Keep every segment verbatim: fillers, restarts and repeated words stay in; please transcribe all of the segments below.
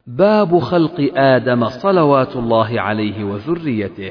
باب خلق آدم صلوات الله عليه وذريته.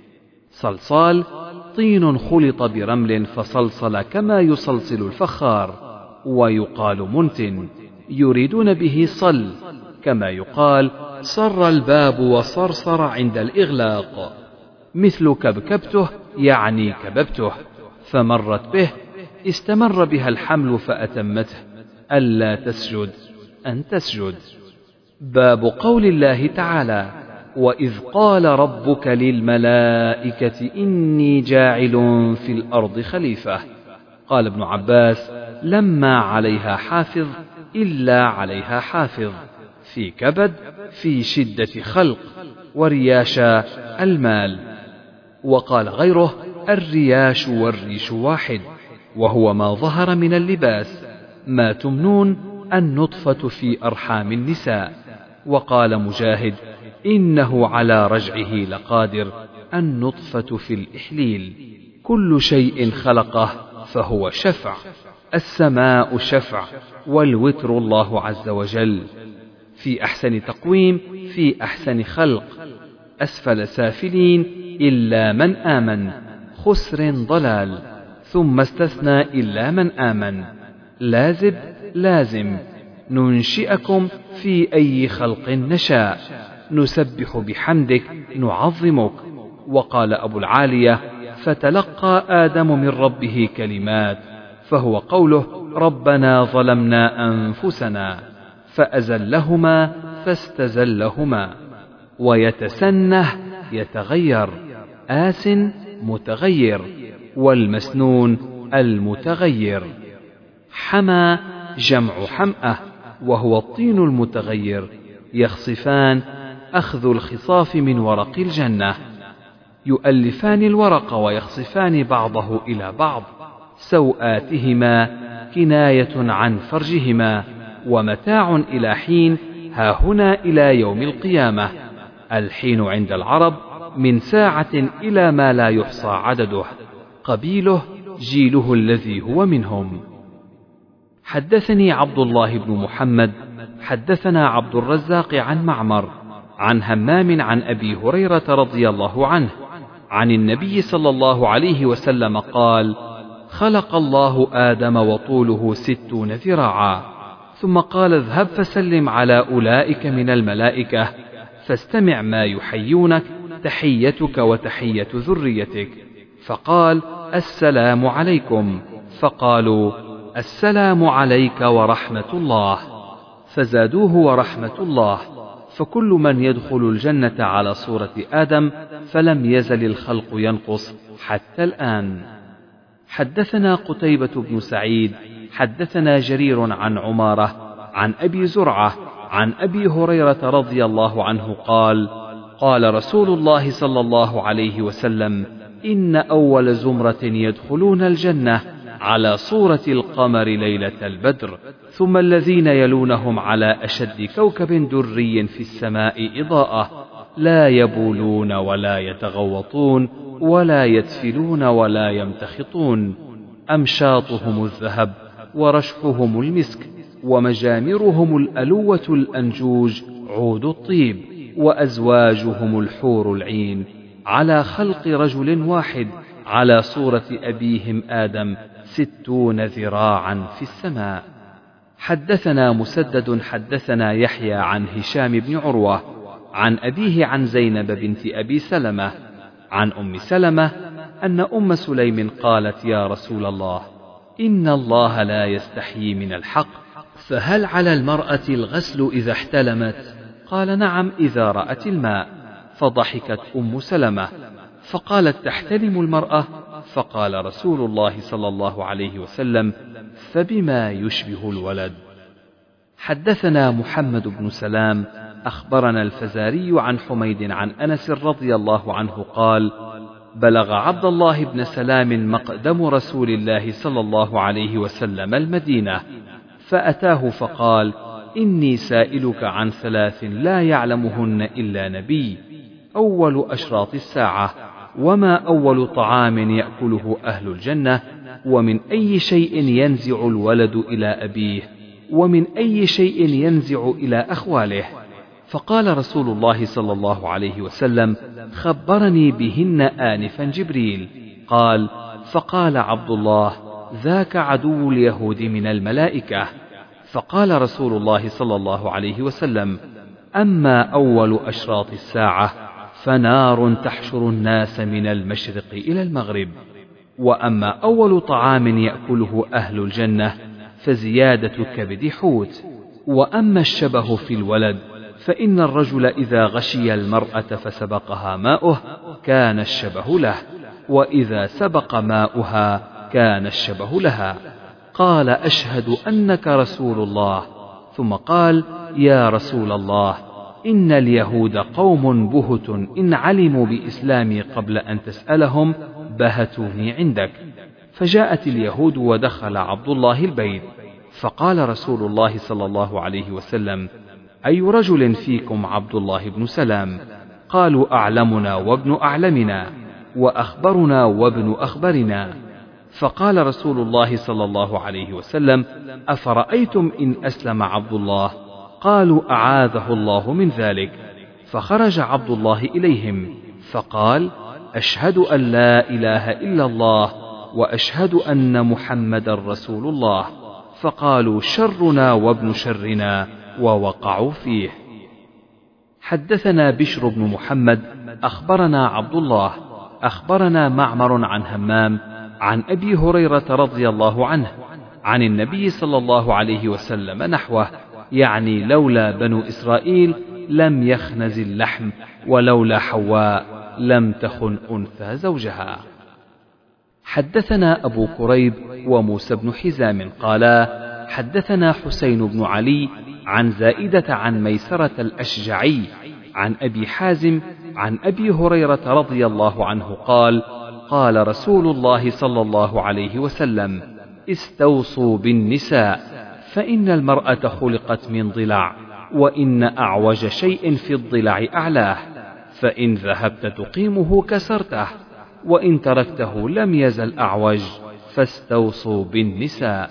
صلصال طين خلط برمل فصلصل كما يصلصل الفخار، ويقال منتن، يريدون به صل، كما يقال صر الباب وصرصر عند الإغلاق، مثل كبكبته يعني كببته، فمرت به استمر بها الحمل فأتمته، ألا تسجد أن تسجد. باب قول الله تعالى: وإذ قال ربك للملائكة إني جاعل في الأرض خليفة. قال ابن عباس: لما عليها حافظ إلا عليها حافظ، في كبد في شدة خلق، ورياشا المال. وقال غيره: الرياش والريش واحد، وهو ما ظهر من اللباس، ما تمنون النطفة في أرحام النساء. وقال مجاهد: إنه على رجعه لقادر، النطفة في الإحليل. كل شيء خلقه فهو شفع، السماء شفع، والوتر الله عز وجل، في أحسن تقويم في أحسن خلق، أسفل سافلين إلا من آمن، خسر ضلال، ثم استثنى إلا من آمن، لازب لازم، ننشئكم في أي خلق نشاء، نسبح بحمدك نعظمك. وقال أبو العالية: فتلقى آدم من ربه كلمات، فهو قوله: ربنا ظلمنا أنفسنا، فأزلهما فاستزلهما. ويتسنه يتغير، آس متغير، والمسنون المتغير. حمى جمع حمأة، وهو الطين المتغير، يخصفان أخذ الخصاف من ورق الجنة، يؤلفان الورق ويخصفان بعضه إلى بعض، سوآتهما كناية عن فرجهما، ومتاع إلى حين، ها هنا إلى يوم القيامة. الحين عند العرب من ساعة إلى ما لا يحصى عدده، قبيله جيله الذي هو منهم. حدثني عبد الله بن محمد حدثنا عبد الرزاق عن معمر عن همام عن أبي هريرة رضي الله عنه عن النبي صلى الله عليه وسلم قال: خلق الله آدم وطوله ستون ذراعا، ثم قال: اذهب فسلم على أولئك من الملائكة، فاستمع ما يحيونك، تحيتك وتحية ذريتك. فقال: السلام عليكم. فقالوا: السلام عليك ورحمة الله. فزادوه ورحمة الله. فكل من يدخل الجنة على صورة آدم، فلم يزل الخلق ينقص حتى الآن. حدثنا قتيبة بن سعيد حدثنا جرير عن عمارة عن أبي زرعة عن أبي هريرة رضي الله عنه قال: قال رسول الله صلى الله عليه وسلم: إن أول زمرة يدخلون الجنة على صورة القمر ليلة البدر، ثم الذين يلونهم على أشد كوكب دري في السماء إضاءة، لا يبولون ولا يتغوطون ولا يتفلون ولا يمتخطون، أمشاطهم الذهب ورشفهم المسك، ومجامرهم الألوة الأنجوج عود الطيب، وأزواجهم الحور العين، على خلق رجل واحد على صورة أبيهم آدم ستون ذراعا في السماء. حدثنا مسدد حدثنا يحيى عن هشام بن عروة عن أبيه عن زينب بنت أبي سلمة عن أم سلمة أن أم سليم قالت: يا رسول الله، إن الله لا يستحيي من الحق، فهل على المرأة الغسل إذا احتلمت؟ قال: نعم، إذا رأت الماء. فضحكت أم سلمة فقالت: تحتلم المرأة؟ فقال رسول الله صلى الله عليه وسلم: فبما يشبه الولد. حدثنا محمد بن سلام أخبرنا الفزاري عن حميد عن أنس رضي الله عنه قال: بلغ عبد الله بن سلام مقدم رسول الله صلى الله عليه وسلم المدينة، فأتاه فقال: إني سائلك عن ثلاث لا يعلمهن إلا نبي: أول أشراط الساعة، وما أول طعام يأكله أهل الجنة، ومن أي شيء ينزع الولد إلى أبيه، ومن أي شيء ينزع إلى أخواله. فقال رسول الله صلى الله عليه وسلم: خبرني بهن آنفا جبريل. قال: فقال عبد الله: ذاك عدو اليهود من الملائكة. فقال رسول الله صلى الله عليه وسلم: أما أول أشراط الساعة فنار تحشر الناس من المشرق إلى المغرب، وأما أول طعام يأكله أهل الجنة فزيادة كبد حوت، وأما الشبه في الولد فإن الرجل إذا غشي المرأة فسبقها ماؤه كان الشبه له، وإذا سبق ماؤها كان الشبه لها. قال: أشهد أنك رسول الله. ثم قال: يا رسول الله، إن اليهود قوم بهت، إن علموا بإسلامي قبل أن تسألهم بهتوني عندك. فجاءت اليهود ودخل عبد الله البيت، فقال رسول الله صلى الله عليه وسلم: أي رجل فيكم عبد الله بن سلام؟ قالوا: أعلمنا وابن أعلمنا، وأخبرنا وابن أخبرنا. فقال رسول الله صلى الله عليه وسلم: أفرأيتم إن أسلم عبد الله؟ قالوا: أعاذه الله من ذلك. فخرج عبد الله إليهم فقال: أشهد أن لا إله إلا الله وأشهد أن محمدا رسول الله. فقالوا: شرنا وابن شرنا، ووقعوا فيه. حدثنا بشر بن محمد أخبرنا عبد الله أخبرنا معمر عن همام عن أبي هريرة رضي الله عنه عن النبي صلى الله عليه وسلم نحوه، يعني: لولا بنو إسرائيل لم يخنز اللحم، ولولا حواء لم تخن أنثى زوجها. حدثنا أبو كريب وموسى بن حزام قالا: حدثنا حسين بن علي عن زائدة عن ميسرة الأشجعي عن أبي حازم عن أبي هريرة رضي الله عنه قال: قال رسول الله صلى الله عليه وسلم: استوصوا بالنساء، فإن المرأة خلقت من ضلع، وإن أعوج شيء في الضلع أعلاه، فإن ذهبت تقيمه كسرته، وإن تركته لم يزل أعوج، فاستوصوا بالنساء.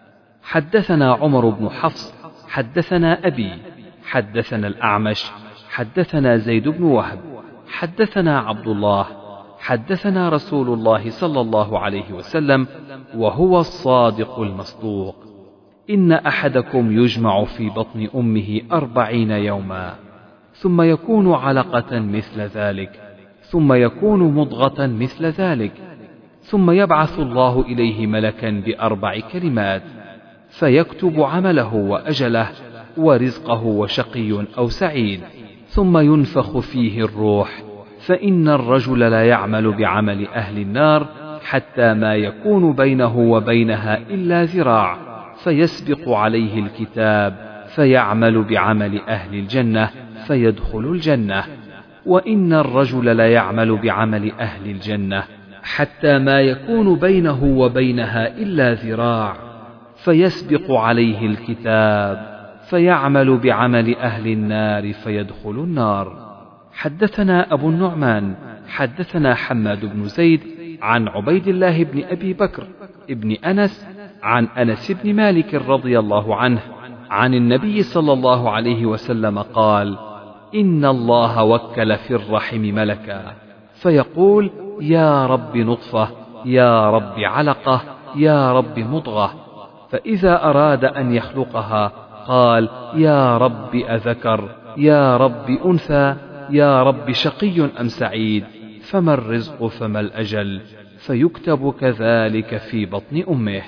حدثنا عمر بن حفص حدثنا أبي حدثنا الأعمش حدثنا زيد بن وهب حدثنا عبد الله حدثنا رسول الله صلى الله عليه وسلم وهو الصادق المصدوق: إن أحدكم يجمع في بطن أمه أربعين يوما، ثم يكون علقة مثل ذلك، ثم يكون مضغة مثل ذلك، ثم يبعث الله إليه ملكا بأربع كلمات، فيكتب عمله وأجله ورزقه وشقي أو سعيد، ثم ينفخ فيه الروح، فإن الرجل لا يعمل بعمل أهل النار حتى ما يكون بينه وبينها إلا ذراع، فيسبق عليه الكتاب فيعمل بعمل أهل الجنة فيدخل الجنة، وإن الرجل لا يعمل بعمل أهل الجنة حتى ما يكون بينه وبينها إلا ذراع، فيسبق عليه الكتاب فيعمل بعمل أهل النار فيدخل النار. حدثنا أبو النعمان حدثنا حماد بن زيد عن عبيد الله بن أبي بكر ابن أنس عن أنس بن مالك رضي الله عنه عن النبي صلى الله عليه وسلم قال: إن الله وكل في الرحم ملكا، فيقول: يا رب نطفة، يا رب علقة، يا رب مضغة، فإذا أراد أن يخلقها قال: يا رب أذكر، يا رب أنثى، يا رب شقي أم سعيد، فما الرزق فما الأجل، فيكتب كذلك في بطن أمه.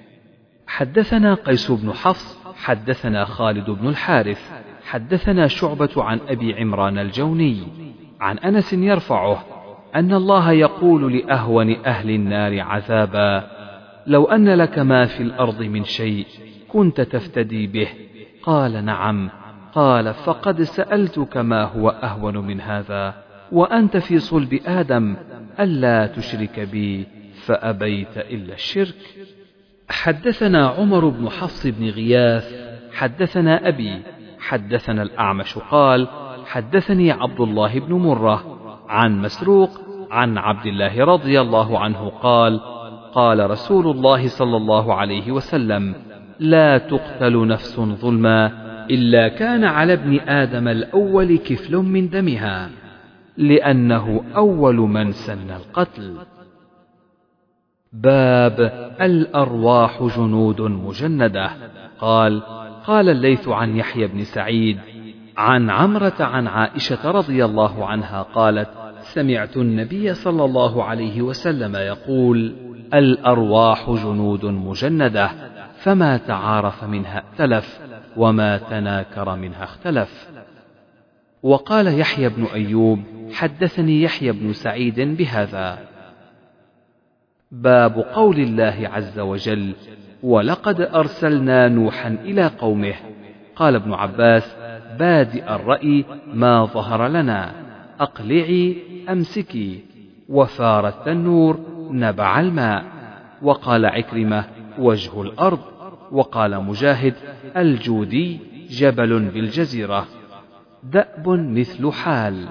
حدثنا قيس بن حفص حدثنا خالد بن الحارث حدثنا شعبة عن أبي عمران الجوني عن أنس يرفعه أن الله يقول لأهون أهل النار عذابا: لو أن لك ما في الأرض من شيء كنت تفتدي به؟ قال: نعم. قال: فقد سألتك ما هو أهون من هذا، وأنت في صلب آدم، ألا تشرك بي، فأبيت إلا الشرك. حدثنا عمر بن حفص بن غياث حدثنا أبي حدثنا الأعمش قال: حدثني عبد الله بن مرة عن مسروق عن عبد الله رضي الله عنه قال: قال رسول الله صلى الله عليه وسلم: لا تقتل نفس ظلما إلا كان على ابن آدم الأول كفل من دمها، لأنه أول من سن القتل. باب الأرواح جنود مجندة. قال قال الليث عن يحيى بن سعيد عن عمرة عن عائشة رضي الله عنها قالت: سمعت النبي صلى الله عليه وسلم يقول: الأرواح جنود مجندة، فما تعارف منها ائتلف، وما تناكر منها اختلف. وقال يحيى بن أيوب: حدثني يحيى بن سعيد بهذا. باب قول الله عز وجل: ولقد أرسلنا نوحا إلى قومه. قال ابن عباس: بادئ الرأي ما ظهر لنا، أقلعي أمسكي، وفار التنور نبع الماء. وقال عكرمة: وجه الأرض. وقال مجاهد: الجودي جبل بالجزيرة. دأب مثل حال.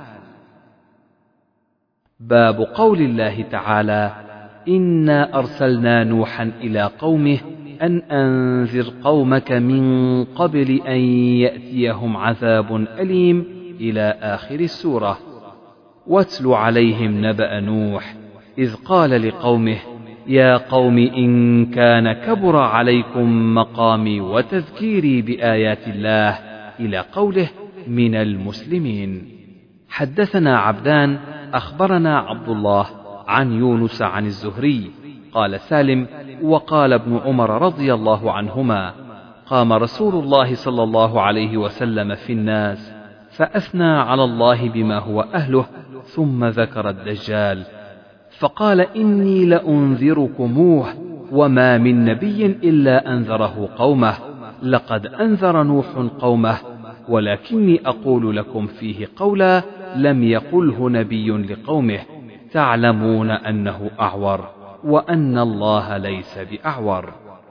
باب قول الله تعالى: إنا أرسلنا نوحا إلى قومه أن أنذر قومك من قبل أن يأتيهم عذاب أليم، إلى آخر السورة. واتل عليهم نبأ نوح إذ قال لقومه: يا قوم إن كان كبر عليكم مقامي وتذكيري بآيات الله، إلى قوله: من المسلمين. حدثنا عبدان أخبرنا عبد الله عن يونس عن الزهري قال سالم: وقال ابن عمر رضي الله عنهما: قام رسول الله صلى الله عليه وسلم في الناس فأثنى على الله بما هو أهله، ثم ذكر الدجال فقال: إني لأنذركموه، وما من نبي إلا أنذره قومه، لقد أنذر نوح قومه، ولكني أقول لكم فيه قولا لم يقله نبي لقومه، تعلمون أنه أعور، وأن الله ليس بأعور.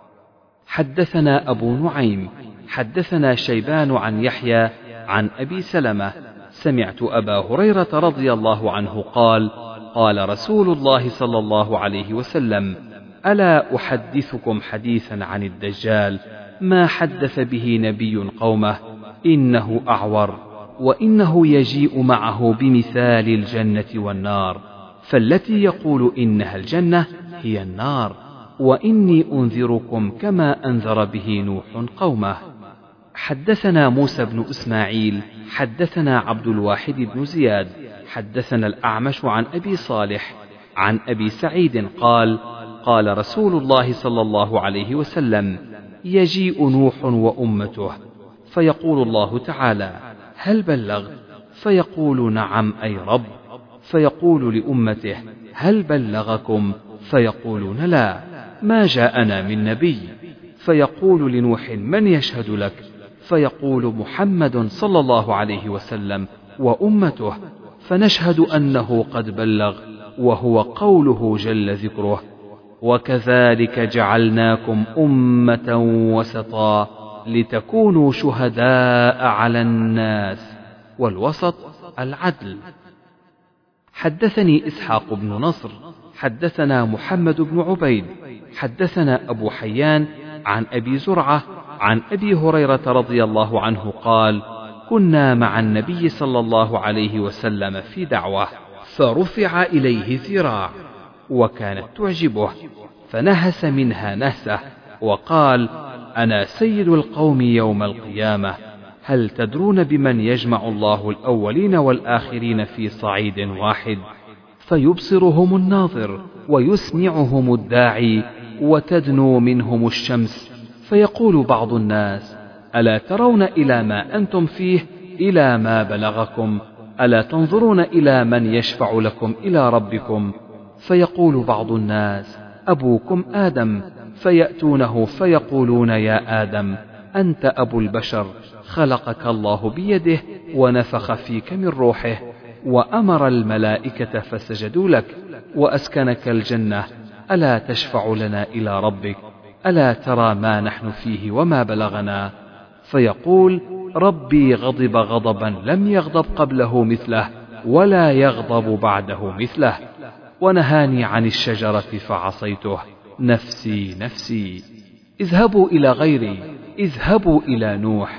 حدثنا أبو نعيم حدثنا شيبان عن يحيى عن أبي سلمة سمعت أبا هريرة رضي الله عنه قال: قال رسول الله صلى الله عليه وسلم: ألا أحدثكم حديثا عن الدجال ما حدث به نبي قومه، إنه أعور، وإنه يجيء معه بمثال الجنة والنار، فالتي يقول إنها الجنة هي النار، وإني أنذركم كما أنذر به نوح قومه. حدثنا موسى بن إسماعيل حدثنا عبد الواحد بن زياد حدثنا الأعمش عن أبي صالح عن أبي سعيد قال: قال رسول الله صلى الله عليه وسلم: يجيء نوح وأمته، فيقول الله تعالى: هل بلغت؟ فيقول: نعم أي رب. فيقول لأمته: هل بلغكم؟ فيقولون: لا، ما جاءنا من نبي. فيقول لنوح: من يشهد لك؟ فيقول: محمد صلى الله عليه وسلم وأمته، فنشهد أنه قد بلغ، وهو قوله جل ذكره: وكذلك جعلناكم أمة وسطا لتكونوا شهداء على الناس، والوسط العدل. حدثني إسحاق بن نصر حدثنا محمد بن عبيد حدثنا أبو حيان عن أبي زرعة عن أبي هريرة رضي الله عنه قال: كنا مع النبي صلى الله عليه وسلم في دعوة، فرفع إليه ذراع وكانت تعجبه، فنهس منها نهسة وقال: أنا سيد القوم يوم القيامة، هل تدرون بمن يجمع الله الأولين والآخرين في صعيد واحد، فيبصرهم الناظر ويسمعهم الداعي، وتدنو منهم الشمس، فيقول بعض الناس: ألا ترون إلى ما أنتم فيه، إلى ما بلغكم، ألا تنظرون إلى من يشفع لكم إلى ربكم؟ فيقول بعض الناس: أبوكم آدم، فيأتونه فيقولون: يا آدم، أنت أبو البشر، خلقك الله بيده ونفخ فيك من روحه، وأمر الملائكة فسجدوا لك، وأسكنك الجنة، ألا تشفع لنا إلى ربك؟ ألا ترى ما نحن فيه وما بلغنا؟ فيقول: ربي غضب غضبا لم يغضب قبله مثله، ولا يغضب بعده مثله، ونهاني عن الشجرة فعصيته، نفسي نفسي. اذهبوا إلى غيري، اذهبوا إلى نوح،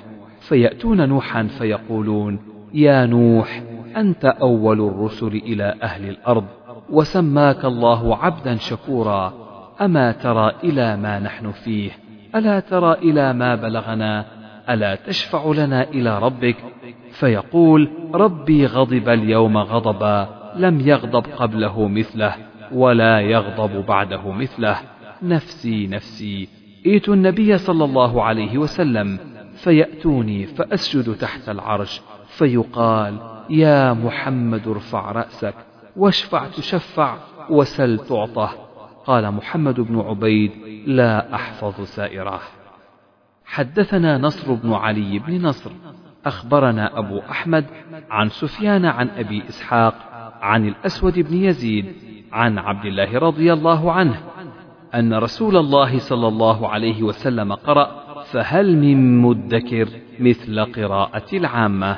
فيأتون نوحا فيقولون: يا نوح، أنت أول الرسل إلى أهل الأرض، وسماك الله عبدا شكورا، أما ترى إلى ما نحن فيه؟ ألا ترى إلى ما بلغنا؟ ألا تشفع لنا إلى ربك؟ فيقول: ربي غضب اليوم غضبا لم يغضب قبله مثله ولا يغضب بعده مثله، نفسي نفسي. ائتوا النبي صلى الله عليه وسلم فيأتوني فأسجد تحت العرش، فيقال: يا محمد ارفع رأسك واشفع تشفع وسل تعطه. قال محمد بن عبيد: لا أحفظ سائره. حدثنا نصر بن علي بن نصر أخبرنا أبو أحمد عن سفيان عن أبي إسحاق عن الأسود بن يزيد عن عبد الله رضي الله عنه أن رسول الله صلى الله عليه وسلم قرأ: فهل من مدكر مثل قراءة العامة.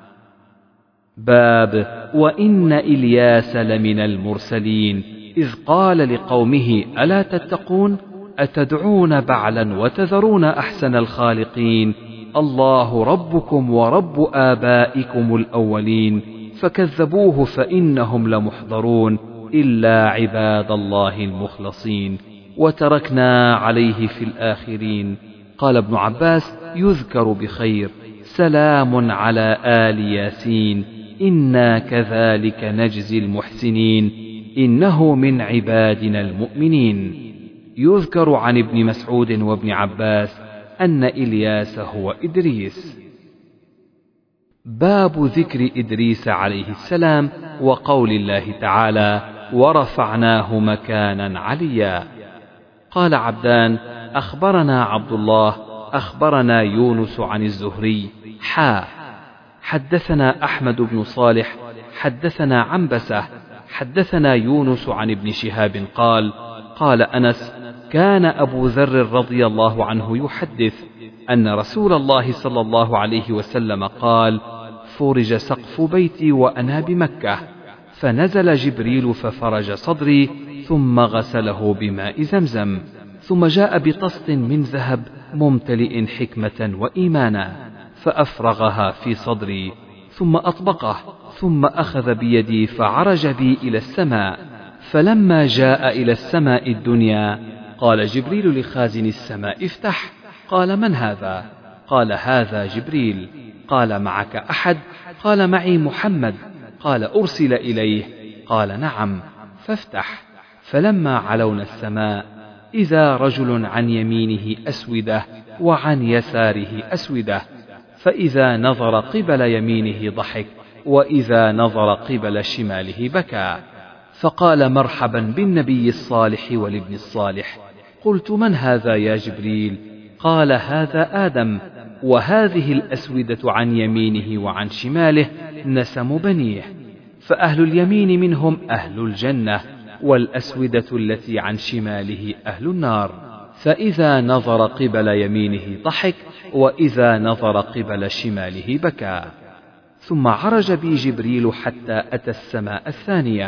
باب وإن إلياس لمن المرسلين إذ قال لقومه: ألا تتقون؟ أتدعون بعلا وتذرون أحسن الخالقين، الله ربكم ورب آبائكم الأولين، فكذبوه فإنهم لمحضرون إلا عباد الله المخلصين، وتركنا عليه في الآخرين. قال ابن عباس: يذكر بخير، سلام على آل ياسين، إنا كذلك نجزي المحسنين، إنه من عبادنا المؤمنين. يذكر عن ابن مسعود وابن عباس أن إلياس هو إدريس. باب ذكر إدريس عليه السلام وقول الله تعالى: ورفعناه مكانا عليا. قال عبدان: أخبرنا عبد الله أخبرنا يونس عن الزهري حا حدثنا أحمد بن صالح حدثنا عنبسة حدثنا يونس عن ابن شهاب قال: قال أنس: كان أبو ذر رضي الله عنه يحدث أن رسول الله صلى الله عليه وسلم قال: فرج سقف بيتي وأنا بمكة، فنزل جبريل ففرج صدري ثم غسله بماء زمزم، ثم جاء بطست من ذهب ممتلئ حكمة وإيمانا فأفرغها في صدري، ثم أطبقه، ثم أخذ بيدي فعرج بي إلى السماء، فلما جاء إلى السماء الدنيا قال جبريل لخازن السماء: افتح. قال: من هذا؟ قال: هذا جبريل. قال: معك أحد؟ قال: معي محمد. قال: أرسل إليه؟ قال: نعم. فافتح. فلما علونا السماء إذا رجل عن يمينه أسودة وعن يساره أسودة، فإذا نظر قبل يمينه ضحك وإذا نظر قبل شماله بكى، فقال: مرحبا بالنبي الصالح والابن الصالح. قلت: من هذا يا جبريل؟ قال: هذا آدم، وهذه الأسودة عن يمينه وعن شماله نسم بنيه، فأهل اليمين منهم أهل الجنة، والأسودة التي عن شماله أهل النار، فإذا نظر قبل يمينه ضحك وإذا نظر قبل شماله بكى. ثم عرج بي جبريل حتى أتى السماء الثانية،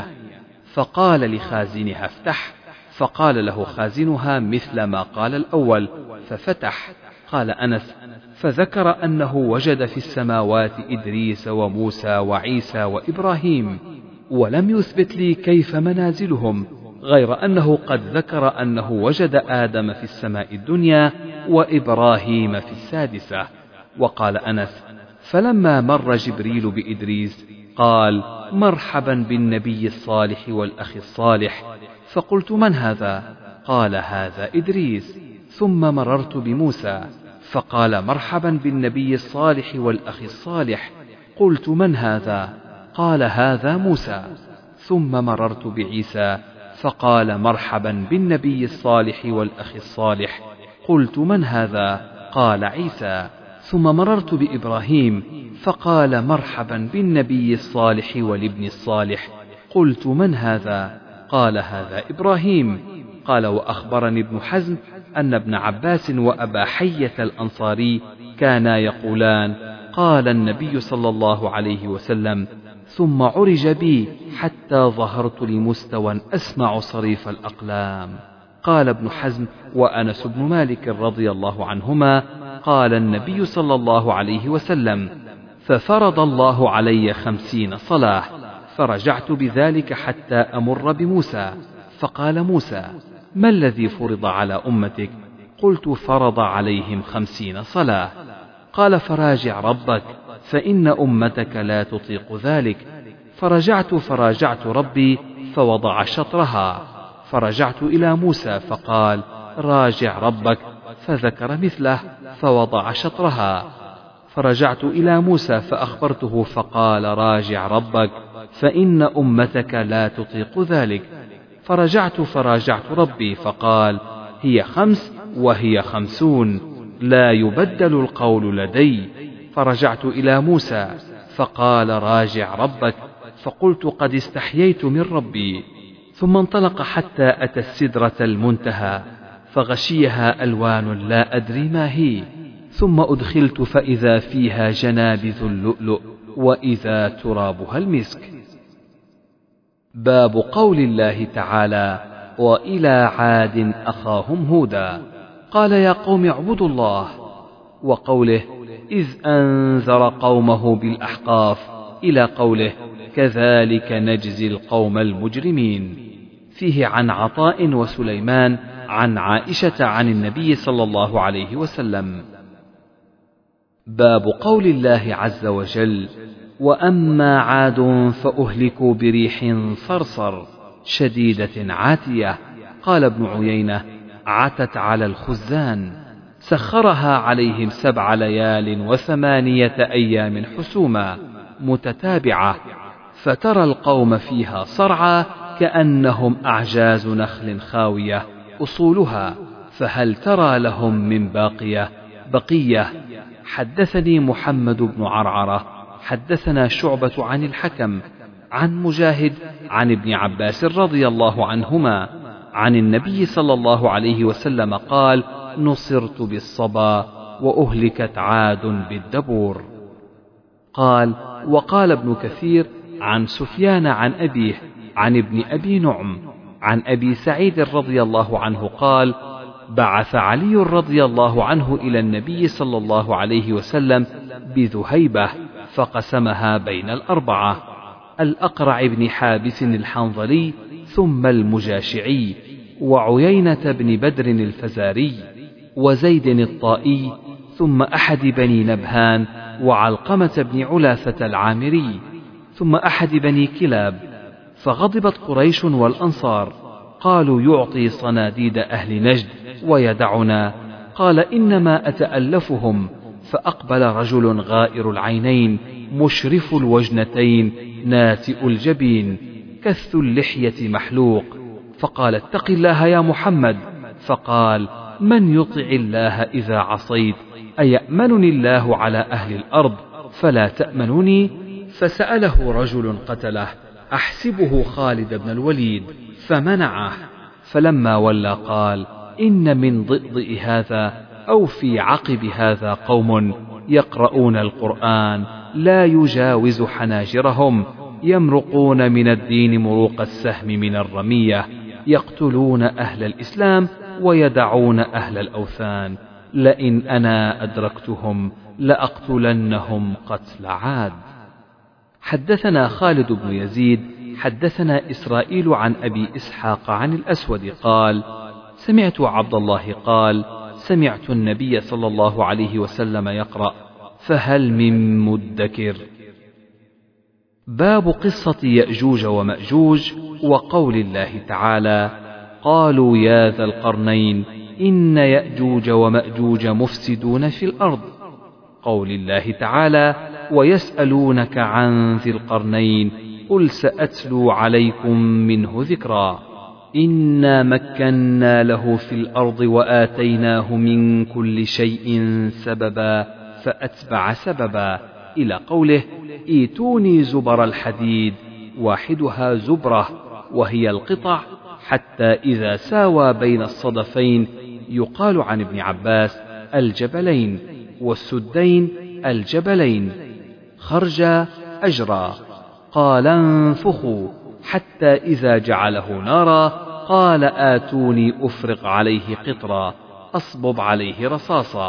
فقال لخازنها: افتح. فقال له خازنها مثل ما قال الأول، ففتح. قال أنس: فذكر أنه وجد في السماوات إدريس وموسى وعيسى وإبراهيم، ولم يثبت لي كيف منازلهم، غير أنه قد ذكر أنه وجد آدم في السماء الدنيا وإبراهيم في السادسة. وقال أنس: فلما مر جبريل بإدريس قال: مرحبا بالنبي الصالح والأخ الصالح. فقلت: من هذا؟ قال: هذا إدريس. ثم مررت بموسى فقال: مرحبا بالنبي الصالح والأخ الصالح. قلت: من هذا؟ قال: هذا موسى. ثم مررت بعيسى فقال: مرحبا بالنبي الصالح والأخ الصالح. قلت: من هذا؟ قال: عيسى. ثم مررت بإبراهيم فقال: مرحبا بالنبي الصالح والابن الصالح. قلت: من هذا؟ قال: هذا إبراهيم. قال: وأخبرني ابن حزم أن ابن عباس وأبا حية الأنصاري كانا يقولان: قال النبي صلى الله عليه وسلم: ثم عرج بي حتى ظهرت لمستوى أسمع صريف الأقلام. قال ابن حزم وأنس بن مالك رضي الله عنهما: قال النبي صلى الله عليه وسلم: ففرض الله علي خمسين صلاة، فرجعت بذلك حتى أمر بموسى، فقال موسى: ما الذي فرض على أمتك؟ قلت: فرض عليهم خمسين صلاة. قال: فراجع ربك، فإن أمتك لا تطيق ذلك. فرجعت فراجعت ربي فوضع شطرها، فرجعت إلى موسى فقال: راجع ربك، فذكر مثله فوضع شطرها. فرجعت إلى موسى فأخبرته فقال: راجع ربك، فإن أمتك لا تطيق ذلك. فرجعت فراجعت ربي فقال: هي خمس وهي خمسون، لا يبدل القول لدي. فرجعت إلى موسى فقال: راجع ربك. فقلت: قد استحييت من ربي. ثم انطلق حتى أتى السدرة المنتهى، فغشيها ألوان لا أدري ما هي، ثم أدخلت فإذا فيها جنابذ اللؤلؤ، وإذا ترابها المسك. باب قول الله تعالى: وإلى عاد أخاهم هودا قال: يا قوم اعبدوا الله. وقوله: إذ أنذر قومه بالأحقاف، إلى قوله: كذلك نجزي القوم المجرمين. فيه عن عطاء وسليمان عن عائشة عن النبي صلى الله عليه وسلم. باب قول الله عز وجل: وأما عاد فأهلكوا بريح صرصر شديدة عاتية. قال ابن عيينة: عتت على الخزان، سخرها عليهم سبع ليال وثمانية أيام حسوما متتابعة، فترى القوم فيها صرعى كأنهم أعجاز نخل خاوية أصولها، فهل ترى لهم من باقية بقية. حدثني محمد بن عرعرة حدثنا شعبة عن الحكم عن مجاهد عن ابن عباس رضي الله عنهما عن النبي صلى الله عليه وسلم قال: نصرت بالصبا وأهلكت عاد بالدبور. قال: وقال ابن كثير عن سفيان عن أبيه عن ابن أبي نعم عن أبي سعيد رضي الله عنه قال: بعث علي رضي الله عنه إلى النبي صلى الله عليه وسلم بذهيبة فقسمها بين الأربعة: الأقرع بن حابس الحنظلي، ثم المجاشعي، وعيينة بن بدر الفزاري، وزيد الطائي، ثم أحد بني نبهان، وعلقمة بن علاثة العامري، ثم أحد بني كلاب. فغضبت قريش والأنصار، قالوا: يعطي صناديد أهل نجد ويدعنا. قال: إنما أتألفهم. فأقبل رجل غائر العينين مشرف الوجنتين ناتئ الجبين كث اللحية محلوق، فقال: اتق الله يا محمد. فقال: من يطع الله إذا عصيت؟ أيأمنني الله على أهل الأرض فلا تأمنني؟ فسأله رجل قتله أحسبه خالد بن الوليد، فمنعه. فلما ولى قال: إن من ضئضئ هذا أو في عقب هذا قوم يقرؤون القرآن لا يجاوز حناجرهم، يمرقون من الدين مروق السهم من الرمية، يقتلون أهل الإسلام ويدعون أهل الأوثان، لئن أنا أدركتهم لأقتلنهم قتل عاد. حدثنا خالد بن يزيد حدثنا إسرائيل عن أبي إسحاق عن الأسود قال: سمعت عبد الله قال: سمعت النبي صلى الله عليه وسلم يقرأ: فهل من مدكر. باب قصة يأجوج ومأجوج وقول الله تعالى: قالوا يا ذا القرنين إن يأجوج ومأجوج مفسدون في الأرض. قول الله تعالى: ويسألونك عن ذي القرنين قل سأتلو عليكم منه ذكرا. إنا مكنا له في الأرض وآتيناه من كل شيء سببا فأتبع سببا، إلى قوله: إيتوني زبر الحديد، واحدها زبرة وهي القطع، حتى إذا ساوى بين الصدفين، يقال عن ابن عباس: الجبلين، والسدين الجبلين. خرجا أجرا. قال: انفخوا، حتى إذا جعله نارا قال: آتوني أفرغ عليه قطرا أصبب عليه رصاصا.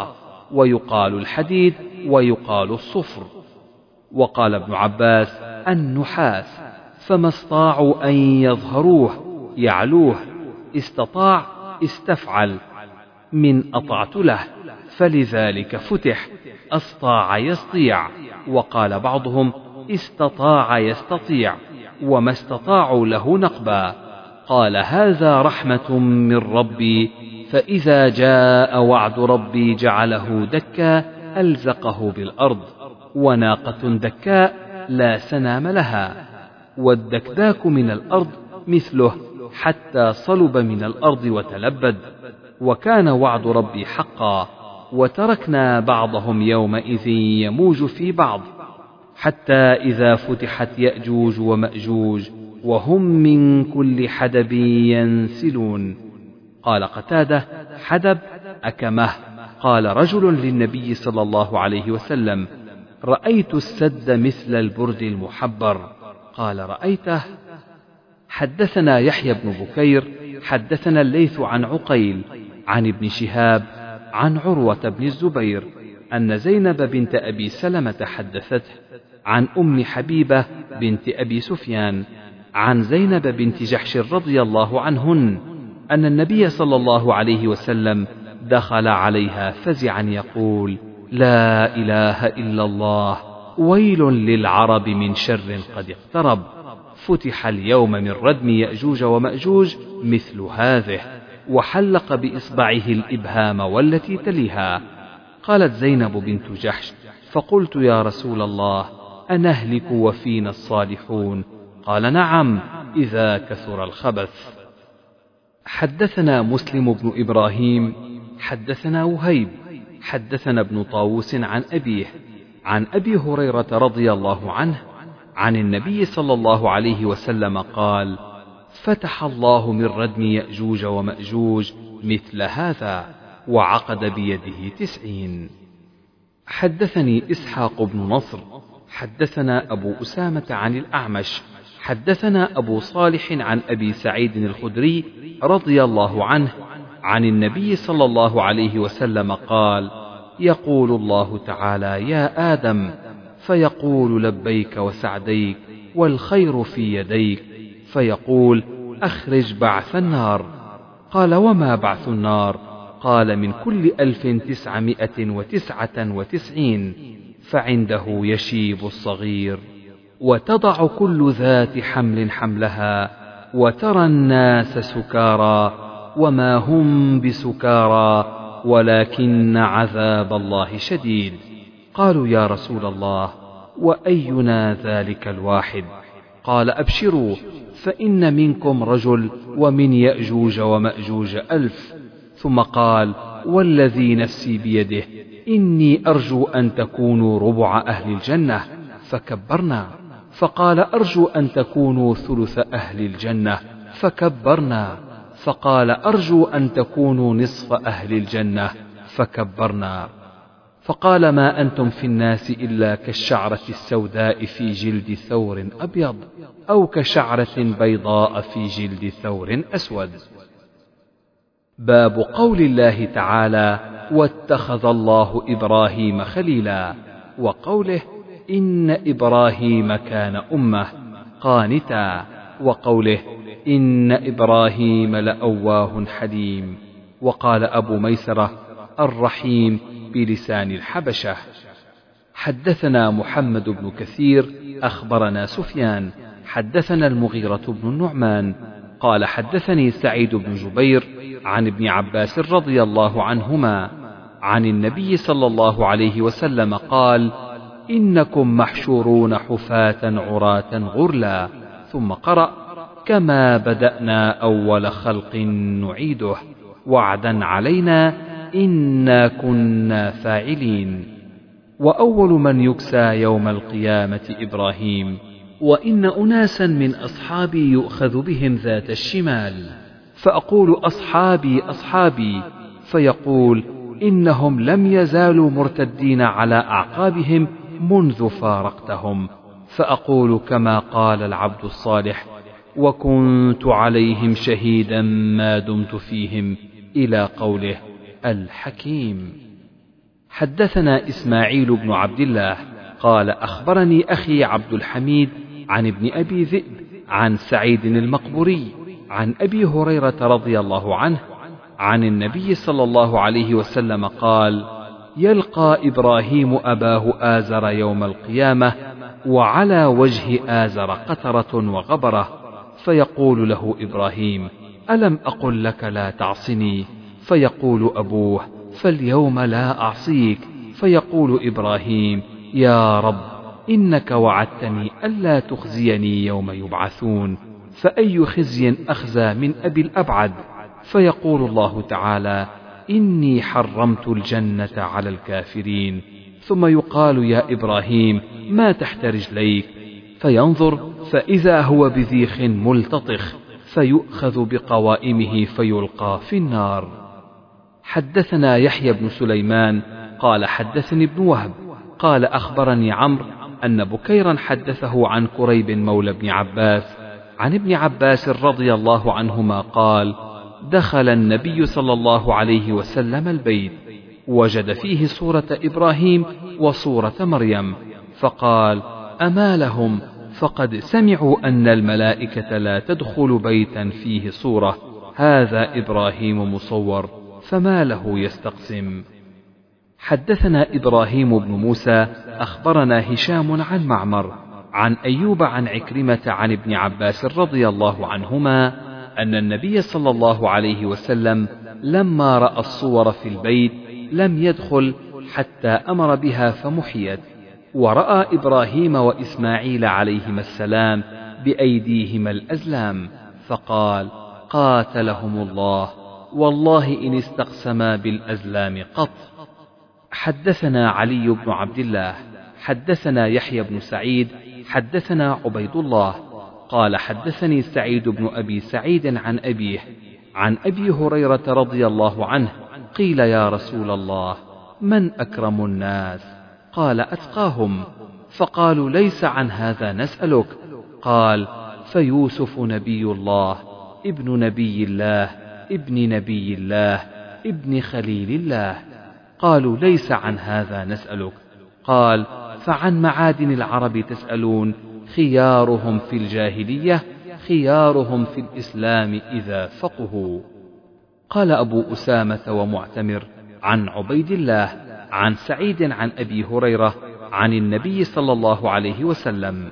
ويقال الحديد ويقال الصفر. وقال ابن عباس النحاس، فما استطاعوا أن يظهروه يعلوه، استطاع استفعل من أطعت له، فلذلك فتح أستطاع يستطيع. وقال بعضهم استطاع يستطيع، وما استطاعوا له نقبا. قال هذا رحمة من ربي، فإذا جاء وعد ربي جعله دكا ألزقه بالأرض، وناقة دكاء لا سنام لها. والدكداك من الأرض مثله حتى صلب من الأرض وتلبد. وكان وعد ربي حقا، وتركنا بعضهم يومئذ يموج في بعض، حتى إذا فتحت يأجوج ومأجوج وهم من كل حدب ينسلون. قال قتادة حدب أكمه. قال رجل للنبي صلى الله عليه وسلم رأيت السد مثل البرد المحبر. قال رأيته؟ حدثنا يحيى بن بكير حدثنا الليث عن عقيل عن ابن شهاب عن عروة بن الزبير أن زينب بنت أبي سلمة حدثته عن أم حبيبة بنت أبي سفيان عن زينب بنت جحش رضي الله عنهن أن النبي صلى الله عليه وسلم دخل عليها فزعا يقول لا إله إلا الله، ويل للعرب من شر قد اقترب، فتح اليوم من ردم يأجوج ومأجوج مثل هذه، وحلق بإصبعه الإبهام والتي تليها. قالت زينب بنت جحش فقلت يا رسول الله أنهلك وفينا الصالحون؟ قال نعم إذا كثر الخبث. حدثنا مسلم بن إبراهيم حدثنا وهيب حدثنا ابن طاووس عن أبيه عن أبي هريرة رضي الله عنه عن النبي صلى الله عليه وسلم قال فتح الله من ردم يأجوج ومأجوج مثل هذا، وعقد بيده تسعين. حدثني إسحاق بن نصر حدثنا أبو أسامة عن الأعمش حدثنا أبو صالح عن أبي سعيد الخدري رضي الله عنه عن النبي صلى الله عليه وسلم قال يقول الله تعالى يا آدم، فيقول لبيك وسعديك والخير في يديك، فيقول أخرج بعث النار. قال وما بعث النار؟ قال من كل ألف تسعمائة وتسعة وتسعين، فعنده يشيب الصغير، وتضع كل ذات حمل حملها، وترى الناس سكارى وما هم بسكارى ولكن عذاب الله شديد. قالوا يا رسول الله وأينا ذلك الواحد؟ قال أبشروا، فإن منكم رجل ومن يأجوج ومأجوج ألف. ثم قال والذي نفسي بيده إني أرجو أن تكونوا ربع أهل الجنة، فكبرنا. فقال أرجو أن تكونوا ثلث أهل الجنة، فكبرنا. فقال أرجو أن تكونوا نصف أهل الجنة، فكبرنا. فقال ما أنتم في الناس إلا كالشعرة السوداء في جلد ثور أبيض، أو كشعرة بيضاء في جلد ثور أسود. باب قول الله تعالى واتخذ الله إبراهيم خليلا، وقوله إن إبراهيم كان أمة قانتا، وقوله إن إبراهيم لأواه حليم. وقال أبو ميسرة الرحيم بلسان الحبشة. حدثنا محمد بن كثير أخبرنا سفيان حدثنا المغيرة بن النعمان قال حدثني سعيد بن جبير عن ابن عباس رضي الله عنهما عن النبي صلى الله عليه وسلم قال إنكم محشورون حفاة عراة غرلا، ثم قرأ كما بدأنا أول خلق نعيده وعدا علينا إنا كنا فاعلين. وأول من يكسى يوم القيامة إبراهيم، وإن أناسا من أصحابي يؤخذ بهم ذات الشمال، فأقول أصحابي أصحابي، فيقول إنهم لم يزالوا مرتدين على أعقابهم منذ فارقتهم، فأقول كما قال العبد الصالح وكنت عليهم شهيدا ما دمت فيهم، إلى قوله الحكيم. حدثنا إسماعيل بن عبد الله قال أخبرني أخي عبد الحميد عن ابن أبي ذئب عن سعيد المقبوري عن أبي هريرة رضي الله عنه عن النبي صلى الله عليه وسلم قال: يلقى إبراهيم أباه آزر يوم القيامة وعلى وجه آزر قترة وغبرة، فيقول له إبراهيم: ألم أقل لك لا تعصني؟ فيقول أبوه: فاليوم لا أعصيك. فيقول إبراهيم: يا رب إنك وعدتني ألا تخزيني يوم يبعثون، فأي خزي أخزى من أبي الأبعد؟ فيقول الله تعالى: إني حرمت الجنة على الكافرين. ثم يقال: يا إبراهيم ما تحت رجليك؟ فينظر فإذا هو بذيخ ملتطخ، فيؤخذ بقوائمه فيلقى في النار. حدثنا يحيى بن سليمان قال حدثني ابن وهب قال أخبرني عمرو أن بكيرا حدثه عن كريب مولى ابن عباس عن ابن عباس رضي الله عنهما قال: دخل النبي صلى الله عليه وسلم البيت، وجد فيه صورة إبراهيم وصورة مريم، فقال: أما لهم؟ فقد سمعوا أن الملائكة لا تدخل بيتا فيه صورة، هذا إبراهيم مصور، فما له يستقسم. حدثنا إبراهيم بن موسى أخبرنا هشام عن معمر عن أيوب عن عكرمة عن ابن عباس رضي الله عنهما أن النبي صلى الله عليه وسلم لما رأى الصور في البيت لم يدخل حتى أمر بها فمحيت، ورأى إبراهيم وإسماعيل عليهما السلام بأيديهما الأزلام، فقال: قاتلهم الله، والله إن استقسما بالأزلام قط. حدثنا علي بن عبد الله حدثنا يحيى بن سعيد حدثنا عبيد الله قال حدثني سعيد بن أبي سعيد عن أبيه عن أبي هريرة رضي الله عنه قيل: يا رسول الله من أكرم الناس؟ قال: أتقاهم. فقالوا: ليس عن هذا نسألك. قال: فيوسف نبي الله ابن نبي الله ابن نبي الله ابن خليل الله. قالوا: ليس عن هذا نسألك. قال: فعن معادن العرب تسألون؟ خيارهم في الجاهلية خيارهم في الإسلام إذا فقهوا. قال أبو أسامة ومعتمر عن عبيد الله عن سعيد عن أبي هريرة عن النبي صلى الله عليه وسلم.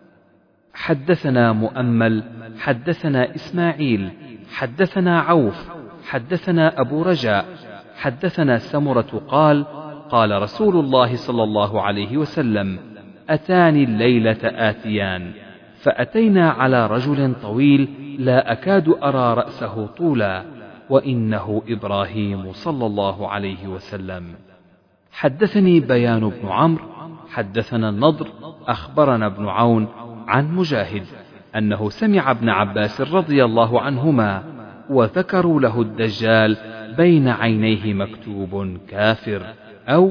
حدثنا مؤمل حدثنا إسماعيل حدثنا عوف حدثنا أبو رجاء حدثنا سمرة قال: قال رسول الله صلى الله عليه وسلم: أتاني الليلة آتيان، فأتينا على رجل طويل لا أكاد أرى رأسه طولا، وإنه إبراهيم صلى الله عليه وسلم. حدثني بيان بن عمرو حدثنا النضر أخبرنا ابن عون عن مجاهد أنه سمع ابن عباس رضي الله عنهما وذكروا له الدجال بين عينيه مكتوب كافر أو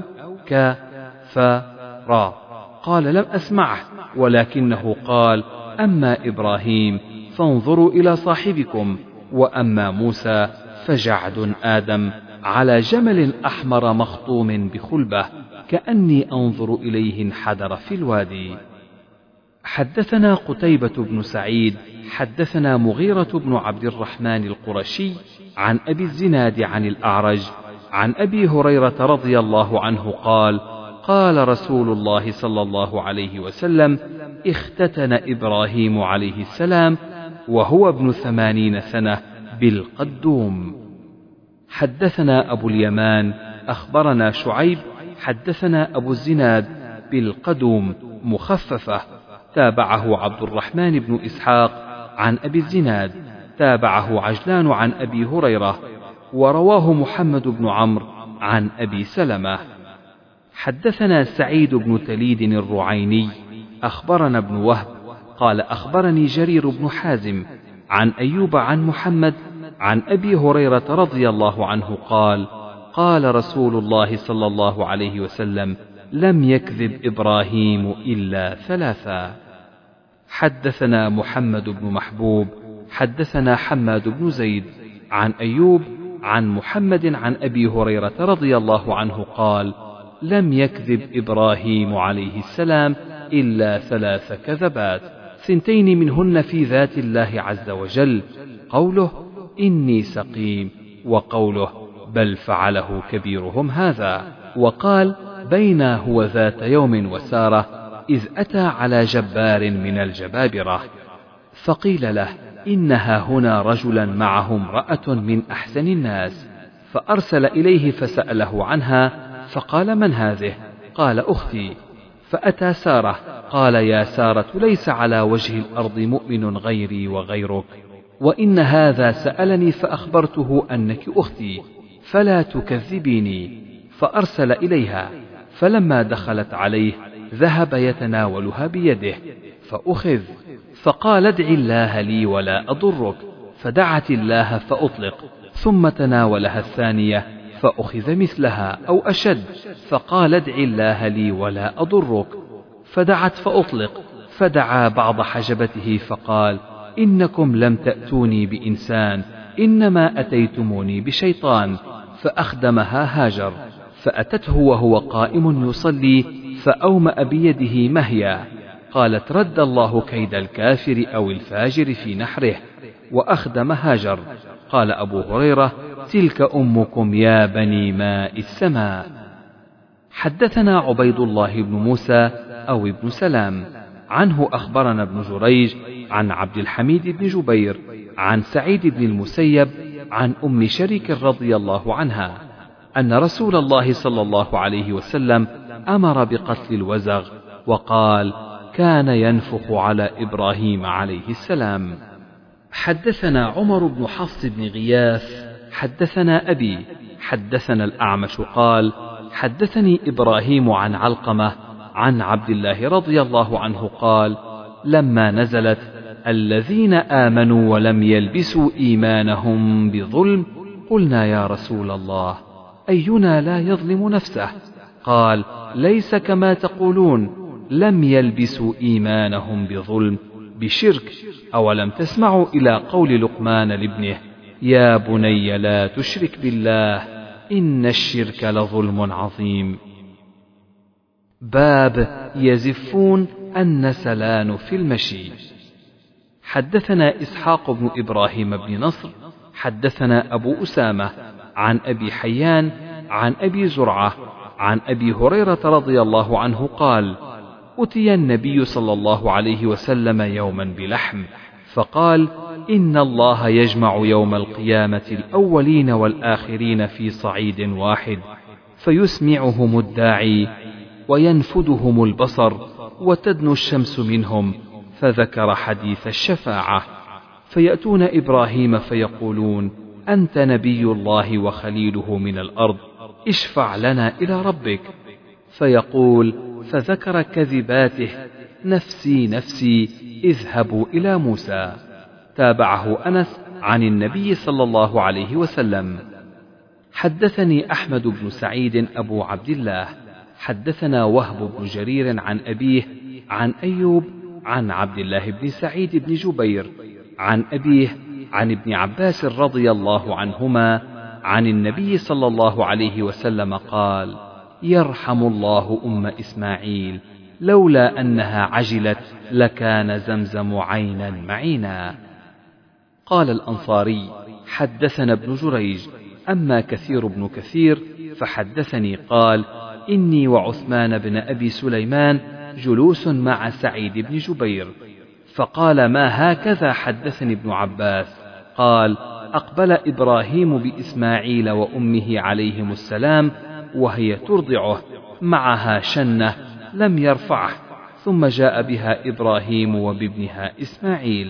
كافر. قال: لم أسمعه، ولكنه قال: أما إبراهيم فانظروا إلى صاحبكم، وأما موسى فجعد آدم على جمل أحمر مخطوم بخلبة، كأني أنظر إليه انحدر في الوادي. حدثنا قتيبة بن سعيد حدثنا مغيرة بن عبد الرحمن القرشي عن أبي الزناد عن الأعرج عن أبي هريرة رضي الله عنه قال: قال رسول الله صلى الله عليه وسلم: اختتن إبراهيم عليه السلام وهو ابن ثمانين سنة بالقدوم. حدثنا أبو اليمان أخبرنا شعيب حدثنا أبو الزناد بالقدوم مخففة، تابعه عبد الرحمن بن إسحاق عن أبي الزناد، تابعه عجلان عن أبي هريرة، ورواه محمد بن عمرو عن أبي سلمة. حدثنا سعيد بن تليد الرعيني أخبرنا ابن وهب قال أخبرني جرير بن حازم عن أيوب عن محمد عن أبي هريرة رضي الله عنه قال: قال رسول الله صلى الله عليه وسلم: لم يكذب إبراهيم إلا ثلاثا. حدثنا محمد بن محبوب حدثنا حماد بن زيد عن أيوب عن محمد عن أبي هريرة رضي الله عنه قال: لم يكذب إبراهيم عليه السلام إلا ثلاث كذبات، ثنتين منهن في ذات الله عز وجل، قوله إني سقيم، وقوله بل فعله كبيرهم هذا. وقال بينا هو ذات يوم وسارة إذ أتى على جبار من الجبابرة فقيل له إنها هنا رجلا معه امرأة من أحسن الناس، فأرسل إليه فسأله عنها فقال من هذه؟ قال أختي. فأتى سارة قال يا سارة ليس على وجه الأرض مؤمن غيري وغيرك، وإن هذا سألني فأخبرته أنك أختي فلا تكذبيني. فأرسل إليها، فلما دخلت عليه ذهب يتناولها بيده فأخذ، فقال ادع الله لي ولا أضرك، فدعت الله فأطلق، ثم تناولها الثانية فأخذ مثلها أو أشد، فقال ادع الله لي ولا أضرك، فدعت فأطلق، فدعا بعض حجبته فقال إنكم لم تأتوني بإنسان، إنما أتيتموني بشيطان. فأخدمها هاجر، فأتته وهو قائم يصلي فأومأ بيده مهيا، قالت رد الله كيد الكافر أو الفاجر في نحره، وأخدم هاجر. قال أبو هريرة تلك أمكم يا بني ماء السماء. حدثنا عبيد الله بن موسى أو ابن سلام، عنه أخبرنا ابن جريج عن عبد الحميد بن جبير عن سعيد بن المسيب عن أم شريك رضي الله عنها أن رسول الله صلى الله عليه وسلم أمر بقتل الوزغ، وقال كان ينفخ على إبراهيم عليه السلام. حدثنا عمر بن حفص بن غياث حدثنا أبي حدثنا الأعمش قال حدثني إبراهيم عن علقمة عن عبد الله رضي الله عنه قال لما نزلت الذين آمنوا ولم يلبسوا إيمانهم بظلم قلنا يا رسول الله أينا لا يظلم نفسه؟ قال ليس كما تقولون، لم يلبسوا إيمانهم بظلم بشرك. أولم تسمعوا إلى قول لقمان لابنه يا بني لا تشرك بالله إن الشرك لظلم عظيم. باب يزفون النسلان في المشي. حدثنا إسحاق بن إبراهيم بن نصر حدثنا أبو أسامة عن أبي حيان عن أبي زرعة عن أبي هريرة رضي الله عنه قال أتي النبي صلى الله عليه وسلم يوما بلحم فقال إن الله يجمع يوم القيامة الأولين والآخرين في صعيد واحد، فيسمعهم الداعي وينفدهم البصر وتدنو الشمس منهم، فذكر حديث الشفاعة، فيأتون إبراهيم فيقولون أنت نبي الله وخليله من الأرض، اشفع لنا إلى ربك، فيقول فذكر كذباته نفسي نفسي اذهبوا إلى موسى. تابعه أنس عن النبي صلى الله عليه وسلم. حدثني أحمد بن سعيد أبو عبد الله حدثنا وهب بن جرير عن أبيه عن أيوب عن عبد الله بن سعيد بن جبير عن أبيه عن ابن عباس رضي الله عنهما عن النبي صلى الله عليه وسلم قال يرحم الله أم إسماعيل لولا أنها عجلت لكان زمزم عينا معينا. قال الأنصاري حدثنا ابن جريج أما كثير بن كثير فحدثني قال إني وعثمان بن أبي سليمان جلوس مع سعيد بن جبير، فقال ما هكذا حدثني ابن عباس؟ قال أقبل إبراهيم بإسماعيل وأمه عليهم السلام وهي ترضعه معها شنة لم يرفعه، ثم جاء بها إبراهيم وبابنها إسماعيل.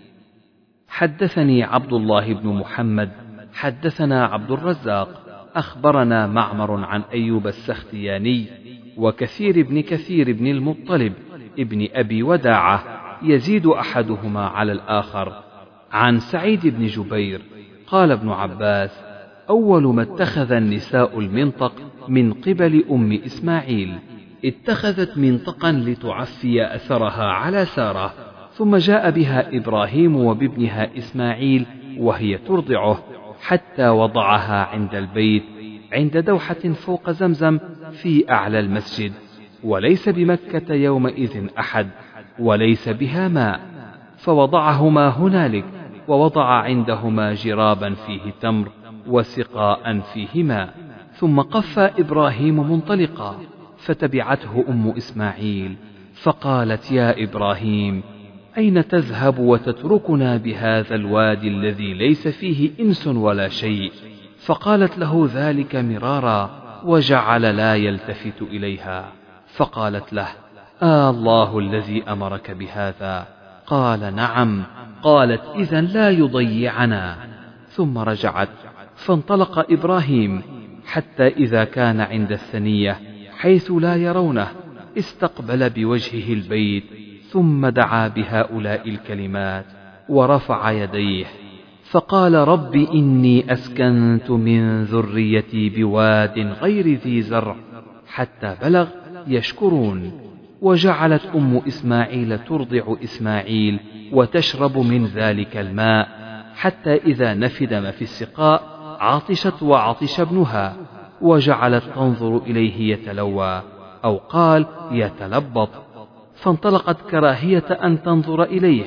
حدثني عبد الله بن محمد حدثنا عبد الرزاق أخبرنا معمر عن أيوب السختياني وكثير بن كثير بن المطلب ابن أبي وداعة يزيد أحدهما على الآخر عن سعيد بن جبير قال ابن عباس أول ما اتخذ النساء المنطق من قبل أم إسماعيل، اتخذت منطقا لتعفي أثرها على سارة، ثم جاء بها إبراهيم وبابنها إسماعيل وهي ترضعه حتى وضعها عند البيت عند دوحة فوق زمزم، في أعلى المسجد، وليس بمكة يومئذ أحد، وليس بها ماء، فوضعهما هنالك، ووضع عندهما جرابا فيه تمر وسقاء فيه ماء. ثم قف إبراهيم منطلقا، فتبعته أم إسماعيل، فقالت: يا إبراهيم، أين تذهب وتتركنا بهذا الوادي الذي ليس فيه إنس ولا شيء؟ فقالت له ذلك مرارا، وجعل لا يلتفت إليها. فقالت له: آه الله الذي أمرك بهذا؟ قال: نعم. قالت: إذن لا يضيعنا. ثم رجعت، فانطلق إبراهيم حتى إذا كان عند الثنية حيث لا يرونه، استقبل بوجهه البيت، ثم دعا بهؤلاء الكلمات ورفع يديه، فقال: رب إني أسكنت من ذريتي بواد غير ذي زرع، حتى بلغ يشكرون. وجعلت أم إسماعيل ترضع إسماعيل وتشرب من ذلك الماء، حتى إذا نفد ما في السقاء عطشت وعطش ابنها، وجعلت تنظر إليه يتلوى، أو قال يتلبط، فانطلقت كراهية أن تنظر إليه،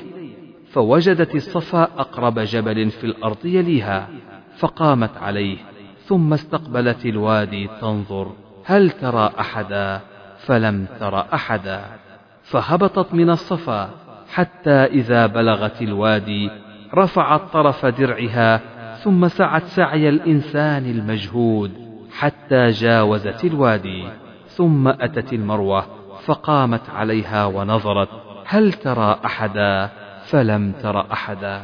فوجدت الصفا أقرب جبل في الأرض يليها، فقامت عليه، ثم استقبلت الوادي تنظر هل ترى أحدا، فلم تر أحدا، فهبطت من الصفا حتى إذا بلغت الوادي رفعت طرف درعها، ثم سعت سعي الإنسان المجهود حتى جاوزت الوادي، ثم أتت المروة، فقامت عليها ونظرت هل ترى أحدا، فلم تر أحدا،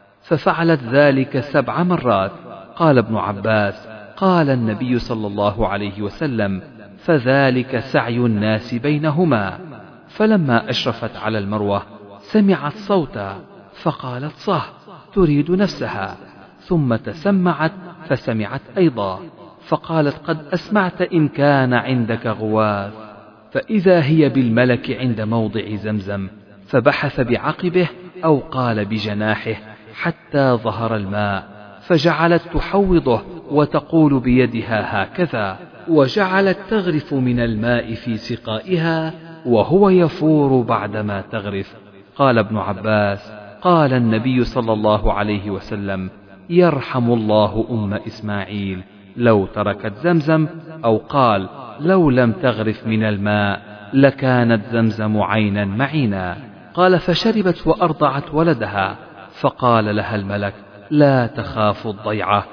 ففعلت ذلك سبع مرات. قال ابن عباس: قال النبي صلى الله عليه وسلم: فذلك سعي الناس بينهما. فلما أشرفت على المروة سمعت صوتا، فقالت: صه، تريد نفسها، ثم تسمعت فسمعت أيضا، فقالت: قد أسمعت إن كان عندك غواث، فإذا هي بالملك عند موضع زمزم، فبحث بعقبه أو قال بجناحه حتى ظهر الماء، فجعلت تحوضه وتقول بيدها هكذا، وجعلت تغرف من الماء في سقائها وهو يفور بعدما تغرف. قال ابن عباس: قال النبي صلى الله عليه وسلم: يرحم الله أم إسماعيل لو تركت زمزم، أو قال لو لم تغرف من الماء لكانت زمزم عينا معينا. قال: فشربت وأرضعت ولدها، فقال لها الملك: لا تخاف الضيعة،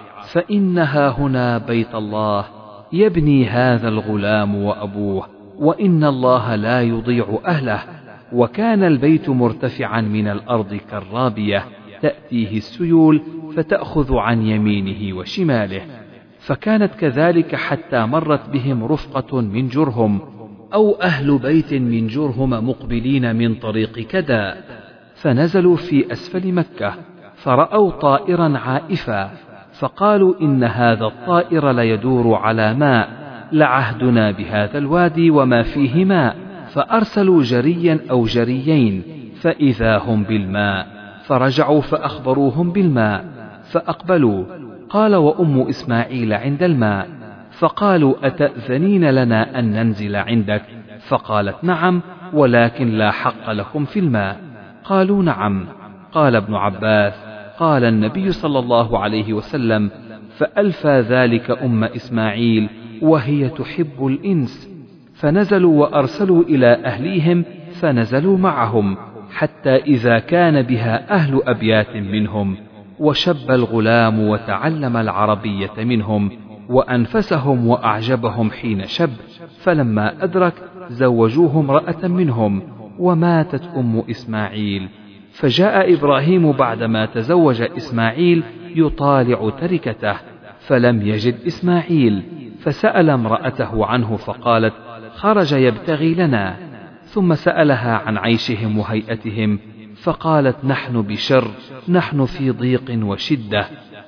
فإنها هنا بيت الله، يبني هذا الغلام وأبوه، وإن الله لا يضيع أهله. وكان البيت مرتفعا من الأرض كالرابية، تأتيه السيول فتأخذ عن يمينه وشماله، فكانت كذلك حتى مرت بهم رفقة من جرهم أو أهل بيت من جرهم مقبلين من طريق كدا، فنزلوا في أسفل مكة، فرأوا طائرا عائفا، فقالوا: إن هذا الطائر ليدور على ماء، لعهدنا بهذا الوادي وما فيه ماء. فأرسلوا جريا أو جريين، فإذا هم بالماء، فرجعوا فأخبروهم بالماء، فأقبلوا. قال: وأم إسماعيل عند الماء، فقالوا: أتأذنين لنا أن ننزل عندك؟ فقالت: نعم، ولكن لا حق لكم في الماء. قالوا: نعم. قال ابن عباس: قال النبي صلى الله عليه وسلم: فألفى ذلك أم إسماعيل وهي تحب الإنس، فنزلوا وأرسلوا إلى أهليهم، فنزلوا معهم حتى إذا كان بها أهل أبيات منهم، وشب الغلام وتعلم العربية منهم، وأنفسهم وأعجبهم حين شب، فلما أدرك زوجوه امرأة منهم، وماتت أم إسماعيل. فجاء إبراهيم بعدما تزوج إسماعيل يطالع تركته، فلم يجد إسماعيل، فسأل امرأته عنه، فقالت: خرج يبتغي لنا. ثم سألها عن عيشهم وهيئتهم، فقالت: نحن بشر، نحن في ضيق وشدة.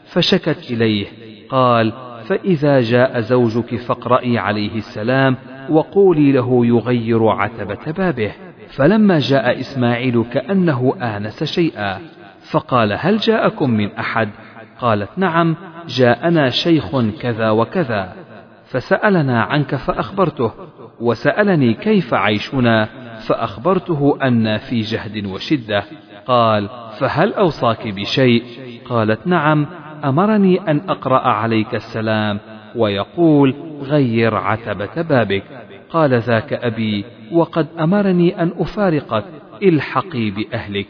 فشكت إليه. قال: فإذا جاء زوجك فاقرئي عليه السلام، وقولي له يغير عتبة بابه. فلما جاء إسماعيل كأنه آنس شيئا، فقال: هل جاءكم من أحد؟ قالت: نعم، جاءنا شيخ كذا وكذا. فسألنا عنك فأخبرته، وسألني كيف عيشنا فأخبرته أن في جهد وشدة. قال: فهل أوصاك بشيء؟ قالت: نعم، أمرني أن أقرأ عليك السلام ويقول: غير عتبة بابك. قال: ذاك أبي، وقد أمرني أن أفارقك، الحقي بأهلك.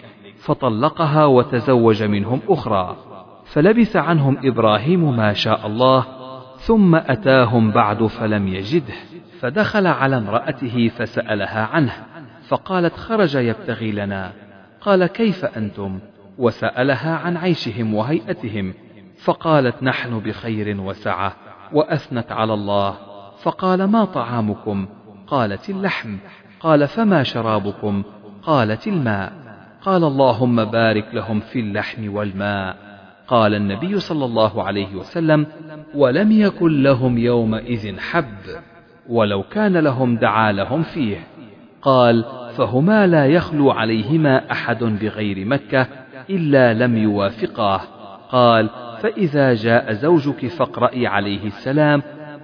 فطلقها وتزوج منهم أخرى. فلبث عنهم إبراهيم ما شاء الله، ثم أتاهم بعد فلم يجده، فدخل على امرأته فسألها عنه، فقالت: خرج يبتغي لنا. قال: كيف أنتم؟ وسألها عن عيشهم وهيئتهم، فقالت: نحن بخير وسعة، وأثنت على الله. فقال: ما طعامكم؟ قالت: اللحم. قال: فما شرابكم؟ قالت: الماء. قال: اللهم بارك لهم في اللحم والماء. قال النبي صلى الله عليه وسلم: ولم يكن لهم يومئذ حب، ولو كان لهم دعا لهم فيه. قال: فهما لا يخلو عليهما أحد بغير مكة إلا لم يوافقاه. قال: فإذا جاء زوجك فاقرئي عليه السلام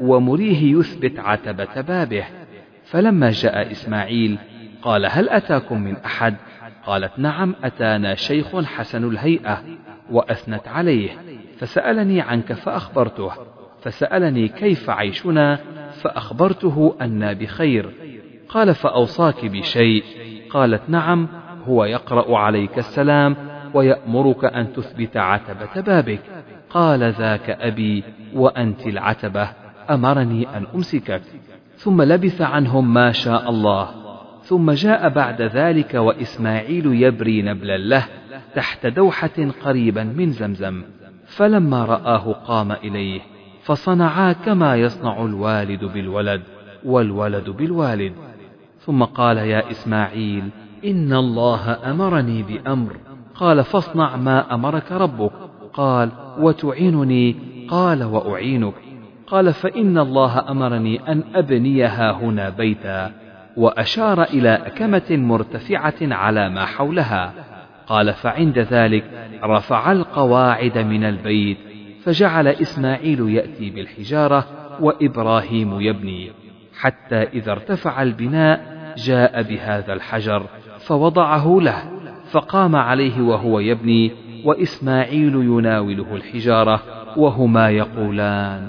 ومريه يثبت عتبة بابه. فلما جاء إسماعيل قال: هل أتاكم من أحد؟ قالت: نعم، أتانا شيخ حسن الهيئة. وأثنت عليه، فسألني عنك فأخبرته، فسألني كيف عيشنا فأخبرته أنا بخير. قال: فأوصاك بشيء؟ قالت: نعم، هو يقرأ عليك السلام ويأمرك أن تثبت عتبة بابك. قال: ذاك أبي، وأنت العتبة، أمرني أن أمسكك. ثم لبث عنهم ما شاء الله، ثم جاء بعد ذلك وإسماعيل يبري نبلا له تحت دوحة قريبا من زمزم، فلما رآه قام إليه، فصنعا كما يصنع الوالد بالولد والولد بالوالد. ثم قال: يا إسماعيل، إن الله أمرني بأمر. قال: فاصنع ما أمرك ربك. قال: وتعينني؟ قال: وأعينك. قال: فإن الله أمرني أن أبنيها هنا بيتا، وأشار إلى أكمة مرتفعة على ما حولها. قال: فعند ذلك رفع القواعد من البيت، فجعل إسماعيل يأتي بالحجارة وإبراهيم يبني، حتى إذا ارتفع البناء جاء بهذا الحجر فوضعه له، فقام عليه وهو يبني، وإسماعيل يناوله الحجارة، وهما يقولان: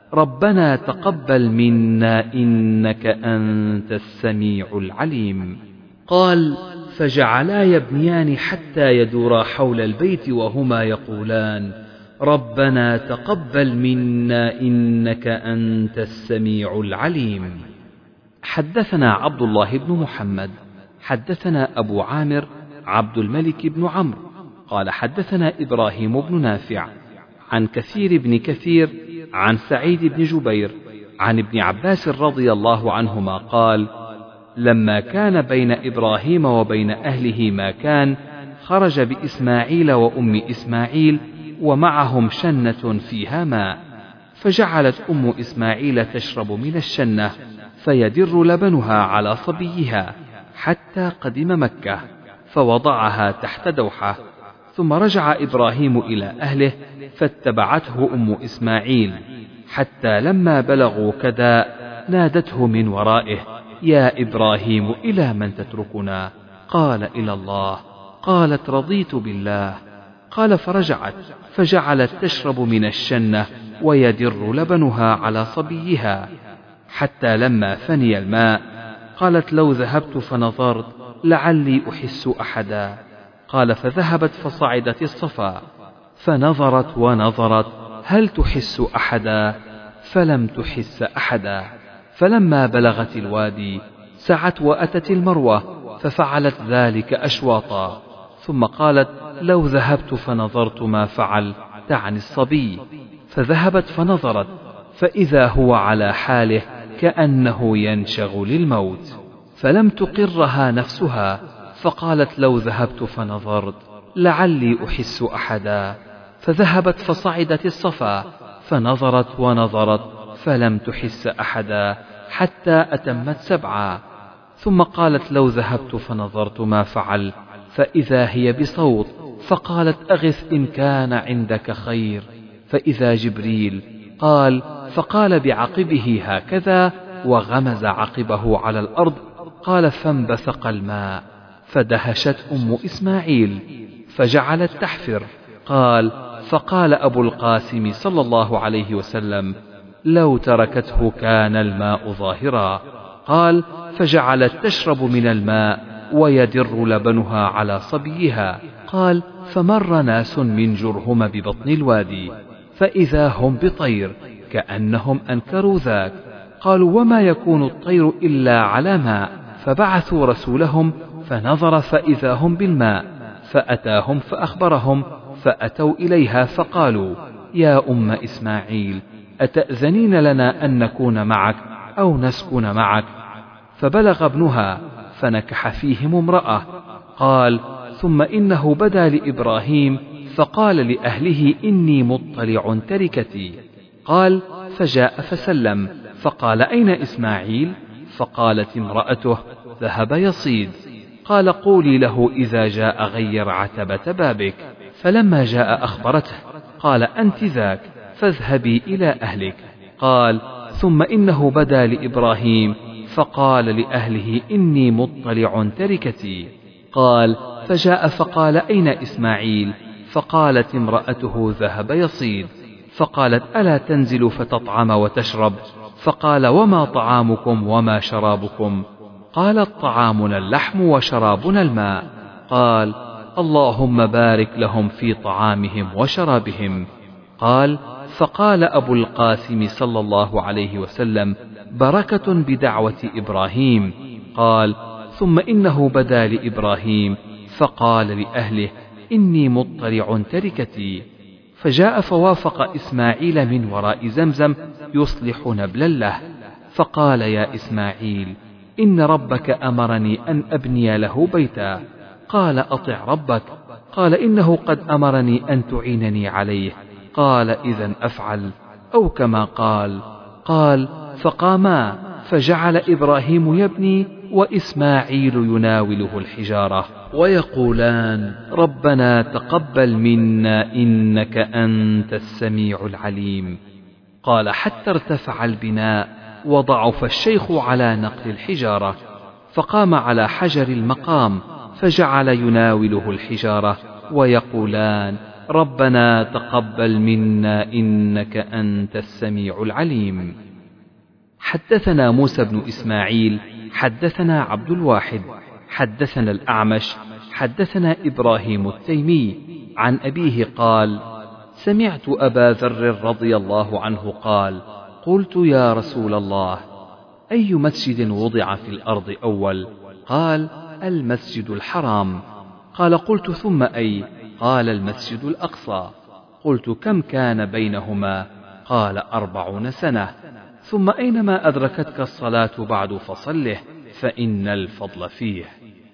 ربنا تقبل منا إنك أنت السميع العليم. قال: فجعلا يبنيان حتى يدورا حول البيت وهما يقولان: ربنا تقبل منا إنك أنت السميع العليم. حدثنا عبد الله بن محمد حدثنا أبو عامر عبد الملك بن عمرو قال: حدثنا إبراهيم بن نافع عن كثير بن كثير عن سعيد بن جبير عن ابن عباس رضي الله عنهما قال: لما كان بين إبراهيم وبين أهله ما كان، خرج بإسماعيل وأم إسماعيل ومعهم شنة فيها ماء، فجعلت أم إسماعيل تشرب من الشنة، فيدر لبنها على صبيها حتى قدم مكة، فوضعها تحت دوحة. ثم رجع إبراهيم إلى أهله، فاتبعته أم إسماعيل، حتى لما بلغوا كدا نادته من ورائه: يا إبراهيم، إلى من تتركنا؟ قال: إلى الله. قالت: رضيت بالله. قال: فرجعت فجعلت تشرب من الشنة ويدر لبنها على صبيها، حتى لما فني الماء قالت: لو ذهبت فنظرت لعلي أحس أحدا. قال: فذهبت فصعدت الصفا، فنظرت ونظرت هل تحس أحدا؟ فلم تحس أحدا. فلما بلغت الوادي سعت وأتت المروة، ففعلت ذلك أشواطا، ثم قالت: لو ذهبت فنظرت ما فعل، تعني الصبي. فذهبت فنظرت، فإذا هو على حاله كأنه ينشغ للموت، فلم تقرها نفسها، فقالت: لو ذهبت فنظرت لعلي أحس أحدا. فذهبت فصعدت الصفا، فنظرت ونظرت فلم تحس أحدا حتى أتمت سبعا، ثم قالت: لو ذهبت فنظرت ما فعل، فإذا هي بصوت، فقالت: أغث إن كان عندك خير. فإذا جبريل قال: فقال بعقبه هكذا وغمز عقبه على الأرض. قال: فانبثق الماء فدهشت أم إسماعيل فجعلت تحفر. قال: فقال أبو القاسم صلى الله عليه وسلم: لو تركته كان الماء ظاهرا. قال: فجعلت تشرب من الماء ويدر لبنها على صبيها. قال: فمر ناس من جرهم ببطن الوادي فإذا هم بطير كأنهم أنكروا ذاك. قالوا: وما يكون الطير إلا على ماء؟ فبعثوا رسولهم فنظر فإذا هم بالماء، فأتاهم فأخبرهم، فأتوا إليها فقالوا: يا أم إسماعيل، أتأذنين لنا أن نكون معك أو نسكن معك؟ فبلغ ابنها فنكح فيهم امرأة. قال: ثم إنه بدا لإبراهيم فقال لأهله: إني مطلع تركتي. قال: فجاء فسلم فقال: أين إسماعيل؟ فقالت امرأته: ذهب يصيد. قال: قولي له إذا جاء غير عتبة بابك. فلما جاء أخبرته. قال: أنت ذاك، فاذهبي إلى أهلك. قال: ثم إنه بدا لإبراهيم فقال لأهله: إني مطلع تركتي. قال: فجاء فقال: أين إسماعيل؟ فقالت امرأته: ذهب يصيد. فقالت: ألا تنزل فتطعم وتشرب؟ فقال: وما طعامكم وما شرابكم؟ قالت: طعامنا اللحم وشرابنا الماء. قال: اللهم بارك لهم في طعامهم وشرابهم. قال: فقال أبو القاسم صلى الله عليه وسلم: بركة بدعوة إبراهيم. قال: ثم إنه بدا لإبراهيم فقال لأهله: إني مطلع تركتي. فجاء فوافق إسماعيل من وراء زمزم يصلح نبلا له. فقال: يا إسماعيل، إن ربك أمرني أن أبني له بيتا. قال: أطع ربك. قال: إنه قد أمرني أن تعينني عليه. قال: إذن أفعل، أو كما قال. قال: فقاما فجعل إبراهيم يبني وإسماعيل يناوله الحجارة ويقولان: ربنا تقبل منا إنك أنت السميع العليم. قال: حتى ارتفع البناء وضعف الشيخ على نقل الحجارة، فقام على حجر المقام فجعل يناوله الحجارة ويقولان: ربنا تقبل منا إنك أنت السميع العليم. حدثنا موسى بن إسماعيل حدثنا عبد الواحد حدثنا الأعمش حدثنا إبراهيم التيمي عن أبيه قال: سمعت أبا ذر رضي الله عنه قال: قلت: يا رسول الله، أي مسجد وضع في الأرض أول؟ قال: المسجد الحرام. قال: قلت: ثم أي؟ قال: المسجد الأقصى. قلت: كم كان بينهما؟ قال: أربعون سنة. ثم أينما أدركتك الصلاة بعد فصله، فإن الفضل فيه.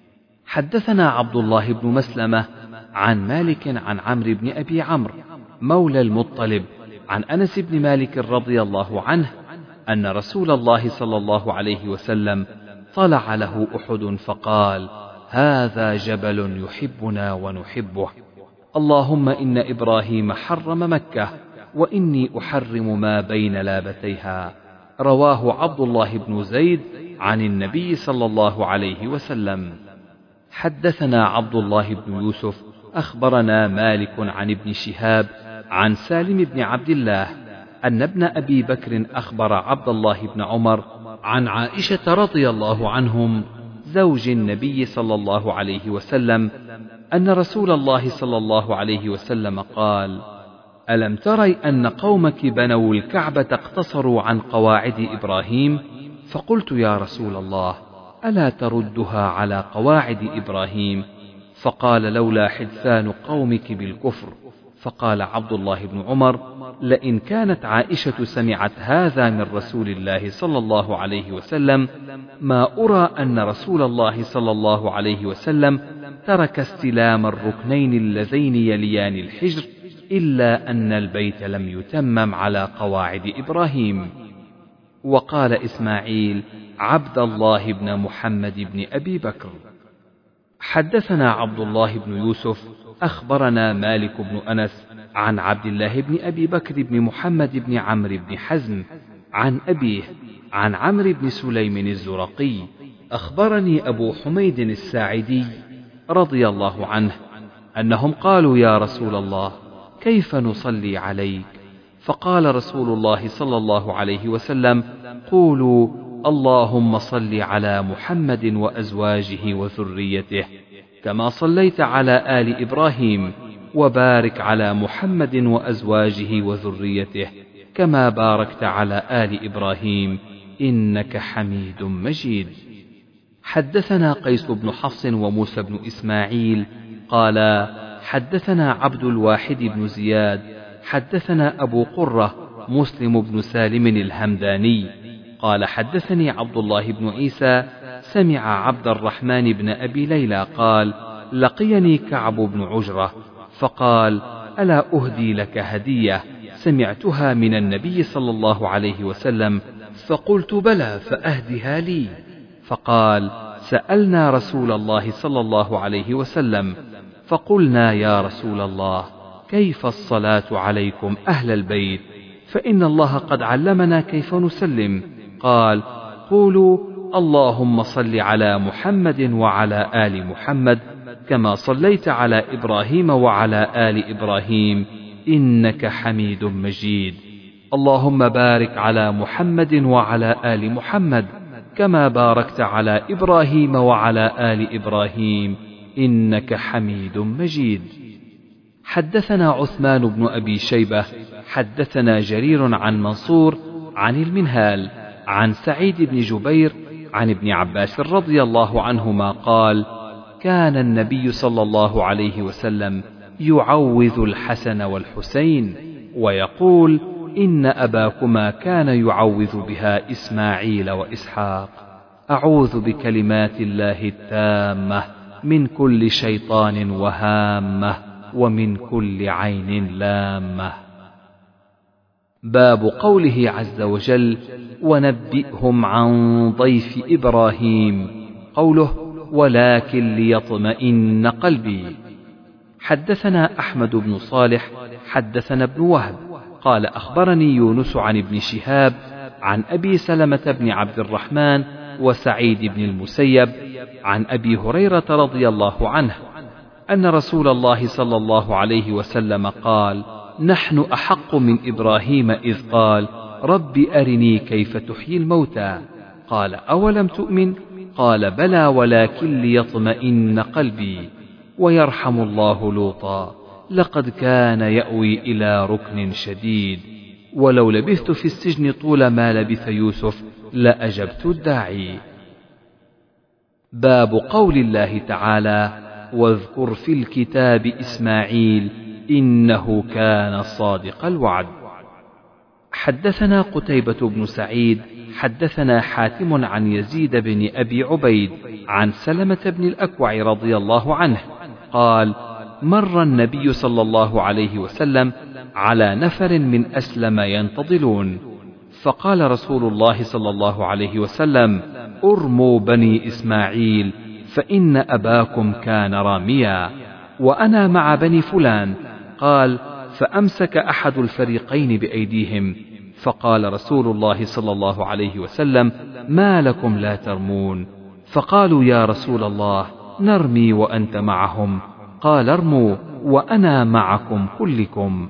حدثنا عبد الله بن مسلمة عن مالك عن عمرو بن أبي عمرو مولى المطلب عن أنس بن مالك رضي الله عنه أن رسول الله صلى الله عليه وسلم طلع له أحد فقال: هذا جبل يحبنا ونحبه، اللهم إن إبراهيم حرم مكة وإني أحرم ما بين لابتيها. رواه عبد الله بن زيد عن النبي صلى الله عليه وسلم. حدثنا عبد الله بن يوسف أخبرنا مالك عن ابن شهاب عن سالم بن عبد الله أن ابن أبي بكر أخبر عبد الله بن عمر عن عائشة رضي الله عنهم زوج النبي صلى الله عليه وسلم أن رسول الله صلى الله عليه وسلم قال: ألم تري أن قومك بنوا الكعبة اقتصروا عن قواعد إبراهيم؟ فقلت: يا رسول الله، ألا تردها على قواعد إبراهيم؟ فقال: لولا حدثان قومك بالكفر. فقال عبد الله بن عمر: لئن كانت عائشة سمعت هذا من رسول الله صلى الله عليه وسلم ما أرى أن رسول الله صلى الله عليه وسلم ترك استلام الركنين اللذين يليان الحجر إلا أن البيت لم يتمم على قواعد إبراهيم. وقال إسماعيل: عبد الله بن محمد بن أبي بكر. حدثنا عبد الله بن يوسف أخبرنا مالك بن أنس عن عبد الله بن أبي بكر بن محمد بن عمرو بن حزم عن أبيه عن عمرو بن سليم الزرقي أخبرني أبو حميد الساعدي رضي الله عنه أنهم قالوا يا رسول الله كيف نصلي عليك؟ فقال رسول الله صلى الله عليه وسلم قولوا اللهم صل على محمد وأزواجه وذريته كما صليت على آل إبراهيم وبارك على محمد وأزواجه وذريته كما باركت على آل إبراهيم إنك حميد مجيد. حدثنا قيس بن حفص وموسى بن إسماعيل قال حدثنا عبد الواحد بن زياد حدثنا أبو قرة مسلم بن سالم الهمداني قال حدثني عبد الله بن عيسى سمع عبد الرحمن بن أبي ليلى قال لقيني كعب بن عجرة فقال ألا أهدي لك هدية سمعتها من النبي صلى الله عليه وسلم؟ فقلت بلى فأهدها لي. فقال سألنا رسول الله صلى الله عليه وسلم فقلنا يا رسول الله كيف الصلاة عليكم أهل البيت فإن الله قد علمنا كيف نسلم. قال قولوا اللهم صل على محمد وعلى آل محمد كما صليت على إبراهيم وعلى آل إبراهيم إنك حميد مجيد. اللهم بارك على محمد وعلى آل محمد كما باركت على إبراهيم وعلى آل إبراهيم إنك حميد مجيد. حدثنا عثمان بن أبي شيبة حدثنا جرير عن منصور عن المنهال عن سعيد بن جبير عن ابن عباس رضي الله عنهما قال كان النبي صلى الله عليه وسلم يعوذ الحسن والحسين ويقول إن أباكما كان يعوذ بها إسماعيل وإسحاق أعوذ بكلمات الله التامة من كل شيطان وهامة ومن كل عين لامة. باب قوله عز وجل ونبئهم عن ضيف إبراهيم قوله ولكن ليطمئن قلبي. حدثنا أحمد بن صالح حدثنا ابن وهب قال أخبرني يونس عن ابن شهاب عن أبي سلمة بن عبد الرحمن وسعيد بن المسيب عن أبي هريرة رضي الله عنه أن رسول الله صلى الله عليه وسلم قال نحن أحق من إبراهيم إذ قال رب أرني كيف تحيي الموتى قال أولم تؤمن قال بلى ولكن ليطمئن قلبي. ويرحم الله لوطا لقد كان يأوي إلى ركن شديد ولو لبثت في السجن طول ما لبث يوسف لأجبت الداعي. باب قول الله تعالى واذكر في الكتاب إسماعيل إنه كان صادق الوعد. حدثنا قتيبة بن سعيد حدثنا حاتم عن يزيد بن أبي عبيد عن سلمة بن الأكوع رضي الله عنه قال مر النبي صلى الله عليه وسلم على نفر من أسلم ينتظلون فقال رسول الله صلى الله عليه وسلم أرموا بني إسماعيل فإن أباكم كان راميا وأنا مع بني فلان. قال فأمسك أحد الفريقين بأيديهم فقال رسول الله صلى الله عليه وسلم ما لكم لا ترمون؟ فقالوا يا رسول الله نرمي وأنت معهم. قال ارموا وأنا معكم كلكم.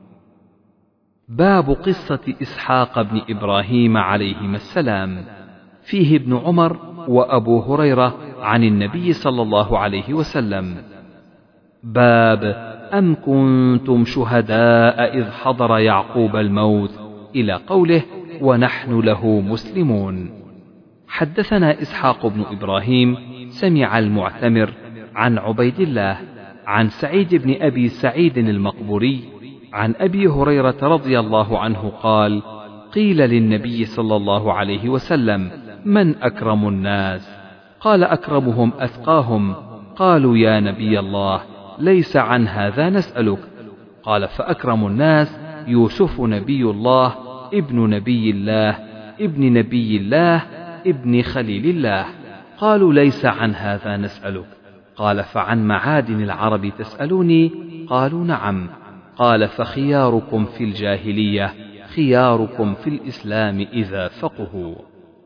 باب قصة إسحاق بن إبراهيم عليهما السلام فيه ابن عمر وأبو هريرة عن النبي صلى الله عليه وسلم. باب أم كنتم شهداء إذ حضر يعقوب الموت إلى قوله ونحن له مسلمون. حدثنا إسحاق بن إبراهيم سمع المعتمر عن عبيد الله عن سعيد بن أبي سعيد المقبوري عن أبي هريرة رضي الله عنه قال قيل للنبي صلى الله عليه وسلم من أكرم الناس؟ قال أكرمهم أتقاهم. قالوا يا نبي الله ليس عن هذا نسألك. قال فأكرم الناس يوسف نبي الله ابن نبي الله ابن نبي الله ابن خليل الله. قالوا ليس عن هذا نسألك. قال فعن معادن العرب تسألوني؟ قالوا نعم. قال فخياركم في الجاهلية خياركم في الإسلام إذا فقهوا.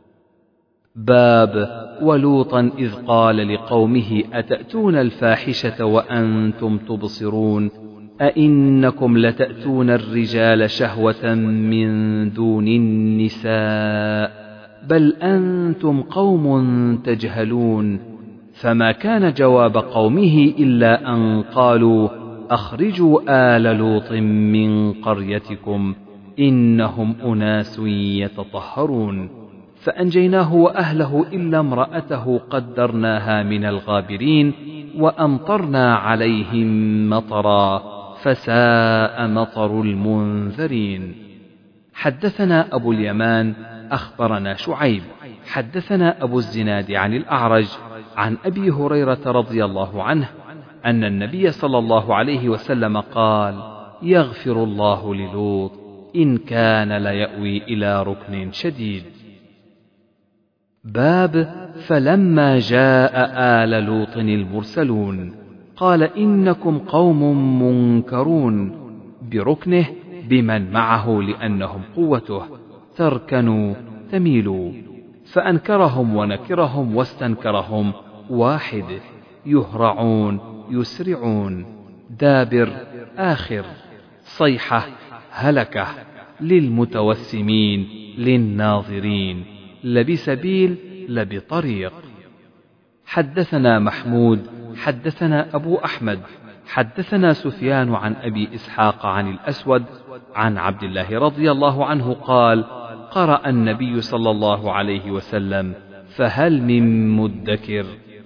باب ولوطا إذ قال لقومه أتأتون الفاحشة وأنتم تبصرون أئنكم لتأتون الرجال شهوة من دون النساء بل أنتم قوم تجهلون. فما كان جواب قومه إلا أن قالوا أخرجوا آل لوط من قريتكم إنهم أناس يتطهرون. فأنجيناه وأهله إلا امرأته قدرناها من الغابرين وأمطرنا عليهم مطرا فساء مطر المنذرين. حدثنا أبو اليمان أخبرنا شعيب حدثنا أبو الزناد عن الأعرج عن أبي هريرة رضي الله عنه أن النبي صلى الله عليه وسلم قال يغفر الله للوط إن كان ليأوي إلى ركن شديد. باب فلما جاء آل لوط المرسلون قال إنكم قوم منكرون بركنه بمن معه لأنهم قوته تركنوا تميلوا. فأنكرهم ونكرهم واستنكرهم واحد يهرعون يسرعون دابر آخر صيحة هلكة للمتوسمين للناظرين لبسبيل لبطريق. حدثنا محمود حدثنا أبو أحمد حدثنا سفيان عن أبي إسحاق عن الأسود عن عبد الله رضي الله عنه قال قرأ النبي صلى الله عليه وسلم فهل من مدكر.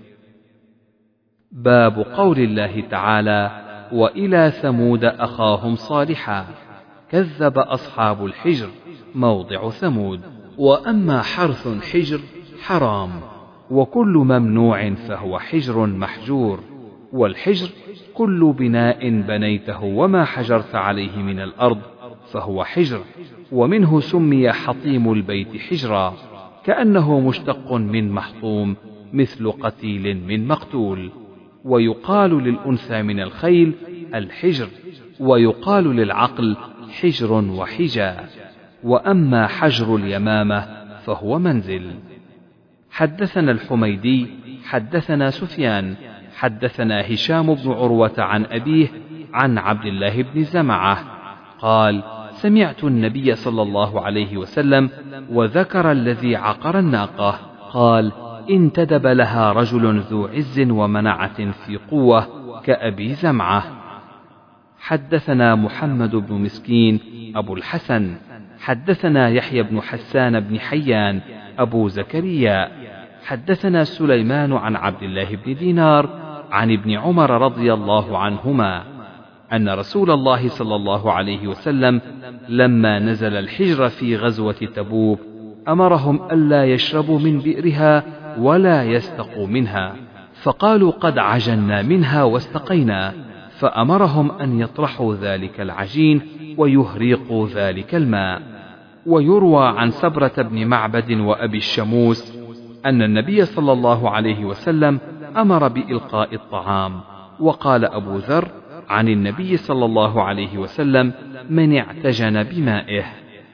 باب قول الله تعالى وإلى ثمود أخاهم صالحا كذب أصحاب الحجر موضع ثمود. وأما حرث حجر حرام وكل ممنوع فهو حجر محجور. والحجر كل بناء بنيته وما حجرت عليه من الأرض فهو حجر. ومنه سمي حطيم البيت حجرا كأنه مشتق من محطوم مثل قتيل من مقتول. ويقال للأنثى من الخيل الحجر ويقال للعقل حجر وحجا. وأما حجر اليمامة فهو منزل. حدثنا الحميدي حدثنا سفيان حدثنا هشام بن عروة عن أبيه عن عبد الله بن زمعة قال سمعت النبي صلى الله عليه وسلم وذكر الذي عقر الناقة قال انتدب لها رجل ذو عز ومنعة في قوة كأبي زمعة. حدثنا محمد بن مسكين أبو الحسن حدثنا يحيى بن حسان بن حيان أبو زكريا حدثنا سليمان عن عبد الله بن دينار عن ابن عمر رضي الله عنهما أن رسول الله صلى الله عليه وسلم لما نزل الحجر في غزوة تبوك أمرهم ألا يشربوا من بئرها ولا يستقوا منها فقالوا قد عجنا منها واستقينا فأمرهم أن يطرحوا ذلك العجين ويهريقوا ذلك الماء. ويروى عن سبرة بن معبد وأبي الشموس أن النبي صلى الله عليه وسلم أمر بإلقاء الطعام. وقال أبو ذر عن النبي صلى الله عليه وسلم من اعتجن بمائه.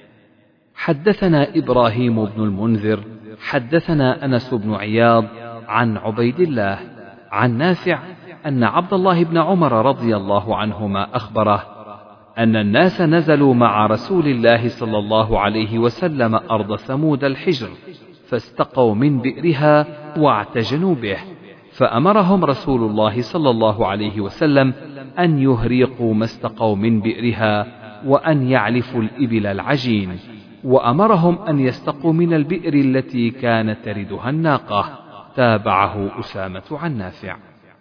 حدثنا إبراهيم بن المنذر حدثنا أنس بن عياض عن عبيد الله عن نافع أن عبد الله بن عمر رضي الله عنهما أخبره أن الناس نزلوا مع رسول الله صلى الله عليه وسلم أرض ثمود الحجر فاستقوا من بئرها واعتجنوا به فأمرهم رسول الله صلى الله عليه وسلم أن يهريقوا ما استقوا من بئرها وأن يعلفوا الإبل العجين وأمرهم أن يستقوا من البئر التي كانت تردها الناقة. تابعه أسامة عن نافع.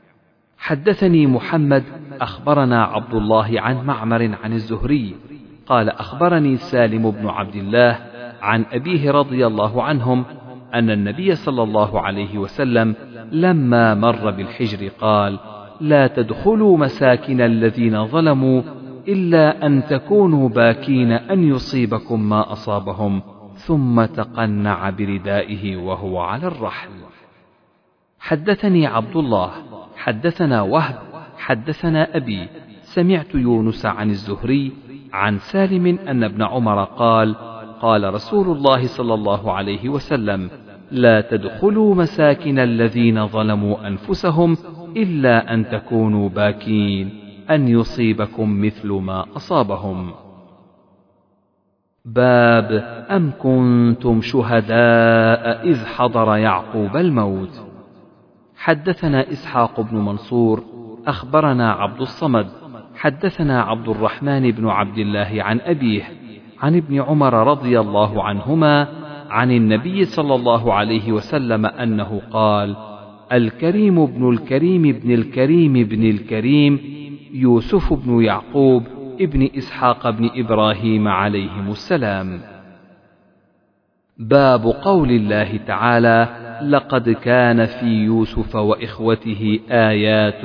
حدثني محمد أخبرنا عبد الله عن معمر عن الزهري قال أخبرني سالم بن عبد الله عن أبيه رضي الله عنهم أن النبي صلى الله عليه وسلم لما مر بالحجر قال لا تدخلوا مساكن الذين ظلموا إلا أن تكونوا باكين أن يصيبكم ما أصابهم ثم تقنع بردائه وهو على الرحل. حدثني عبد الله حدثنا وهب حدثنا أبي سمعت يونس عن الزهري عن سالم أن ابن عمر قال قال رسول الله صلى الله عليه وسلم لا تدخلوا مساكن الذين ظلموا أنفسهم إلا أن تكونوا باكين أن يصيبكم مثل ما أصابهم. باب أم كنتم شهداء إذ حضر يعقوب الموت. حدثنا إسحاق بن منصور أخبرنا عبد الصمد حدثنا عبد الرحمن بن عبد الله عن أبيه عن ابن عمر رضي الله عنهما عن النبي صلى الله عليه وسلم أنه قال الكريم ابن الكريم ابن الكريم ابن الكريم يوسف بن يعقوب ابن إسحاق بن إبراهيم عليهم السلام. باب قول الله تعالى لقد كان في يوسف وإخوته آيات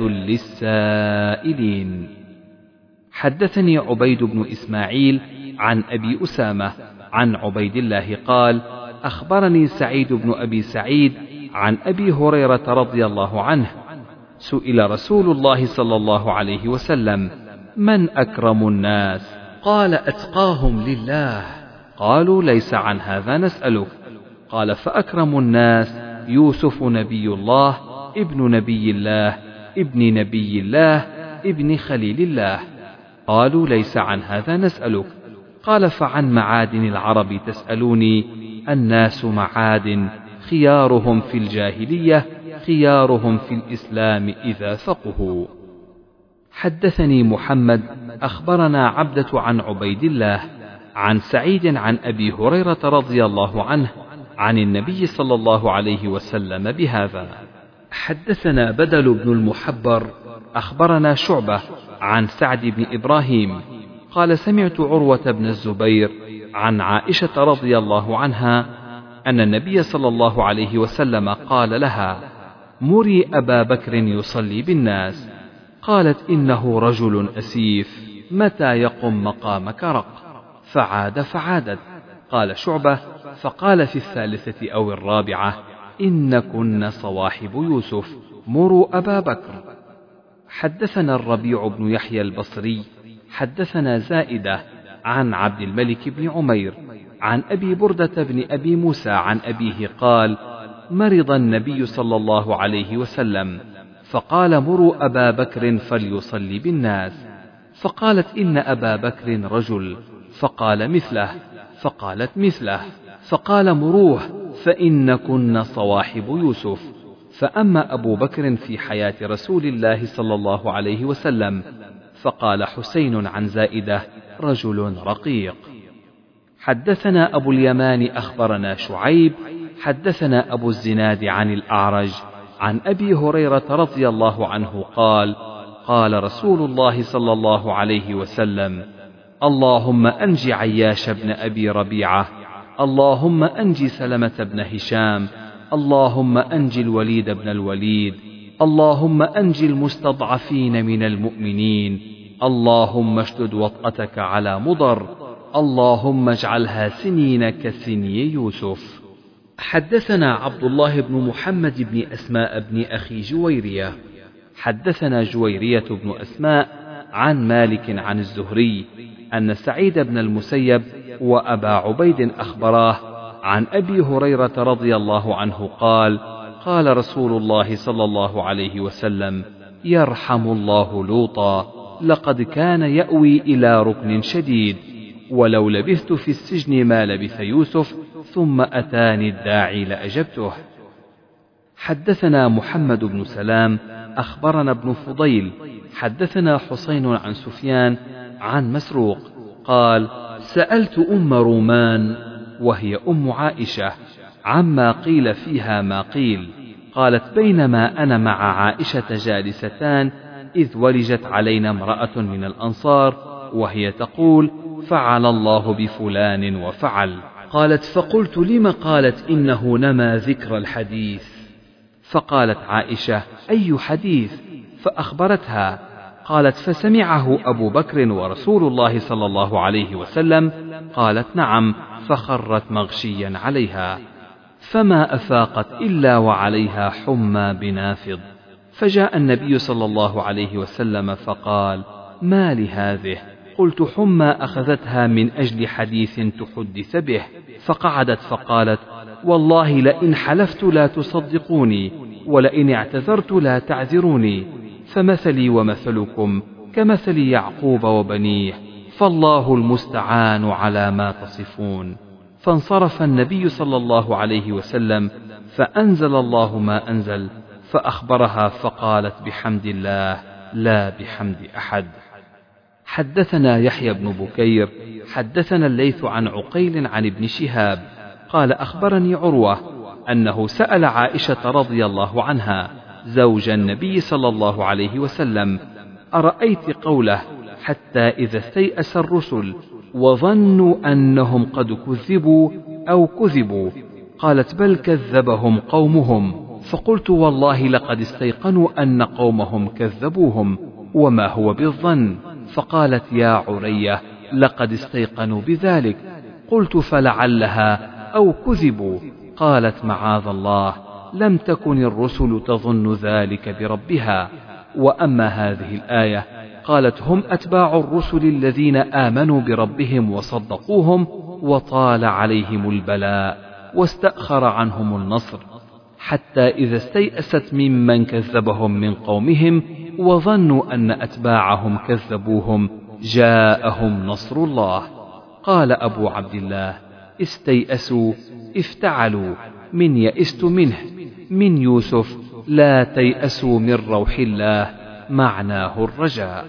للسائلين. حدثني عبيد بن إسماعيل عن أبي أسامة عن عبيد الله قال أخبرني سعيد بن أبي سعيد عن أبي هريرة رضي الله عنه سئل رسول الله صلى الله عليه وسلم من أكرم الناس؟ قال أتقاهم لله. قالوا ليس عن هذا نسألك. قال فأكرم الناس يوسف نبي الله ابن نبي الله ابن نبي الله ابن خليل الله. قالوا ليس عن هذا نسألك. قال فعن معادن العرب تسألوني؟ الناس معادن خيارهم في الجاهلية خيارهم في الإسلام إذا فقهوا. حدثني محمد أخبرنا عبدة عن عبيد الله عن سعيد عن أبي هريرة رضي الله عنه عن النبي صلى الله عليه وسلم بهذا. حدثنا بدل بن المحبر أخبرنا شعبة عن سعد بن إبراهيم قال سمعت عروة بن الزبير عن عائشة رضي الله عنها أن النبي صلى الله عليه وسلم قال لها مري أبا بكر يصلي بالناس. قالت إنه رجل أسيف متى يقم مقامك رق. فعاد فعادت. قال شعبة فقال في الثالثة أو الرابعة إن كن صواحب يوسف مروا أبا بكر. حدثنا الربيع بن يحيى البصري حدثنا زائدة عن عبد الملك بن عمير عن أبي بردة بن أبي موسى عن أبيه قال مرض النبي صلى الله عليه وسلم فقال مروا أبا بكر فليصلي بالناس. فقالت إن أبا بكر رجل فقال مثله فقالت مثله فقال مروه فإن كن صواحب يوسف. فأما أبو بكر في حياة رسول الله صلى الله عليه وسلم فقال حسين عن زائدة رجل رقيق. حدثنا أبو اليمان أخبرنا شعيب حدثنا أبو الزناد عن الأعرج عن أبي هريرة رضي الله عنه قال قال رسول الله صلى الله عليه وسلم اللهم أنج عياش بن أبي ربيعة اللهم أنج سلمة بن هشام اللهم أنج الوليد بن الوليد اللهم أنج المستضعفين من المؤمنين اللهم اشدد وطأتك على مضر اللهم اجعلها سنين كسني يوسف. حدثنا عبد الله بن محمد بن أسماء بن أخي جويرية حدثنا جويرية بن أسماء عن مالك عن الزهري أن سعيد بن المسيب وأبا عبيد أخبراه عن أبي هريرة رضي الله عنه قال قال رسول الله صلى الله عليه وسلم يرحم الله لوطا لقد كان يأوي إلى ركن شديد ولو لبثت في السجن ما لبث يوسف ثم أتاني الداعي لأجبته. حدثنا محمد بن سلام أخبرنا ابن فضيل حدثنا حسين عن سفيان عن مسروق قال سألت أم رومان وهي أم عائشة عما قيل فيها ما قيل. قالت بينما أنا مع عائشة جالستان إذ ولجت علينا امرأة من الأنصار وهي تقول فعل الله بفلان وفعل. قالت فقلت لم؟ قالت إنه نما ذكر الحديث. فقالت عائشة أي حديث؟ فأخبرتها. قالت فسمعه أبو بكر ورسول الله صلى الله عليه وسلم. قالت نعم فخرت مغشيا عليها. فما أفاقت إلا وعليها حمى بنافض. فجاء النبي صلى الله عليه وسلم فقال: ما لهذه؟ قلت: حمى أخذتها من أجل حديث تحدث به. فقعدت فقالت: والله لئن حلفت لا تصدقوني، ولئن اعتذرت لا تعذروني، فمثلي ومثلكم كمثل يعقوب وبنيه، فالله المستعان على ما تصفون. فانصرف النبي صلى الله عليه وسلم، فأنزل الله ما أنزل، فأخبرها فقالت: بحمد الله لا بحمد أحد. حدثنا يحيى بن بكير حدثنا الليث عن عقيل عن ابن شهاب قال: أخبرني عروة أنه سأل عائشة رضي الله عنها زوج النبي صلى الله عليه وسلم: أرأيت قوله: حتى إذا استيأس الرسل وظنوا أنهم قد كذبوا أو كذبوا؟ قالت: بل كذبهم قومهم. فقلت: والله لقد استيقنوا أن قومهم كذبوهم، وما هو بالظن. فقالت: يا عرية، لقد استيقنوا بذلك. قلت: فلعلها أو كذبوا. قالت: معاذ الله، لم تكن الرسل تظن ذلك بربها. وأما هذه الآية، قالت: هم أتباع الرسل الذين آمنوا بربهم وصدقوهم، وطال عليهم البلاء واستأخر عنهم النصر، حتى إذا استيأست ممن كذبهم من قومهم وظنوا أن أتباعهم كذبوهم جاءهم نصر الله. قال أبو عبد الله: استيأسوا افتعلوا، من يئست منه، من يوسف: لا تيأسوا من روح الله، معناه الرجاء.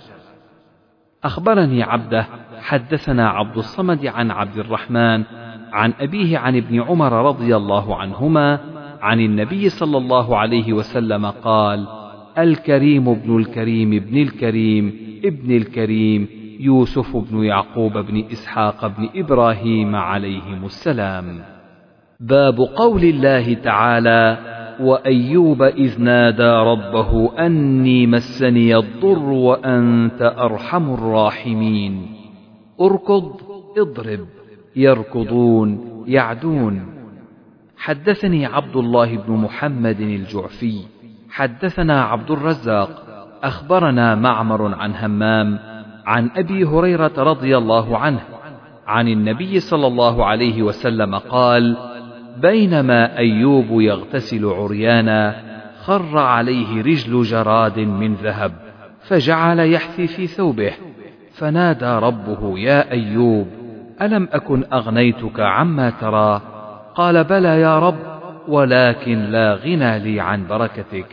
أخبرني عبده حدثنا عبد الصمد عن عبد الرحمن عن أبيه عن ابن عمر رضي الله عنهما عن النبي صلى الله عليه وسلم قال: الكريم ابن الكريم ابن الكريم ابن الكريم يوسف بن يعقوب بن إسحاق بن إبراهيم عليهم السلام. باب قول الله تعالى: وأيوب إذ نادى ربه أني مسني الضر وأنت أرحم الراحمين. اركض اضرب، يركضون يعدون. حدثني عبد الله بن محمد الجعفي حدثنا عبد الرزاق أخبرنا معمر عن همام عن أبي هريرة رضي الله عنه عن النبي صلى الله عليه وسلم قال: بينما أيوب يغتسل عريانا خر عليه رجل جراد من ذهب، فجعل يحثي في ثوبه، فنادى ربه: يا أيوب، ألم أكن أغنيتك عما ترى؟ قال: بلى يا رب، ولكن لا غنى لي عن بركتك.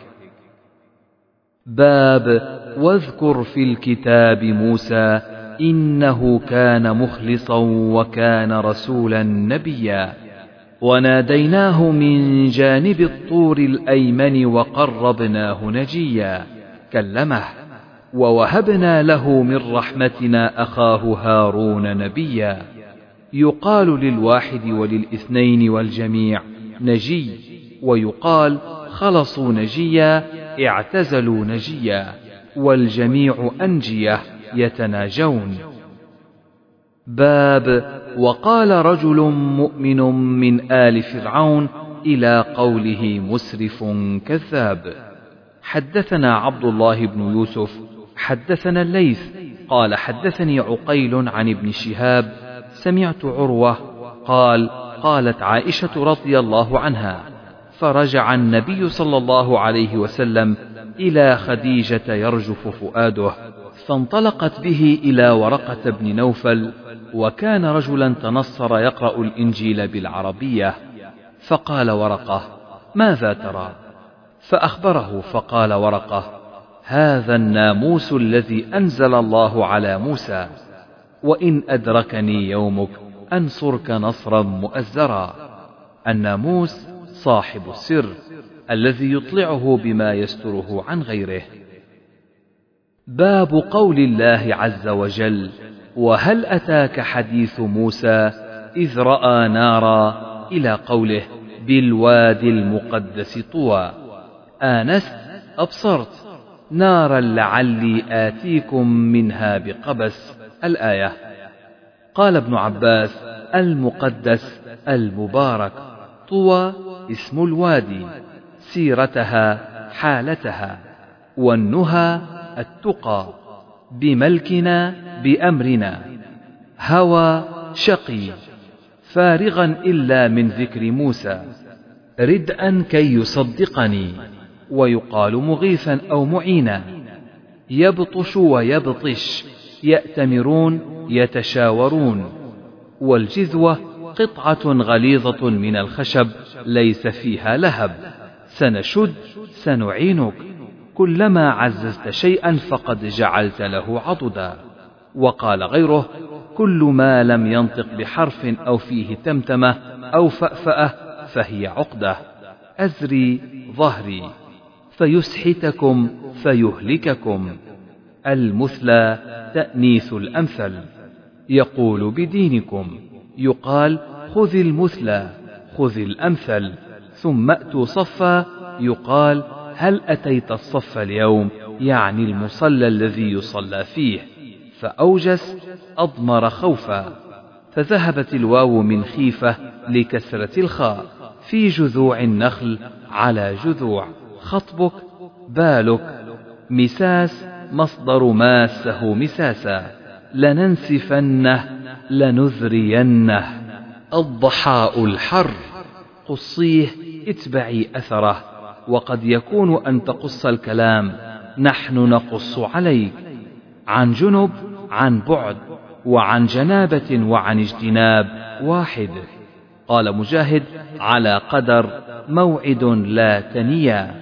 باب واذكر في الكتاب موسى إنه كان مخلصا وكان رسولا نبيا، وناديناه من جانب الطور الأيمن وقربناه نجيا، كلمه، ووهبنا له من رحمتنا أخاه هارون نبيا. يقال للواحد وللاثنين والجميع نجي، ويقال خلصوا نجيا اعتزلوا نجيا، والجميع أنجية يتناجون. باب وقال رجل مؤمن من آل فرعون إلى قوله مسرف كذاب. حدثنا عبد الله بن يوسف حدثنا الليث قال حدثني عقيل عن ابن شهاب سمعت عروة قال: قالت عائشة رضي الله عنها: فرجع النبي صلى الله عليه وسلم إلى خديجة يرجف فؤاده، فانطلقت به إلى ورقة بن نوفل، وكان رجلا تنصر يقرأ الإنجيل بالعربية. فقال ورقة: ماذا ترى؟ فأخبره، فقال ورقة: هذا الناموس الذي أنزل الله على موسى، وإن أدركني يومك أنصرك نصرا مؤزرا. الناموس صاحب السر الذي يطلعه بما يستره عن غيره. باب قول الله عز وجل: وهل أتاك حديث موسى إذ رأى نارا، إلى قوله: بالوادي المقدس طوى. آنست أبصرت نارا لعلي آتيكم منها بقبس، الآية. قال ابن عباس: المقدس المبارك، طوى اسم الوادي، سيرتها حالتها، والنهى التقى، بملكنا بأمرنا، هوى شقي، فارغا إلا من ذكر موسى، ردءا كي يصدقني، ويقال مغيثا أو معينا، يبطش ويبطش، يأتمرون يتشاورون. والجذوة قطعة غليظة من الخشب ليس فيها لهب، سنشد سنعينك، كلما عززت شيئا فقد جعلت له عضدا. وقال غيره: كل ما لم ينطق بحرف أو فيه تمتمة أو فأفأة فهي عقدة. أزري ظهري فيسحتكم فيهلككم. المثلى تأنيث الأمثل. يقول بدينكم، يقال خذ المثلى، خذ الأمثل. ثم أتوا صفا، يقال هل أتيت الصف اليوم، يعني المصلى الذي يصلى فيه. فأوجس أضمر خوفا، فذهبت الواو من خيفة لكسرة الخاء. في جذوع النخل على جذوع. خطبك بالك. مساس مصدر ماسه مساسا. لننسفنه لنذرينه. الضحاء الحر. قصيه اتبعي أثره. وقد يكون أن تقص الكلام، نحن نقص عليك. عن جنب عن بعد، وعن جنابة وعن اجتناب واحد. قال مجاهد: على قدر، موعد لا تنيا.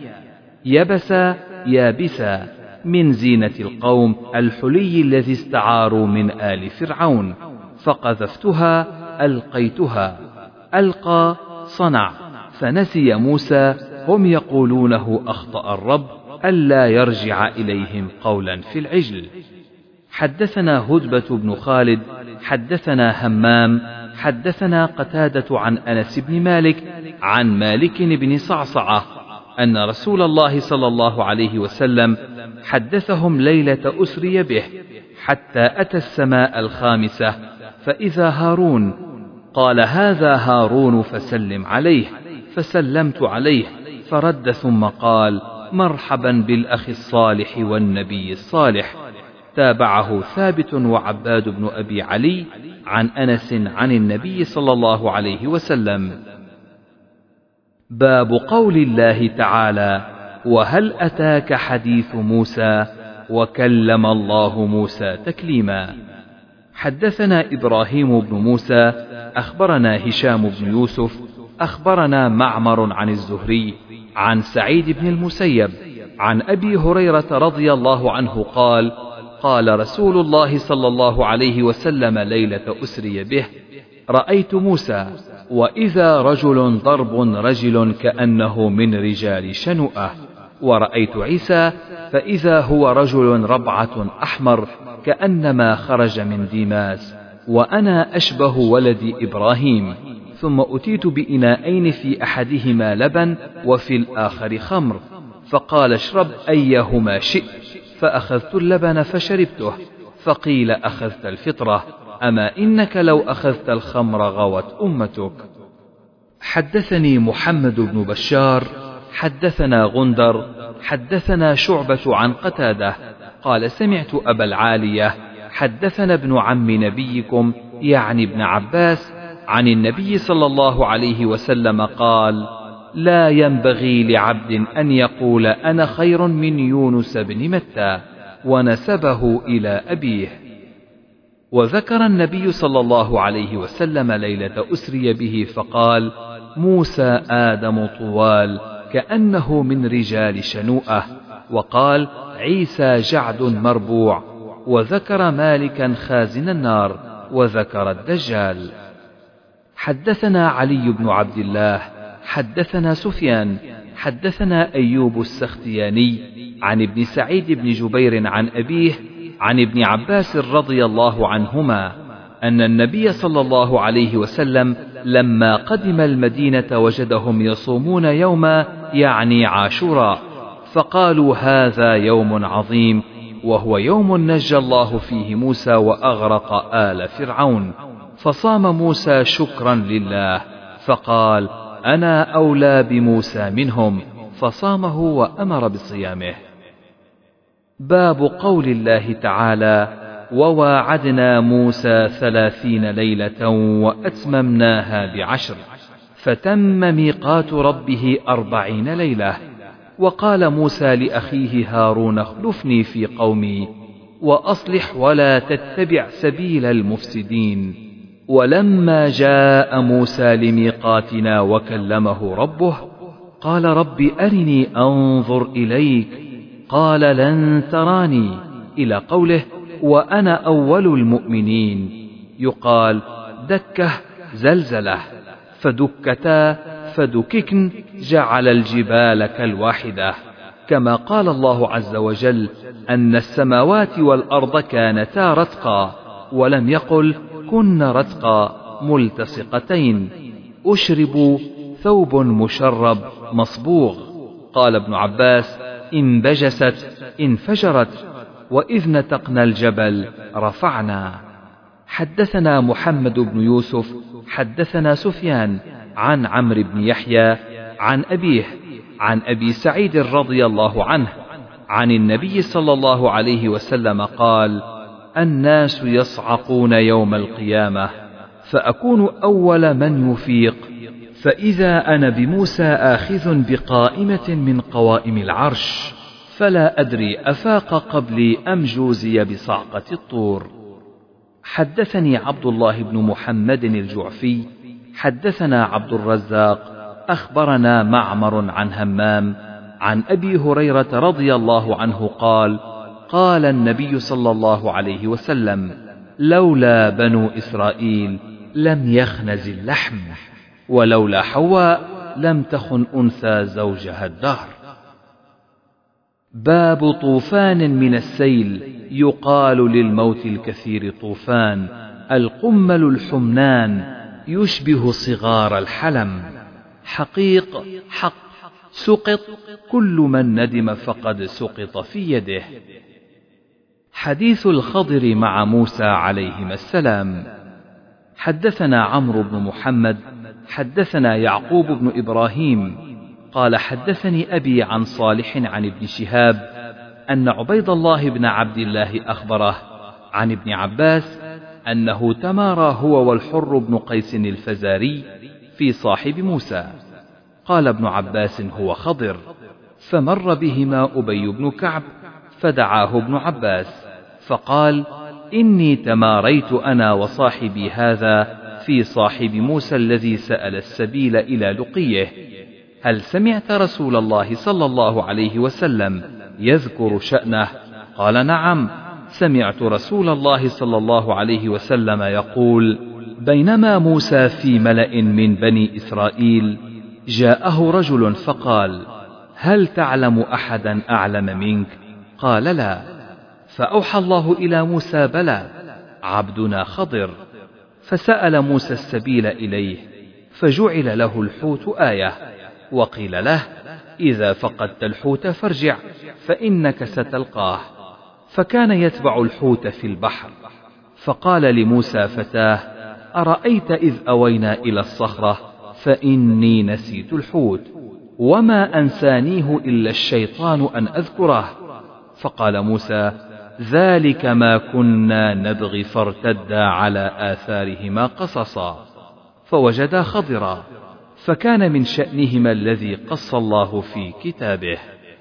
يبسا يابسا، من زينة القوم الحلي الذي استعاروا من آل فرعون. فقذفتها ألقيتها. ألقى صنع، فنسي موسى. هم يقولونه أخطأ الرب ألا يرجع إليهم قولا في العجل. حدثنا هدبة بن خالد حدثنا همام حدثنا قتادة عن أنس بن مالك عن مالك بن صعصعة أن رسول الله صلى الله عليه وسلم حدثهم ليلة أسري به، حتى أتى السماء الخامسة فإذا هارون، قال: هذا هارون فسلم عليه. فسلمت عليه فرد، ثم قال: مرحبا بالأخ الصالح والنبي الصالح. تابعه ثابت وعباد بن أبي علي عن أنس عن النبي صلى الله عليه وسلم. باب قول الله تعالى: وهل أتاك حديث موسى، وكلم الله موسى تكليما. حدثنا إبراهيم بن موسى أخبرنا هشام بن يوسف أخبرنا معمر عن الزهري عن سعيد بن المسيب عن أبي هريرة رضي الله عنه قال: قال رسول الله صلى الله عليه وسلم ليلة أسري به: رأيت موسى وإذا رجل ضرب رجل كأنه من رجال شنوءة، ورأيت عيسى فإذا هو رجل ربعة أحمر كأنما خرج من ديماس، وأنا أشبه ولد إبراهيم. ثم أتيت بإناءين في أحدهما لبن وفي الآخر خمر، فقال: اشرب أيهما شئت. فأخذت اللبن فشربته، فقيل: أخذت الفطرة، أما إنك لو أخذت الخمر غوت أمتك. حدثني محمد بن بشار حدثنا غندر حدثنا شعبة عن قتادة قال: سمعت أبا العالية حدثنا ابن عم نبيكم يعني ابن عباس عن النبي صلى الله عليه وسلم قال: لا ينبغي لعبد أن يقول أنا خير من يونس بن متى، ونسبه إلى أبيه. وذكر النبي صلى الله عليه وسلم ليلة أسري به فقال: موسى آدم طوال كأنه من رجال شنوءة، وقال: عيسى جعد مربوع، وذكر مالكا خازن النار، وذكر الدجال. حدثنا علي بن عبد الله حدثنا سفيان حدثنا أيوب السختياني عن ابن سعيد بن جبير عن أبيه عن ابن عباس رضي الله عنهما أن النبي صلى الله عليه وسلم لما قدم المدينة وجدهم يصومون يوما يعني عاشوراء، فقالوا: هذا يوم عظيم، وهو يوم نجى الله فيه موسى وأغرق آل فرعون. فصام موسى شكرا لله، فقال: أنا أولى بموسى منهم، فصامه وأمر بصيامه. باب قول الله تعالى: وواعدنا موسى ثلاثين ليلة وأتممناها بعشر فتم ميقات ربه أربعين ليلة. وقال موسى لأخيه هارون: اخلفني في قومي وأصلح ولا تتبع سبيل المفسدين. ولما جاء موسى لميقاتنا وكلمه ربه قال: رب أرني أنظر إليك، قال: لن تراني، إلى قوله: وأنا أول المؤمنين. يقال: دكه زلزله، فدكتا فدككن، جعل الجبال كالواحدة. كما قال الله عز وجل أن السماوات والأرض كانتا رتقا، ولم يقل كن رتقا ملتصقتين. أشربوا ثوب مشرب مصبوغ. قال ابن عباس: انبجست انفجرت، وإذ نتقنا الجبل رفعنا. حدثنا محمد بن يوسف حدثنا سفيان عن عمرو بن يحيى عن أبيه عن أبي سعيد رضي الله عنه عن النبي صلى الله عليه وسلم قال: الناس يصعقون يوم القيامة، فأكون أول من يفيق، فإذا أنا بموسى آخذ بقائمة من قوائم العرش، فلا أدري أفاق قبلي أم جوزي بصعقة الطور. حدثني عبد الله بن محمد الجعفي حدثنا عبد الرزاق أخبرنا معمر عن همام عن أبي هريرة رضي الله عنه قال: قال النبي صلى الله عليه وسلم: لولا بنو إسرائيل لم يخنز اللحم، ولولا حواء لم تخن أنثى زوجها الدهر. باب طوفان من السيل. يقال للموت الكثير طوفان، القمل الحمنان، يشبه صغار الحلم. حقيق حق، سقط كل من ندم فقد سقط في يده. حديث الخضر مع موسى عليهما السلام. حدثنا عمرو بن محمد حدثنا يعقوب بن إبراهيم قال: حدثني أبي عن صالح عن ابن شهاب أن عبيد الله بن عبد الله أخبره عن ابن عباس أنه تمارى هو والحر بن قيس الفزاري في صاحب موسى. قال ابن عباس: هو خضر. فمر بهما أبي بن كعب فدعاه ابن عباس فقال: إني تماريت أنا وصاحبي هذا في صاحب موسى الذي سأل السبيل إلى لقيه، هل سمعت رسول الله صلى الله عليه وسلم يذكر شأنه؟ قال: نعم، سمعت رسول الله صلى الله عليه وسلم يقول: بينما موسى في ملأ من بني إسرائيل جاءه رجل فقال: هل تعلم أحدا أعلم منك؟ قال: لا. فأوحى الله إلى موسى: بلى، عبدنا خضر. فسأل موسى السبيل إليه، فجعل له الحوت آية، وقيل له: إذا فقدت الحوت فارجع فإنك ستلقاه. فكان يتبع الحوت في البحر. فقال لموسى فتاه: أرأيت إذ أوينا إلى الصخرة فإني نسيت الحوت وما أنسانيه إلا الشيطان أن أذكره. فقال موسى: ذلك ما كنا نبغي، فارتدا على آثارهما قصصا فوجدا خضرا، فكان من شأنهما الذي قص الله في كتابه.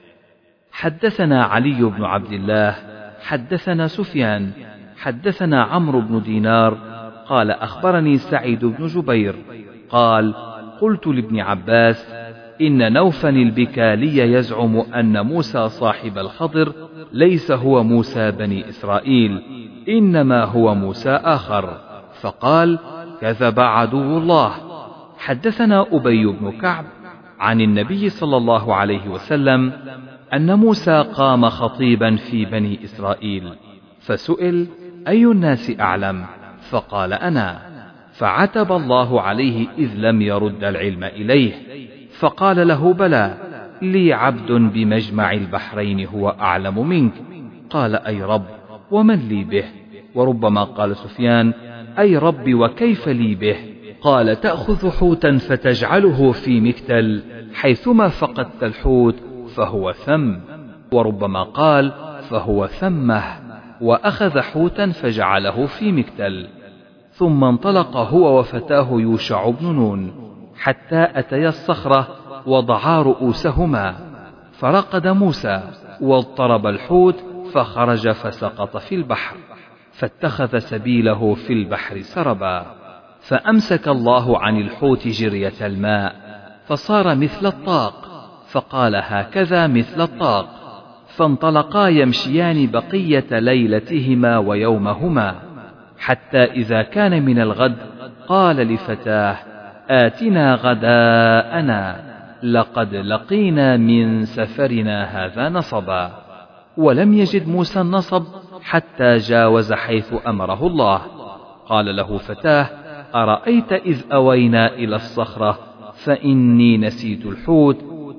حدثنا علي بن عبد الله حدثنا سفيان حدثنا عمرو بن دينار قال: أخبرني سعيد بن جبير قال: قلت لابن عباس: إن نوفا البكالي يزعم أن موسى صاحب الخضر ليس هو موسى بني إسرائيل، إنما هو موسى آخر. فقال: كذب عدو الله. حدثنا أبي بن كعب عن النبي صلى الله عليه وسلم أن موسى قام خطيبا في بني إسرائيل، فسئل: أي الناس أعلم؟ فقال: أنا. فعتب الله عليه إذ لم يرد العلم إليه، فقال له: بلى، لي عبد بمجمع البحرين هو أعلم منك. قال: أي رب، ومن لي به؟ وربما قال سفيان: أي رب، وكيف لي به؟ قال تأخذ حوتا فتجعله في مكتل، حيثما فقدت الحوت فهو ثم، وربما قال فهو ثمه، وأخذ حوتا فجعله في مكتل. ثم انطلق هو وفتاه يوشع بن نون حتى أتيا الصخرة وضعا رؤوسهما، فرقد موسى واضطرب الحوت فخرج فسقط في البحر، فاتخذ سبيله في البحر سربا، فأمسك الله عن الحوت جرية الماء فصار مثل الطاق، فقال هكذا مثل الطاق، فانطلقا يمشيان بقية ليلتهما ويومهما، حتى إذا كان من الغد قال لفتاه آتنا غداءنا لقد لقينا من سفرنا هذا نصبا. ولم يجد موسى النصب حتى جاوز حيث أمره الله. قال له فتاه أرأيت إذ أوينا إلى الصخرة فإني نسيت الحوت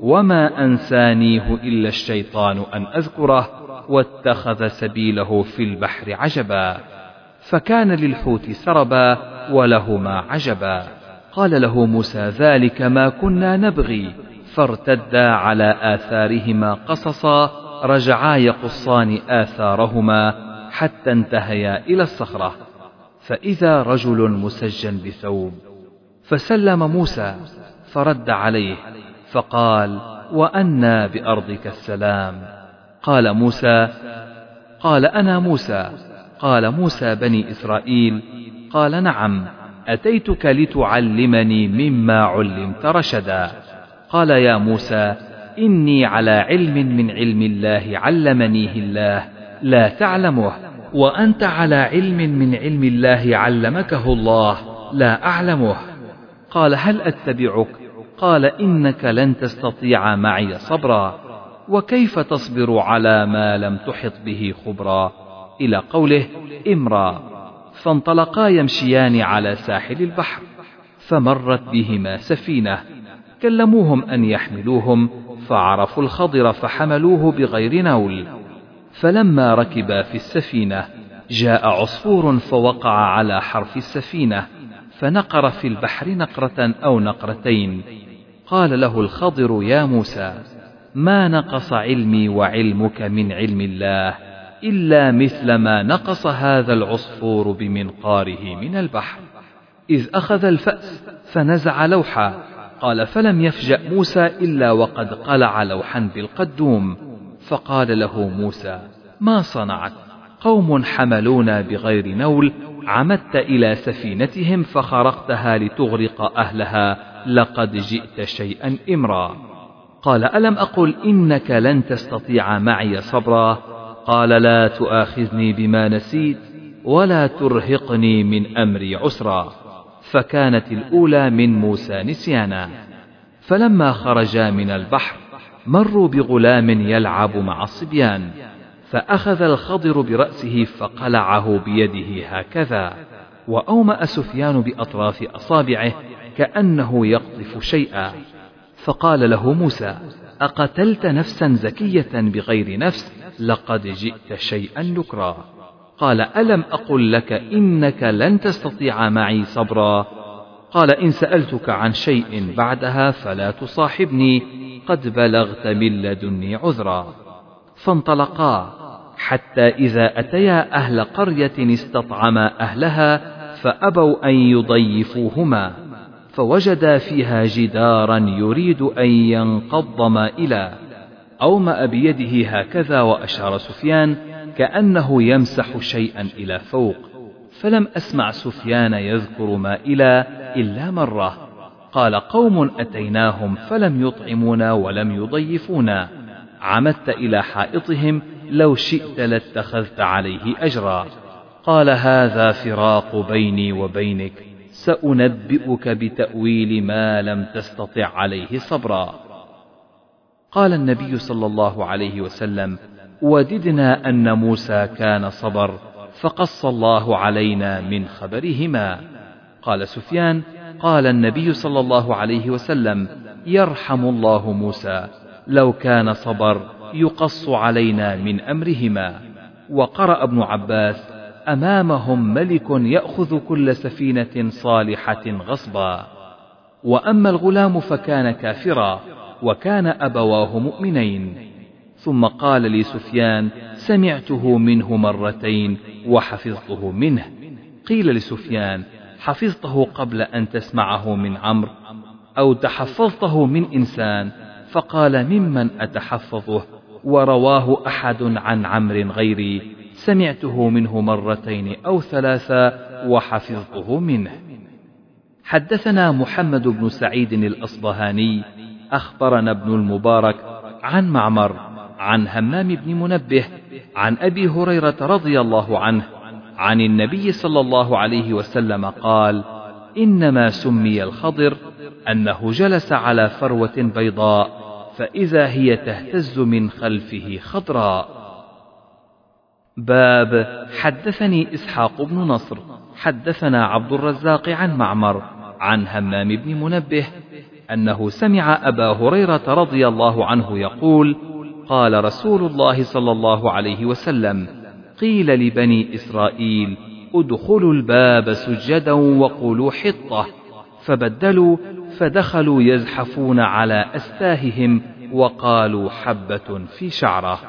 وما أنسانيه إلا الشيطان أن أذكره، واتخذ سبيله في البحر عجبا، فكان للحوت سربا ولهما عجبا. قال له موسى ذلك ما كنا نبغي، فارتدا على آثارهما قصصا، رجعا يقصان آثارهما حتى انتهيا إلى الصخرة، فإذا رجل مسجن بثوب، فسلم موسى فرد عليه فقال وأنى بأرضك السلام؟ قال موسى قال أنا موسى. قال موسى بني إسرائيل قال نعم أتيتك لتعلمني مما علمت رشدا. قال يا موسى إني على علم من علم الله علمنيه الله لا تعلمه، وأنت على علم من علم الله علمكه الله لا أعلمه. قال هل أتبعك؟ قال إنك لن تستطيع معي صبرا، وكيف تصبر على ما لم تحط به خبرا، إلى قوله إمرا. فانطلقا يمشيان على ساحل البحر، فمرت بهما سفينة، كلموهم أن يحملوهم، فعرفوا الخضر فحملوه بغير نول. فلما ركبا في السفينة جاء عصفور فوقع على حرف السفينة، فنقر في البحر نقرة أو نقرتين. قال له الخضر يا موسى ما نقص علمي وعلمك من علم الله إلا مثل ما نقص هذا العصفور بمنقاره من البحر، إذ أخذ الفأس فنزع لوحا. قال فلم يفجأ موسى إلا وقد قلع لوحا بالقدوم، فقال له موسى ما صنعت؟ قوم حملونا بغير نول، عمدت إلى سفينتهم فخرقتها لتغرق أهلها، لقد جئت شيئا إمرا. قال ألم أقل إنك لن تستطيع معي صبرا؟ قال لا تؤاخذني بما نسيت ولا ترهقني من أمري عسرا. فكانت الأولى من موسى نسيانا. فلما خرجا من البحر مروا بغلام يلعب مع الصبيان، فأخذ الخضر برأسه فقلعه بيده هكذا، وأومأ سفيان بأطراف أصابعه كأنه يقطف شيئا، فقال له موسى أقتلت نفسا زكية بغير نفس؟ لقد جئت شيئا نكرا. قال ألم أقل لك إنك لن تستطيع معي صبرا؟ قال إن سألتك عن شيء بعدها فلا تصاحبني، قد بلغت من لدني عذرا. فانطلقا حتى إذا أتيا أهل قرية استطعما أهلها فأبوا أن يضيفوهما، فوجدا فيها جدارا يريد أن ينقض مائلا، أومأ بيده هكذا وأشار سفيان كأنه يمسح شيئا إلى فوق، فلم أسمع سفيان يذكر مائلا إلا مرة. قال قوم أتيناهم فلم يطعمونا ولم يضيفونا، عمدت إلى حائطهم لو شئت لاتخذت عليه أجرا. قال هذا فراق بيني وبينك، سأنبئك بتأويل ما لم تستطع عليه صبرا. قال النبي صلى الله عليه وسلم وددنا أن موسى كان صبر، فقص الله علينا من خبرهما. قال سفيان قال النبي صلى الله عليه وسلم يرحم الله موسى، لو كان صبر يقص علينا من أمرهما. وقرأ ابن عباس أمامهم ملك يأخذ كل سفينة صالحة غصبا. وأما الغلام فكان كافرا، وكان أبواه مؤمنين. ثم قال لي سفيان: سمعته منه مرتين وحفظته منه. قيل لسفيان: حفظته قبل أن تسمعه من عمرو أو تحفظته من إنسان؟ فقال: ممن أتحفظه، ورواه أحد عن عمرو غيري، سمعته منه مرتين أو ثلاثا وحفظته منه. حدثنا محمد بن سعيد الأصبهاني أخبرنا ابن المبارك عن معمر عن همام بن منبه عن أبي هريرة رضي الله عنه عن النبي صلى الله عليه وسلم قال: إنما سمي الخضر أنه جلس على فروة بيضاء فإذا هي تهتز من خلفه خضراء. باب حدثني إسحاق بن نصر حدثنا عبد الرزاق عن معمر عن همام بن منبه أنه سمع أبا هريرة رضي الله عنه يقول: قال رسول الله صلى الله عليه وسلم: قيل لبني إسرائيل: ادخلوا الباب سجدا وقولوا حطة، فبدلوا فدخلوا يزحفون على أستاههم وقالوا حبة في شعرة.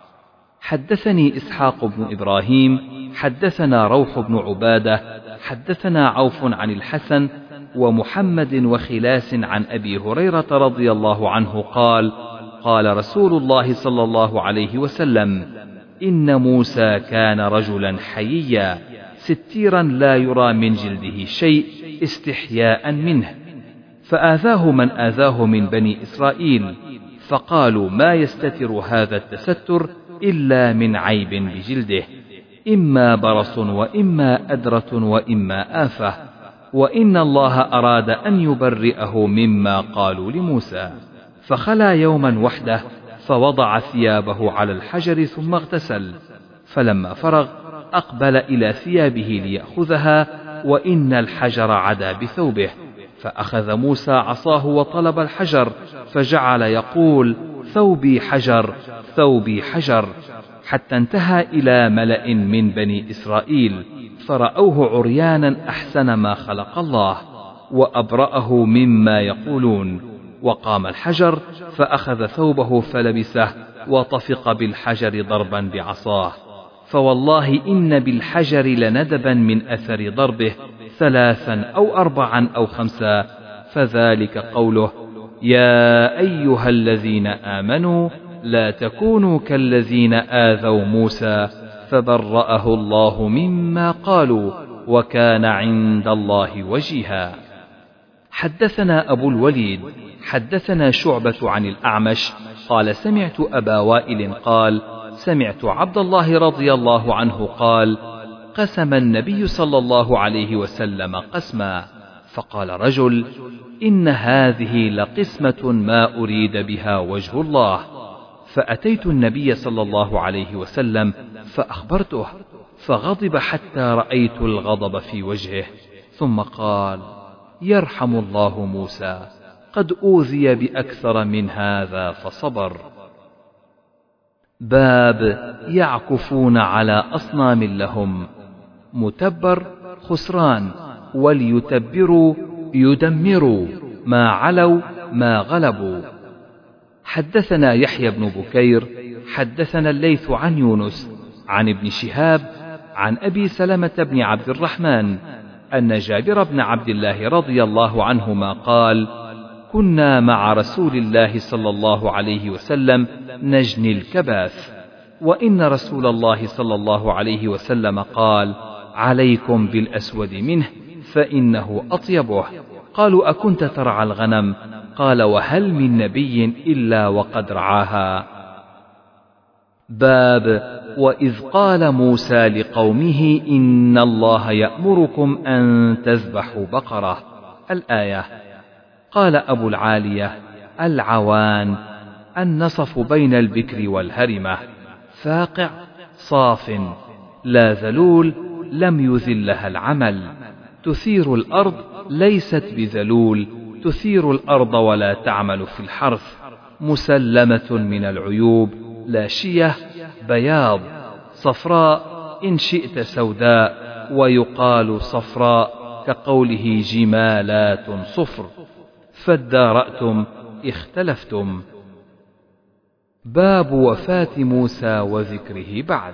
حدثني إسحاق بن إبراهيم حدثنا روح بن عبادة حدثنا عوف عن الحسن ومحمد وخلاس عن أبي هريرة رضي الله عنه قال: قال رسول الله صلى الله عليه وسلم: إن موسى كان رجلا حييا ستيرا لا يرى من جلده شيء استحياء منه، فآذاه من آذاه من بني إسرائيل، فقالوا: ما يستتر هذا التستر إلا من عيب بجلده، إما برص وإما أدرة وإما آفة، وإن الله أراد أن يبرئه مما قالوا لموسى. فخلا يوما وحده فوضع ثيابه على الحجر ثم اغتسل، فلما فرغ أقبل إلى ثيابه ليأخذها، وإن الحجر عدا بثوبه، فأخذ موسى عصاه وطلب الحجر، فجعل يقول: ثوبي حجر ثوبي حجر، حتى انتهى إلى ملأ من بني إسرائيل فرأوه عريانا أحسن ما خلق الله وأبرأه مما يقولون. وقام الحجر فأخذ ثوبه فلبسه وطفق بالحجر ضربا بعصاه، فوالله إن بالحجر لندبا من أثر ضربه ثلاثا أو أربعا أو خمسا، فذلك قوله: يا أيها الذين آمنوا لا تكونوا كالذين آذوا موسى فبرأه الله مما قالوا وكان عند الله وجيها. حدثنا أبو الوليد حدثنا شعبة عن الأعمش قال: سمعت أبا وائل قال: سمعت عبد الله رضي الله عنه قال: قسم النبي صلى الله عليه وسلم قسما، فقال رجل: إن هذه لقسمة ما أريد بها وجه الله. فأتيت النبي صلى الله عليه وسلم فأخبرته، فغضب حتى رأيت الغضب في وجهه، ثم قال: يرحم الله موسى، قد أوذي بأكثر من هذا فصبر. باب يعكفون على أصنام لهم. متبر خسران، وليتبروا يدمروا، ما علوا ما غلبوا. حدثنا يحيى بن بكير حدثنا الليث عن يونس عن ابن شهاب عن أبي سلمة بن عبد الرحمن أن جابر بن عبد الله رضي الله عنهما قال: كنا مع رسول الله صلى الله عليه وسلم نجني الكباث، وإن رسول الله صلى الله عليه وسلم قال: عليكم بالأسود منه فإنه أطيبه. قالوا: أكنت ترعى الغنم؟ قال: وهل من نبي إلا وقد رعاها. باب وإذ قال موسى لقومه: إن الله يأمركم أن تذبحوا بقرة. الآية. قال أبو العالية: العوان النصف بين البكر والهرمة، فاقع صاف، لا ذلول لم يذلها العمل، تثير الأرض ليست بذلول، تثير الأرض ولا تعمل في الحرث، مسلمة من العيوب، لا شية بياض، صفراء إن شئت سوداء، ويقال صفراء كقوله جمالات صفر، فادارأتم اختلفتم. باب وفاة موسى وذكره بعد.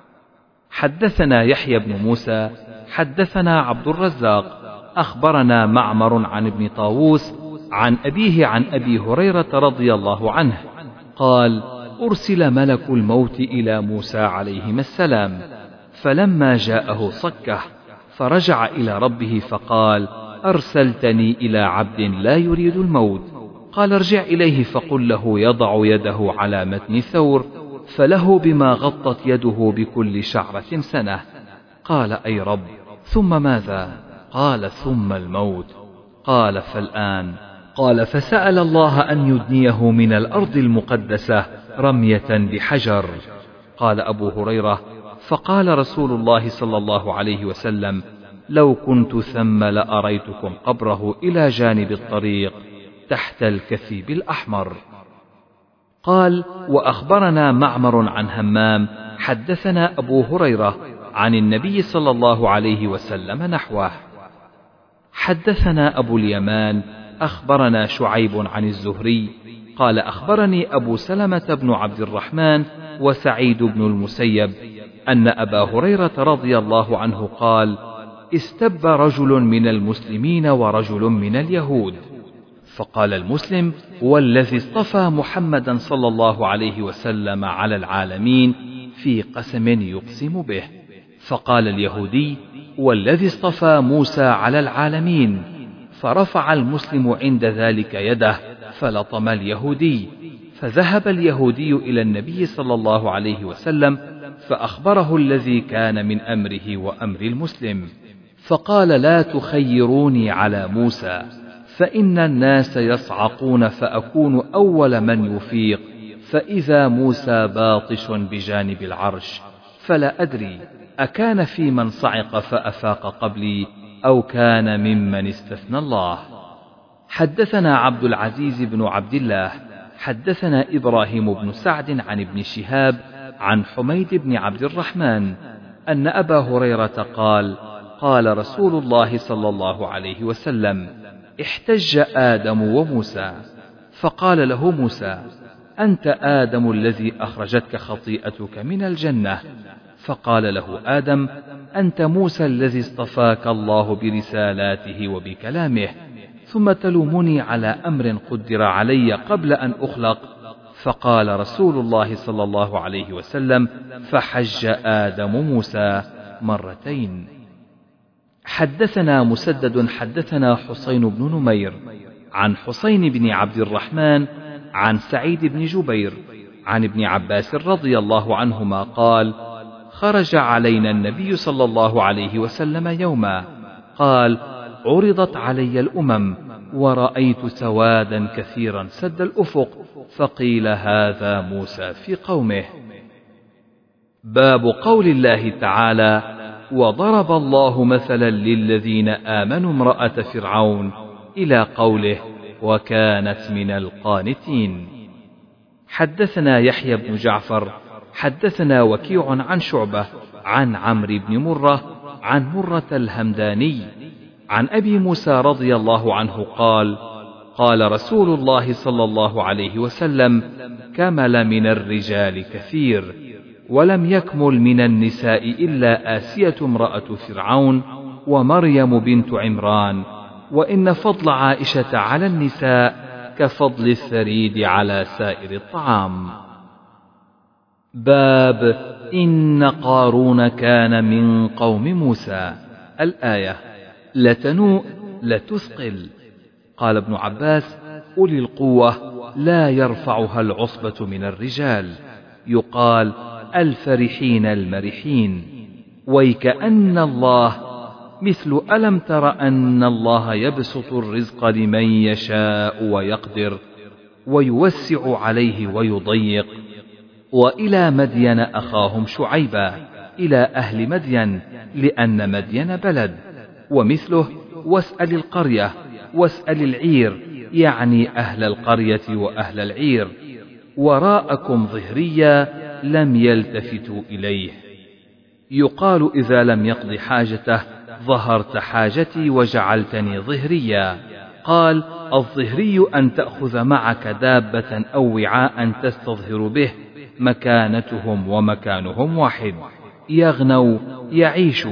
حدثنا يحيى بن موسى حدثنا عبد الرزاق أخبرنا معمر عن ابن طاووس عن أبيه عن أبي هريرة رضي الله عنه قال: أرسل ملك الموت إلى موسى عليهما السلام، فلما جاءه صكه، فرجع إلى ربه فقال: أرسلتني إلى عبد لا يريد الموت. قال: ارجع إليه فقل له يضع يده على متن ثور، فله بما غطت يده بكل شعرة سنة. قال: أي رب، ثم ماذا؟ قال: ثم الموت. قال: فالآن؟ قال: فسأل الله أن يدنيه من الأرض المقدسة رمية بحجر. قال أبو هريرة: فقال رسول الله صلى الله عليه وسلم: لو كنت ثم لأريتكم قبره إلى جانب الطريق تحت الكثيب الأحمر. قال: وأخبرنا معمر عن همام حدثنا أبو هريرة عن النبي صلى الله عليه وسلم نحوه. حدثنا أبو اليمان أخبرنا شعيب عن الزهري قال: أخبرني أبو سلمة بن عبد الرحمن وسعيد بن المسيب أن أبا هريرة رضي الله عنه قال: استب رجل من المسلمين ورجل من اليهود، فقال المسلم: والذي اصطفى محمدا صلى الله عليه وسلم على العالمين، في قسم يقسم به. فقال اليهودي: والذي اصطفى موسى على العالمين. فرفع المسلم عند ذلك يده فلطم اليهودي، فذهب اليهودي إلى النبي صلى الله عليه وسلم فأخبره الذي كان من أمره وأمر المسلم، فقال: لا تخيروني على موسى، فإن الناس يصعقون فأكون أول من يفيق، فإذا موسى باطش بجانب العرش، فلا أدري أكان في من صعق فأفاق قبلي أو كان ممن استثنى الله. حدثنا عبد العزيز بن عبد الله حدثنا إبراهيم بن سعد عن ابن شهاب عن حميد بن عبد الرحمن أن أبا هريرة قال: قال رسول الله صلى الله عليه وسلم: احتج آدم وموسى، فقال له موسى: أنت آدم الذي أخرجتك خطيئتك من الجنة. فقال له آدم: أنت موسى الذي اصطفاك الله برسالاته وبكلامه، ثم تلومني على أمر قدر علي قبل أن أخلق. فقال رسول الله صلى الله عليه وسلم: فحج آدم موسى مرتين. حدثنا مسدد حدثنا حسين بن نمير عن حسين بن عبد الرحمن عن سعيد بن جبير عن ابن عباس رضي الله عنهما قال: خرج علينا النبي صلى الله عليه وسلم يوما، قال: عرضت علي الأمم ورأيت سوادا كثيرا سد الأفق، فقيل: هذا موسى في قومه. باب قول الله تعالى: وضرب الله مثلا للذين آمنوا امرأة فرعون، إلى قوله: وكانت من القانتين. حدثنا يحيى بن جعفر حدثنا وكيع عن شعبة عن عمرو بن مرة عن مرة الهمداني عن أبي موسى رضي الله عنه قال: قال رسول الله صلى الله عليه وسلم: كمل من الرجال كثير، ولم يكمل من النساء إلا آسية امرأة فرعون ومريم بنت عمران، وإن فضل عائشة على النساء كفضل الثريد على سائر الطعام. باب إن قارون كان من قوم موسى. الآية: لتنوء لتثقل. قال ابن عباس: أولي القوة لا يرفعها العصبة من الرجال، يقال الفرحين المرحين. ويكأن الله مثل ألم تر أن الله يبسط الرزق لمن يشاء ويقدر ويوسع عليه ويضيق. وإلى مدين أخاهم شعيبا إلى أهل مدين، لأن مدين بلد. ومثله: واسأل القرية واسأل العير، يعني أهل القرية وأهل العير. وراءكم ظهريا لم يلتفتوا إليه. يقال إذا لم يقض حاجته: ظهرت حاجتي وجعلتني ظهريا. قال: الظهري أن تأخذ معك دابة أو وعاء تستظهر به، مكانتهم ومكانهم واحد. يغنو يعيش،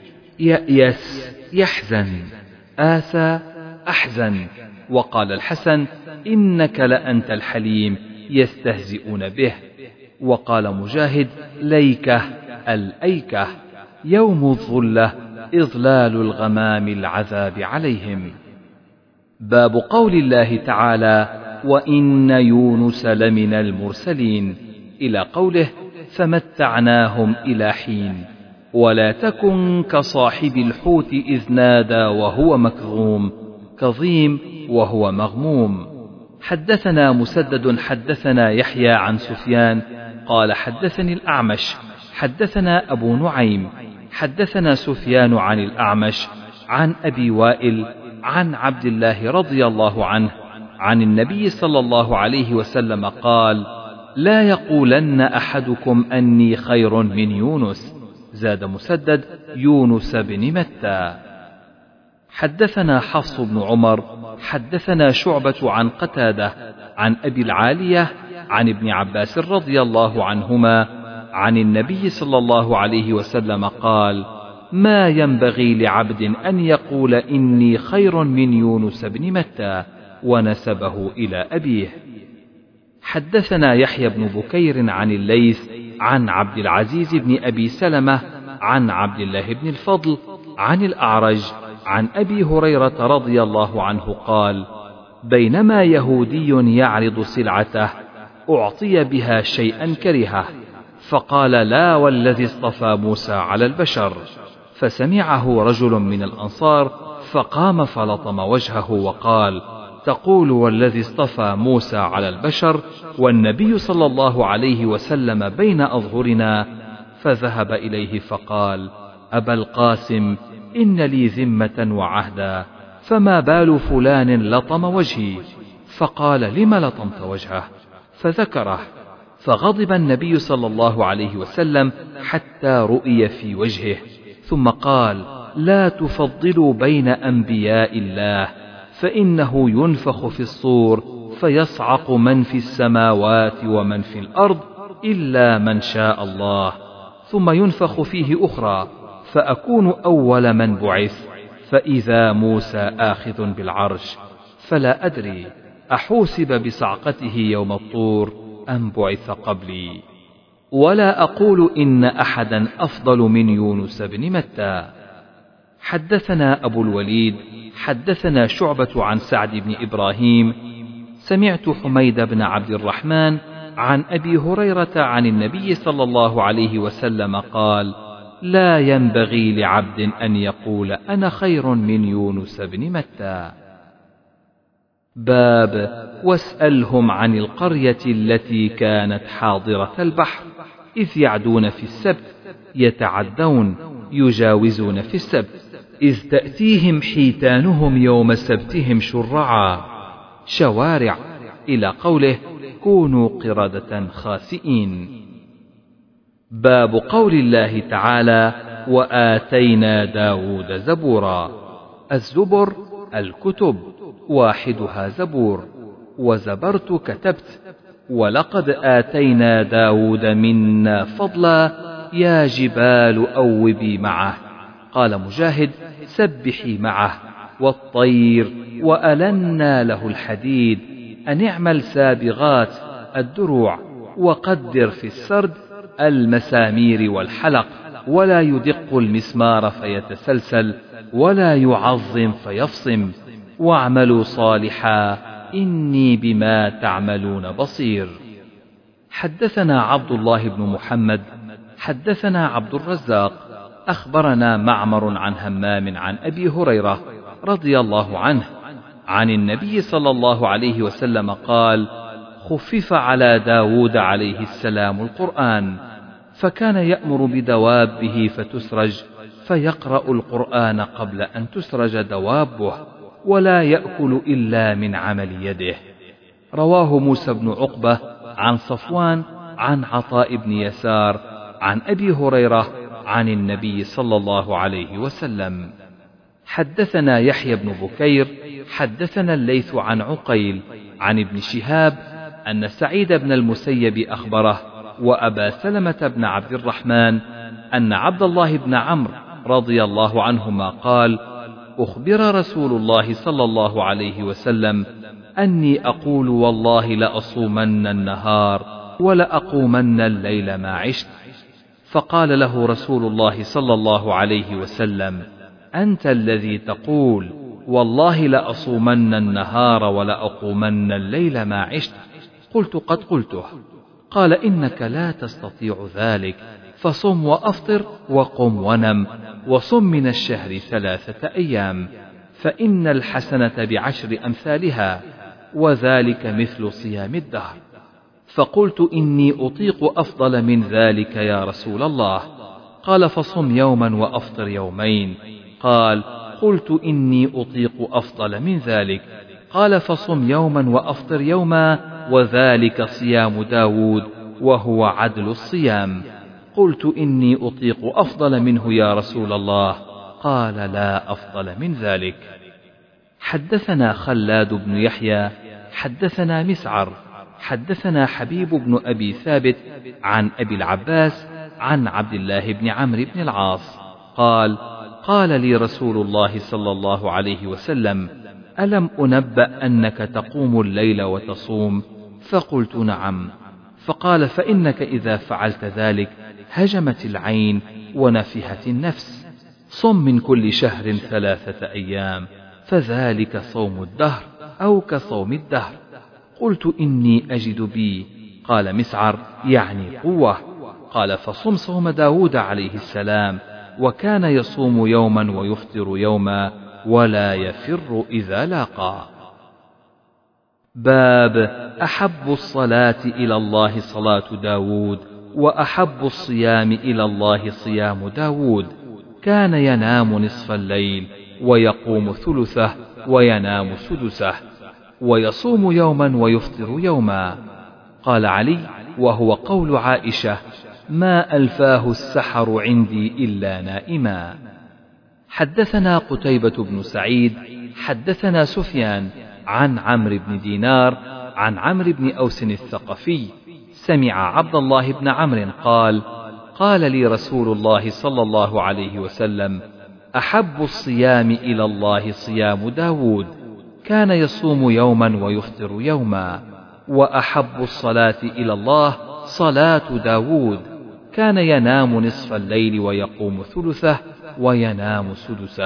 يأيس يحزن، آسى أحزن. وقال الحسن: إنك لأنت الحليم، يستهزئون به. وقال مجاهد: ليكة الأيكة، يوم الظلة، إظلال الغمام العذاب عليهم. باب قول الله تعالى: وإن يونس لمن المرسلين، إلى قوله: فمتعناهم إلى حين. ولا تكن كصاحب الحوت إذ نادى وهو مكظوم، كظيم وهو مغموم. حدثنا مسدد حدثنا يحيى عن سفيان قال: حدثني الأعمش حدثنا أبو نعيم حدثنا سفيان عن الأعمش عن أبي وائل عن عبد الله رضي الله عنه عن النبي صلى الله عليه وسلم قال: لا يقولن أحدكم أني خير من يونس. زاد مسدد: يونس بن متى. حدثنا حفص بن عمر حدثنا شعبة عن قتادة عن أبي العالية عن ابن عباس رضي الله عنهما عن النبي صلى الله عليه وسلم قال: ما ينبغي لعبد أن يقول إني خير من يونس بن متى، ونسبه إلى أبيه. حدثنا يحيى بن بكير عن الليث عن عبد العزيز بن أبي سلمة عن عبد الله بن الفضل عن الأعرج عن أبي هريرة رضي الله عنه قال: بينما يهودي يعرض سلعته أعطي بها شيئا كرهه، فقال: لا والذي اصطفى موسى على البشر. فسمعه رجل من الأنصار فقام فلطم وجهه وقال: تقول والذي اصطفى موسى على البشر والنبي صلى الله عليه وسلم بين أظهرنا. فذهب إليه فقال: أبا القاسم، إن لي ذمة وعهدا، فما بال فلان لطم وجهي؟ فقال: لم لطمت وجهه؟ فذكره، فغضب النبي صلى الله عليه وسلم حتى رؤي في وجهه، ثم قال: لا تفضلوا بين أنبياء الله، فإنه ينفخ في الصور فيصعق من في السماوات ومن في الأرض إلا من شاء الله، ثم ينفخ فيه أخرى فأكون أول من بعث، فإذا موسى آخذ بالعرش، فلا أدري أحوسب بصعقته يوم الطور أم بعث قبلي. ولا أقول إن أحدا أفضل من يونس بن متى. حدثنا أبو الوليد حدثنا شعبة عن سعد بن إبراهيم سمعت حميد بن عبد الرحمن عن أبي هريرة عن النبي صلى الله عليه وسلم قال: لا ينبغي لعبد أن يقول أنا خير من يونس بن متى. باب واسألهم عن القرية التي كانت حاضرة البحر إذ يعدون في السبت يتعدون يجاوزون في السبت إذ تأتيهم حيتانهم يوم سبتهم شرعا شوارع، إلى قوله: كونوا قردة خاسئين. باب قول الله تعالى: وآتينا داود زبورا. الزبر الكتب، واحدها زبور، وزبرت كتبت، ولقد آتينا داود منا فضلا يا جبال أوبي معه. قال مجاهد: سبحي معه، والطير وألنا له الحديد، أن اعمل سابغات الدروع، وقدر في السرد المسامير والحلق، ولا يدق المسمار فيتسلسل، ولا يعظم فيفصم، واعملوا صالحا إني بما تعملون بصير. حدثنا عبد الله بن محمد حدثنا عبد الرزاق أخبرنا معمر عن همام عن أبي هريرة رضي الله عنه عن النبي صلى الله عليه وسلم قال: خفف على داود عليه السلام القرآن، فكان يأمر بدوابه فتسرج، فيقرأ القرآن قبل أن تسرج دوابه، ولا يأكل إلا من عمل يده. رواه موسى بن عقبة عن صفوان عن عطاء بن يسار عن أبي هريرة عن النبي صلى الله عليه وسلم. حدثنا يحيى بن بكير حدثنا الليث عن عقيل عن ابن شهاب أن سعيد بن المسيب أخبره وأبا سلمة بن عبد الرحمن أن عبد الله بن عمرو رضي الله عنهما قال: أخبر رسول الله صلى الله عليه وسلم أني أقول والله لأصومن النهار ولأقومن الليل ما عشت. فقال له رسول الله صلى الله عليه وسلم: أنت الذي تقول والله لأصومن النهار ولأقومن الليل ما عشت. قلت: قد قلته. قال: إنك لا تستطيع ذلك، فصم وأفطر وقم ونم، وصم من الشهر ثلاثة أيام، فإن الحسنة بعشر أمثالها، وذلك مثل صيام الدهر. فقلت: إني أطيق أفضل من ذلك يا رسول الله. قال: فصم يوما وأفطر يومين. قال: قلت: إني أطيق أفضل من ذلك. قال: فصم يوما وأفطر يوما، وذلك صيام داود وهو عدل الصيام. قلت: إني أطيق أفضل منه يا رسول الله. قال: لا أفضل من ذلك. حدثنا خلاد بن يحيى حدثنا مسعر حدثنا حبيب بن أبي ثابت عن أبي العباس عن عبد الله بن عمرو بن العاص قال: قال لي رسول الله صلى الله عليه وسلم: ألم أنبأ أنك تقوم الليل وتصوم؟ فقلت: نعم. فقال: فإنك إذا فعلت ذلك هجمت العين ونفحت النفس. صم من كل شهر ثلاثة أيام، فذلك صوم الدهر أو كصوم الدهر. قلت: إني أجد بي. قال مسعر: يعني قوة. قال: فصم صوم داود عليه السلام، وكان يصوم يوما ويفطر يوما ولا يفر إذا لاقى. باب أحب الصلاة إلى الله صلاة داود، وأحب الصيام إلى الله صيام داود. كان ينام نصف الليل ويقوم ثلثه وينام سدسه، ويصوم يوما ويفطر يوما. قال علي وهو قول عائشة: ما ألفاه السحر عندي إلا نائما. حدثنا قتيبة بن سعيد حدثنا سفيان عن عمرو بن دينار عن عمرو بن أوس الثقفي سمع عبد الله بن عمرو قال: قال لي رسول الله صلى الله عليه وسلم: أحب الصيام إلى الله صيام داود، كان يصوم يوما ويفطر يوما. وأحب الصلاة إلى الله صلاة داود، كان ينام نصف الليل ويقوم ثلثه وينام سدسه.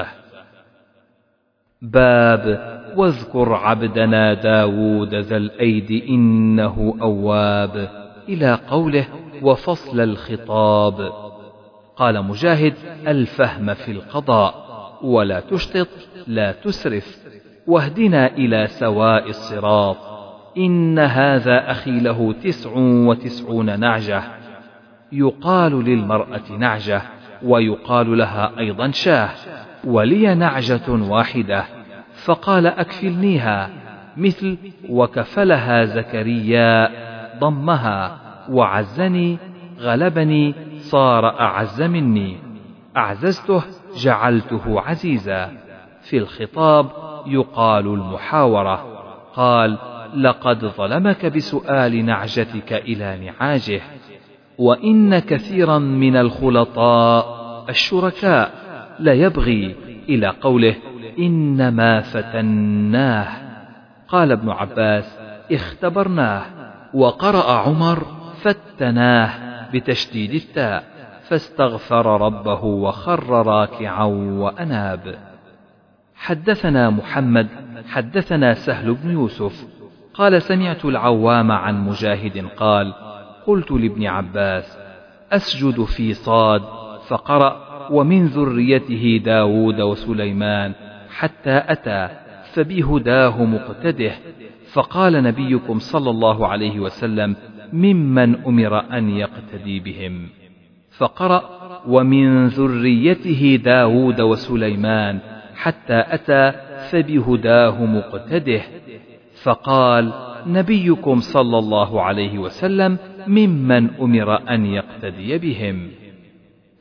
باب واذكر عبدنا داود ذا الأيد إنه أواب، إلى قوله وفصل الخطاب. قال مجاهد: الفهم في القضاء، ولا تشطط لا تسرف، واهدنا إلى سواء الصراط. إن هذا أخي له تسع وتسعون نعجة، يقال للمرأة نعجة ويقال لها أيضا شاه، ولي نعجة واحدة. فقال: أكفلنيها، مثل وكفلها زكريا ضمها، وعزني غلبني صار أعز مني، أعززته جعلته عزيزا. في الخطاب يقال المحاورة. قال: لقد ظلمك بسؤال نعجتك إلى نعاجه، وإن كثيرا من الخلطاء الشركاء ليبغي، إلى قوله إنما فتناه. قال ابن عباس: اختبرناه. وقرأ عمر: فتناه بتشديد التاء، فاستغفر ربه وخر راكعا وأناب. حدثنا محمد حدثنا سهل بن يوسف قال: سمعت العوام عن مجاهد قال: قلت لابن عباس: أسجد في صاد؟ فقرأ: ومن ذريته داود وسليمان، حتى أتى فبهداه مقتده. فقال نبيكم صلى الله عليه وسلم: ممن أمر أن يقتدي بهم. فقرأ: ومن ذريته داود وسليمان، حتى أتى فبهداه مقتده. فقال نبيكم صلى الله عليه وسلم: ممن أمر أن يقتدي بهم.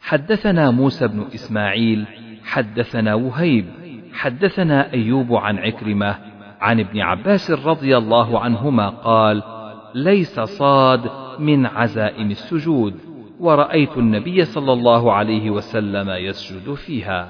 حدثنا موسى بن إسماعيل حدثنا وهيب حدثنا أيوب عن عكرمة عن ابن عباس رضي الله عنهما قال: ليس صاد من عزائم السجود، ورأيت النبي صلى الله عليه وسلم يسجد فيها.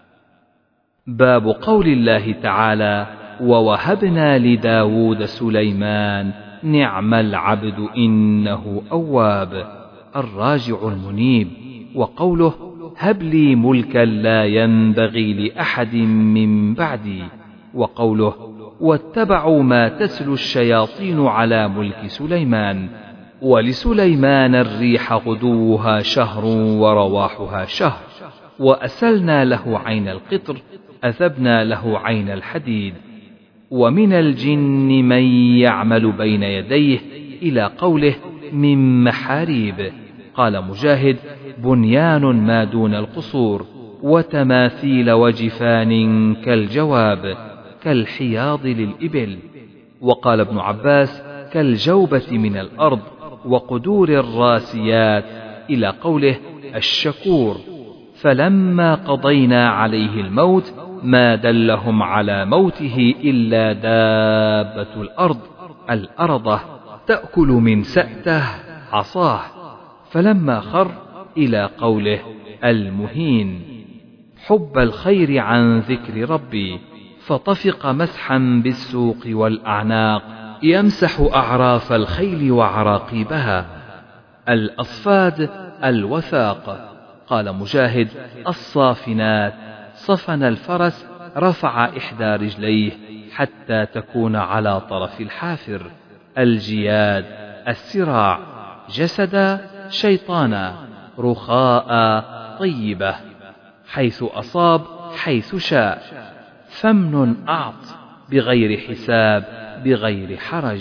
باب قول الله تعالى: ووهبنا لداود سليمان نعم العبد إنه أواب، الراجع المنيب. وقوله: هب لي ملكا لا ينبغي لأحد من بعدي. وقوله: واتبعوا ما تتلو الشياطين على ملك سليمان. ولسليمان الريح غدوها شهر ورواحها شهر، وأسلنا له عين القطر، أذبنا له عين الحديد. ومن الجن من يعمل بين يديه إلى قوله: من محاريب. قال مجاهد: بنيان ما دون القصور، وتماثيل وجفان كالجواب، كالحياض للإبل. وقال ابن عباس: كالجوبة من الأرض، وقدور الراسيات، إلى قوله: الشكور. فلما قضينا عليه الموت ما دلهم على موته إلا دابة الأرض الأرضة تأكل من سأته عصاه. فلما خر إلى قوله: المهين. حب الخير عن ذكر ربي، فطفق مسحا بالسوق والأعناق يمسح أعراف الخيل وعراقيبها. الأصفاد الوثاق. قال مجاهد: الصافنات. صفن الفرس، رفع إحدى رجليه حتى تكون على طرف الحافر. الجياد السراع. جسدا شيطانا، رخاء طيبة، حيث أصاب حيث شاء. فمن أعط، بغير حساب بغير حرج.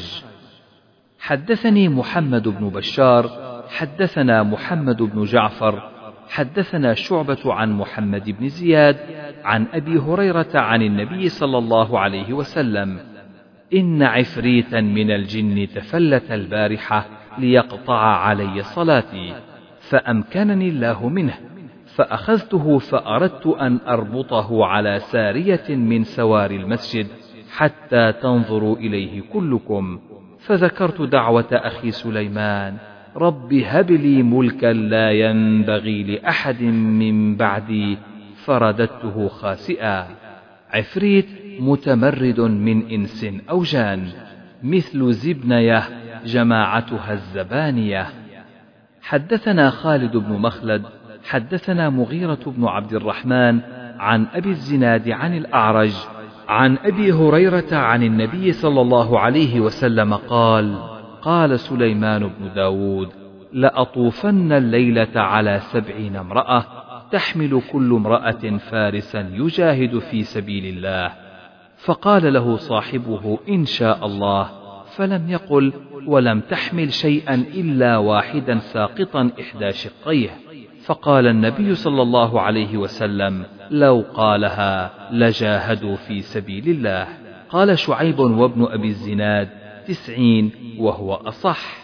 حدثني محمد بن بشار حدثنا محمد بن جعفر حدثنا شعبة عن محمد بن زياد عن أبي هريرة عن النبي صلى الله عليه وسلم: إن عفريتا من الجن تفلت البارحة ليقطع علي صلاتي، فأمكنني الله منه، فأخذته فأردت أن أربطه على سارية من سوار المسجد حتى تنظروا إليه كلكم. فذكرت دعوة أخي سليمان: رب هب لي ملكا لا ينبغي لأحد من بعدي، فرددته خاسئا. عفريت متمرد من إنس أو جان، مثل زبنية جماعتها الزبانية. حدثنا خالد بن مخلد حدثنا مغيرة بن عبد الرحمن عن أبي الزناد عن الأعرج عن أبي هريرة عن النبي صلى الله عليه وسلم قال: قال سليمان بن داود: لأطوفن الليلة على سبعين امرأة، تحمل كل امرأة فارسا يجاهد في سبيل الله. فقال له صاحبه: إن شاء الله. فلم يقل: ولم تحمل شيئا إلا واحدا ساقطا إحدى شقيه. فقال النبي صلى الله عليه وسلم: لو قالها لجاهدوا في سبيل الله. قال شعيب وابن أبي الزناد: تسعين، وهو أصح.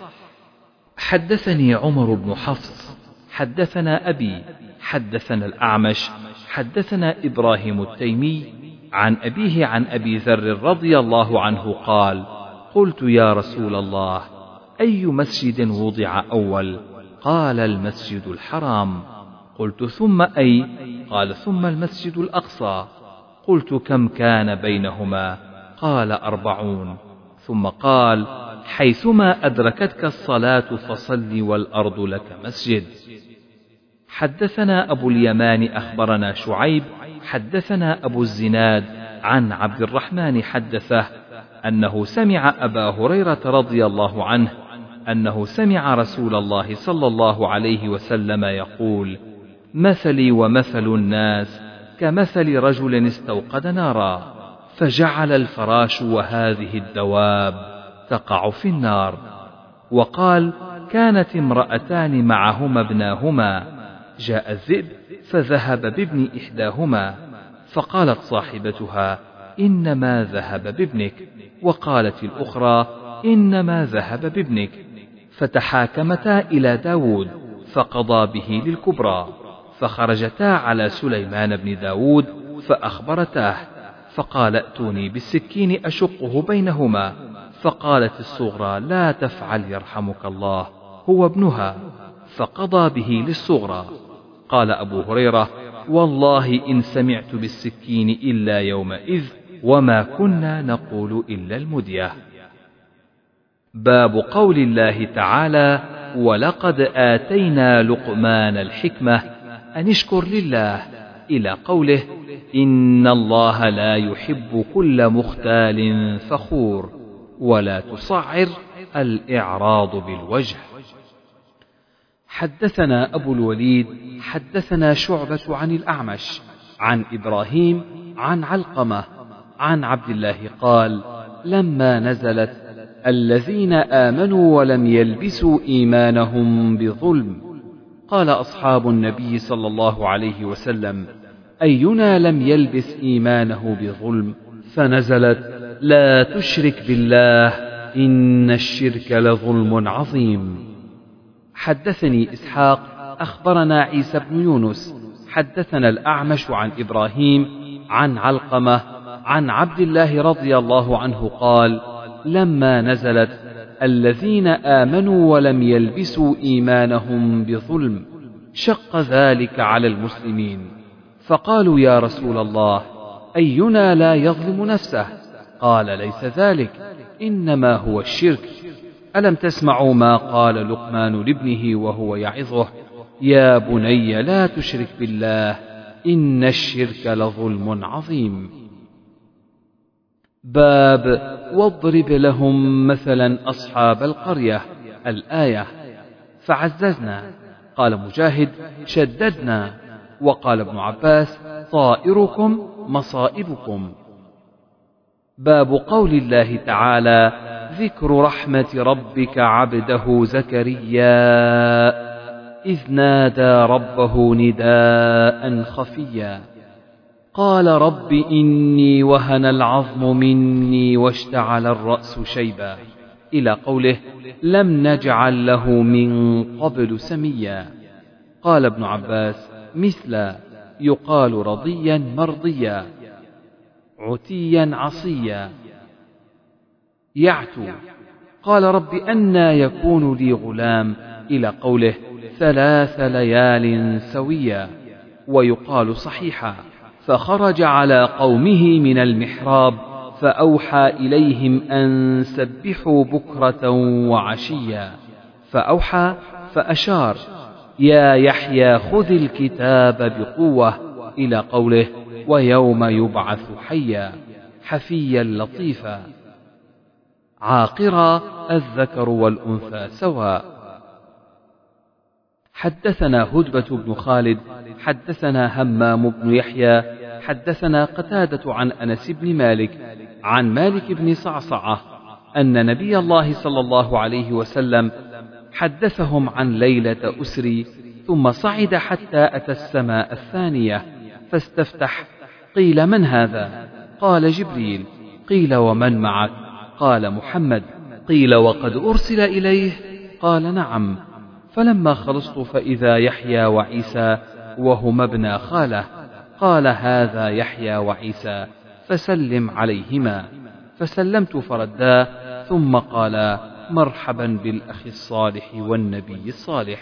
حدثني عمر بن حفص حدثنا أبي حدثنا الأعمش حدثنا إبراهيم التيمي عن أبيه عن أبي ذر رضي الله عنه قال: قلت يا رسول الله، أي مسجد وضع أول؟ قال: المسجد الحرام. قلت: ثم أي؟ قال: ثم المسجد الأقصى. قلت: كم كان بينهما؟ قال: أربعون. ثم قال: حيثما أدركتك الصلاة فصل والأرض لك مسجد. حدثنا أبو اليمان أخبرنا شعيب حدثنا أبو الزناد عن عبد الرحمن حدثه أنه سمع أبا هريرة رضي الله عنه أنه سمع رسول الله صلى الله عليه وسلم يقول: مثلي ومثل الناس كمثل رجل استوقد نارا، فجعل الفراش وهذه الدواب تقع في النار. وقال: كانت امرأتان معهما ابناهما، جاء الذئب فذهب بابن إحداهما، فقالت صاحبتها: إنما ذهب بابنك، وقالت الأخرى: إنما ذهب بابنك. فتحاكمتا إلى داود فقضى به للكبرى. فخرجتا على سليمان بن داود فأخبرتاه، فقال ائتوني بالسكين أشقه بينهما. فقالت الصغرى لا تفعل يرحمك الله، هو ابنها، فقضى به للصغرى. قال أبو هريرة والله إن سمعت بالسكين إلا يومئذ وما كنا نقول إلا المدية. باب قول الله تعالى ولقد آتينا لقمان الحكمة أن اشكر لله إلى قوله إن الله لا يحب كل مختال فخور ولا تصعر الإعراض بالوجه. حدثنا أبو الوليد حدثنا شعبة عن الأعمش عن إبراهيم عن علقمة عن عبد الله قال لما نزلت الذين آمنوا ولم يلبسوا إيمانهم بظلم قال أصحاب النبي صلى الله عليه وسلم أينا لم يلبس إيمانه بظلم؟ فنزلت لا تشرك بالله إن الشرك لظلم عظيم. حدثني إسحاق أخبرنا عيسى بن يونس حدثنا الأعمش عن إبراهيم عن علقمة عن عبد الله رضي الله عنه قال لما نزلت الذين آمنوا ولم يلبسوا إيمانهم بظلم شق ذلك على المسلمين، فقالوا يا رسول الله أينا لا يظلم نفسه؟ قال ليس ذلك، إنما هو الشرك. ألم تسمعوا ما قال لقمان لابنه وهو يعظه يا بني لا تشرك بالله إن الشرك لظلم عظيم. باب واضرب لهم مثلا أصحاب القرية الآية. فعززنا. قال مجاهد شددنا. وقال ابن عباس طائركم مصائبكم. باب قول الله تعالى ذكر رحمة ربك عبده زكريا إذ نادى ربه نداء خفيا قال رب إني وهن العظم مني واشتعل الرأس شيبا إلى قوله لم نجعل له من قبل سميا. قال ابن عباس مثل يقال رضيا مرضيا عتيا عصيا يعتو. قال رب أنى يكون لي غلام إلى قوله ثلاث ليال سويا. ويقال صحيحا فخرج على قومه من المحراب فأوحى إليهم أن سبحوا بكرة وعشيا. فأوحى فأشار يا يحيى خذ الكتاب بقوة إلى قوله ويوم يبعث حيا حفيا لطيفا عاقرا الذكر والأنثى سواء. حدثنا هدبة بن خالد حدثنا همام بن يحيى حدثنا قتادة عن أنس بن مالك عن مالك بن صعصعة أن نبي الله صلى الله عليه وسلم حدثهم عن ليلة أسري ثم صعد حتى أتى السماء الثانية فاستفتح. قيل من هذا؟ قال جبريل. قيل ومن معك؟ قال محمد. قيل وقد أرسل إليه؟ قال نعم. فلما خلصت فإذا يحيى وعيسى وهما ابنا خاله. قال هذا يحيى وعيسى فسلم عليهما. فسلمت فردا ثم قال مرحبا بالأخ الصالح والنبي الصالح.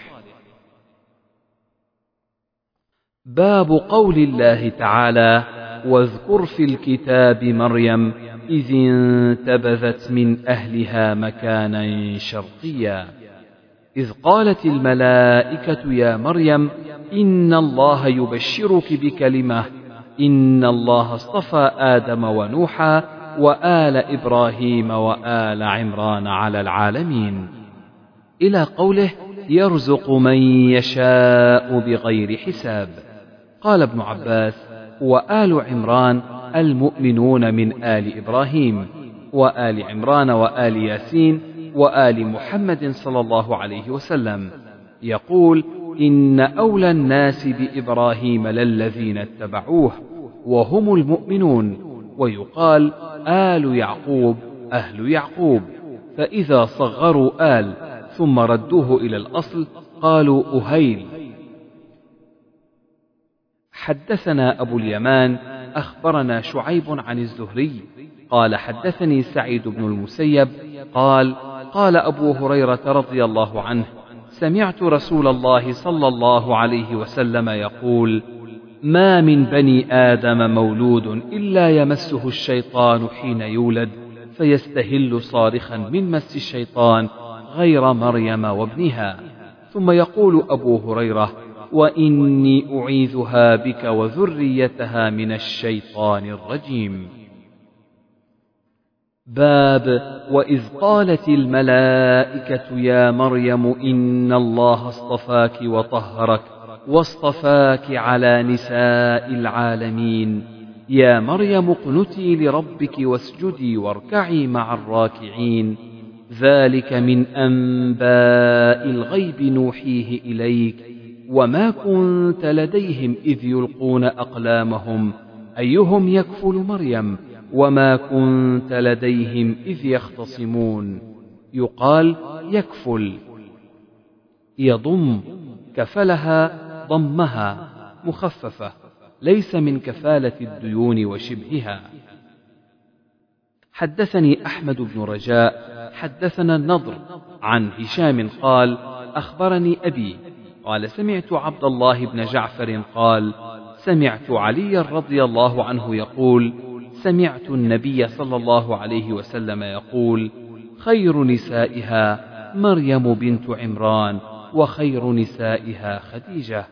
باب قول الله تعالى واذكر في الكتاب مريم إذ انتبذت من أهلها مكانا شرقيا إذ قالت الملائكة يا مريم إن الله يبشرك بكلمة إن الله اصطفى آدم ونوحا وآل إبراهيم وآل عمران على العالمين إلى قوله يرزق من يشاء بغير حساب. قال ابن عباس وآل عمران المؤمنون من آل إبراهيم وآل عمران وآل ياسين وآل محمد صلى الله عليه وسلم. يقول إن أولى الناس بإبراهيم للذين اتبعوه وهم المؤمنون. ويقال آل يعقوب أهل يعقوب، فإذا صغروا آل ثم ردوه إلى الأصل قالوا أهيل. حدثنا أبو اليمان أخبرنا شعيب عن الزهري قال حدثني سعيد بن المسيب قال قال أبو هريرة رضي الله عنه سمعت رسول الله صلى الله عليه وسلم يقول ما من بني آدم مولود إلا يمسه الشيطان حين يولد فيستهل صارخا من مس الشيطان غير مريم وابنها. ثم يقول أبو هريرة وإني أعيذها بك وذريتها من الشيطان الرجيم. باب وإذ قالت الملائكة يا مريم إن الله اصطفاك وطهرك واصطفاك على نساء العالمين يا مريم اقنتي لربك واسجدي واركعي مع الراكعين ذلك من أنباء الغيب نوحيه إليك وما كنت لديهم إذ يلقون أقلامهم أيهم يكفل مريم وما كنت لديهم إذ يختصمون. يقال يكفل يضم كفلها ضمها مخففة ليس من كفالة الديون وشبهها. حدثني أحمد بن رجاء حدثنا النضر عن هشام قال أخبرني أبي قال سمعت عبد الله بن جعفر قال سمعت علي رضي الله عنه يقول سمعت النبي صلى الله عليه وسلم يقول خير نسائها مريم بنت عمران وخير نسائها خديجة.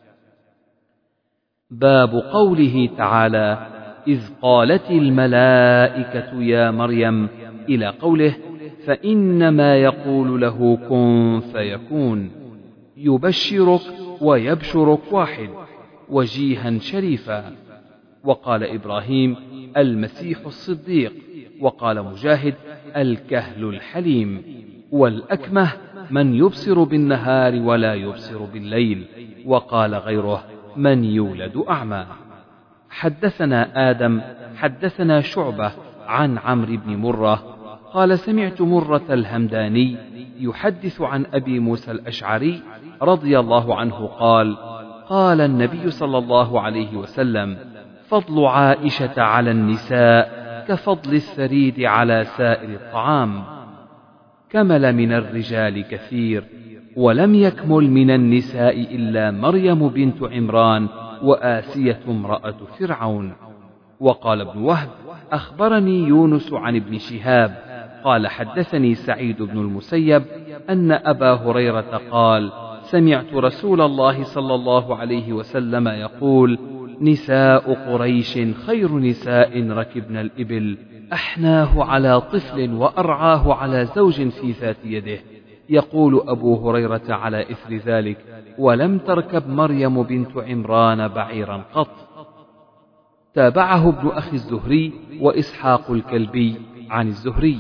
باب قوله تعالى إذ قالت الملائكة يا مريم إلى قوله فإنما يقول له كن فيكون. يبشرك ويبشرك واحد وجيها شريفا. وقال إبراهيم المسيح الصديق وقال مجاهد الكهل الحليم. والأكمه من يبصر بالنهار ولا يبصر بالليل. وقال غيره من يولد أعمى. حدثنا آدم حدثنا شعبة عن عمرو بن مرة قال سمعت مرة الهمداني يحدث عن أبي موسى الأشعري رضي الله عنه قال قال النبي صلى الله عليه وسلم فضل عائشة على النساء كفضل الثريد على سائر الطعام كمل من الرجال كثير ولم يكمل من النساء إلا مريم بنت عمران وآسية امرأة فرعون. وقال ابن وهب أخبرني يونس عن ابن شهاب قال حدثني سعيد بن المسيب أن أبا هريرة قال سمعت رسول الله صلى الله عليه وسلم يقول نساء قريش خير نساء ركبن الإبل أحناه على طفل وأرعاه على زوج في ذات يده. يقول أبو هريرة على إثر ذلك ولم تركب مريم بنت عمران بعيرا قط. تابعه ابن أخي الزهري وإسحاق الكلبي عن الزهري.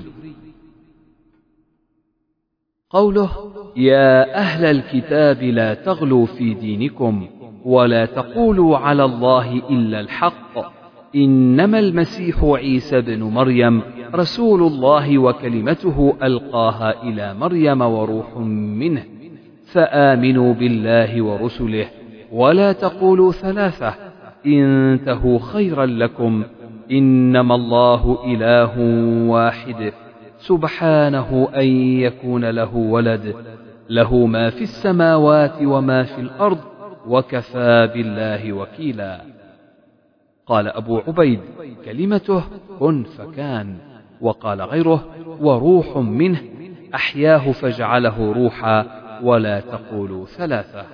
قوله يا أهل الكتاب لا تغلوا في دينكم ولا تقولوا على الله إلا الحق إنما المسيح عيسى بن مريم رسول الله وكلمته ألقاها إلى مريم وروح منه فآمنوا بالله ورسله ولا تقولوا ثلاثة انتهوا خيرا لكم إنما الله إله واحد سبحانه أن يكون له ولد له ما في السماوات وما في الأرض وكفى بالله وكيلا. قال أبو عبيد كلمته كن فكان. وقال غيره وروح منه أحياه فجعله روحا ولا تقولوا ثلاثة.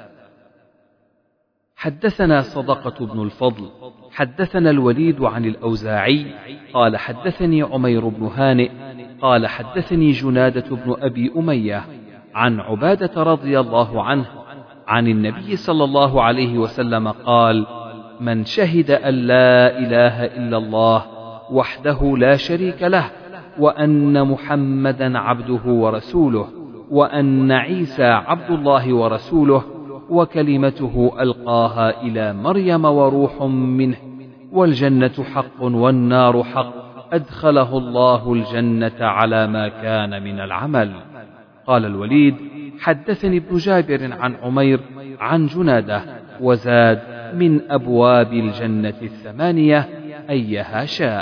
حدثنا صدقة بن الفضل حدثنا الوليد عن الأوزاعي قال حدثني عمير بن هانئ قال حدثني جنادة بن أبي أمية عن عبادة رضي الله عنه عن النبي صلى الله عليه وسلم قال من شهد أن لا إله إلا الله وحده لا شريك له وأن محمدا عبده ورسوله وأن عيسى عبد الله ورسوله وكلمته ألقاها إلى مريم وروح منه والجنة حق والنار حق أدخله الله الجنة على ما كان من العمل. قال الوليد حدثني ابن جابر عن عمير عن جنادة وزاد من أبواب الجنة الثمانية أيها شاء.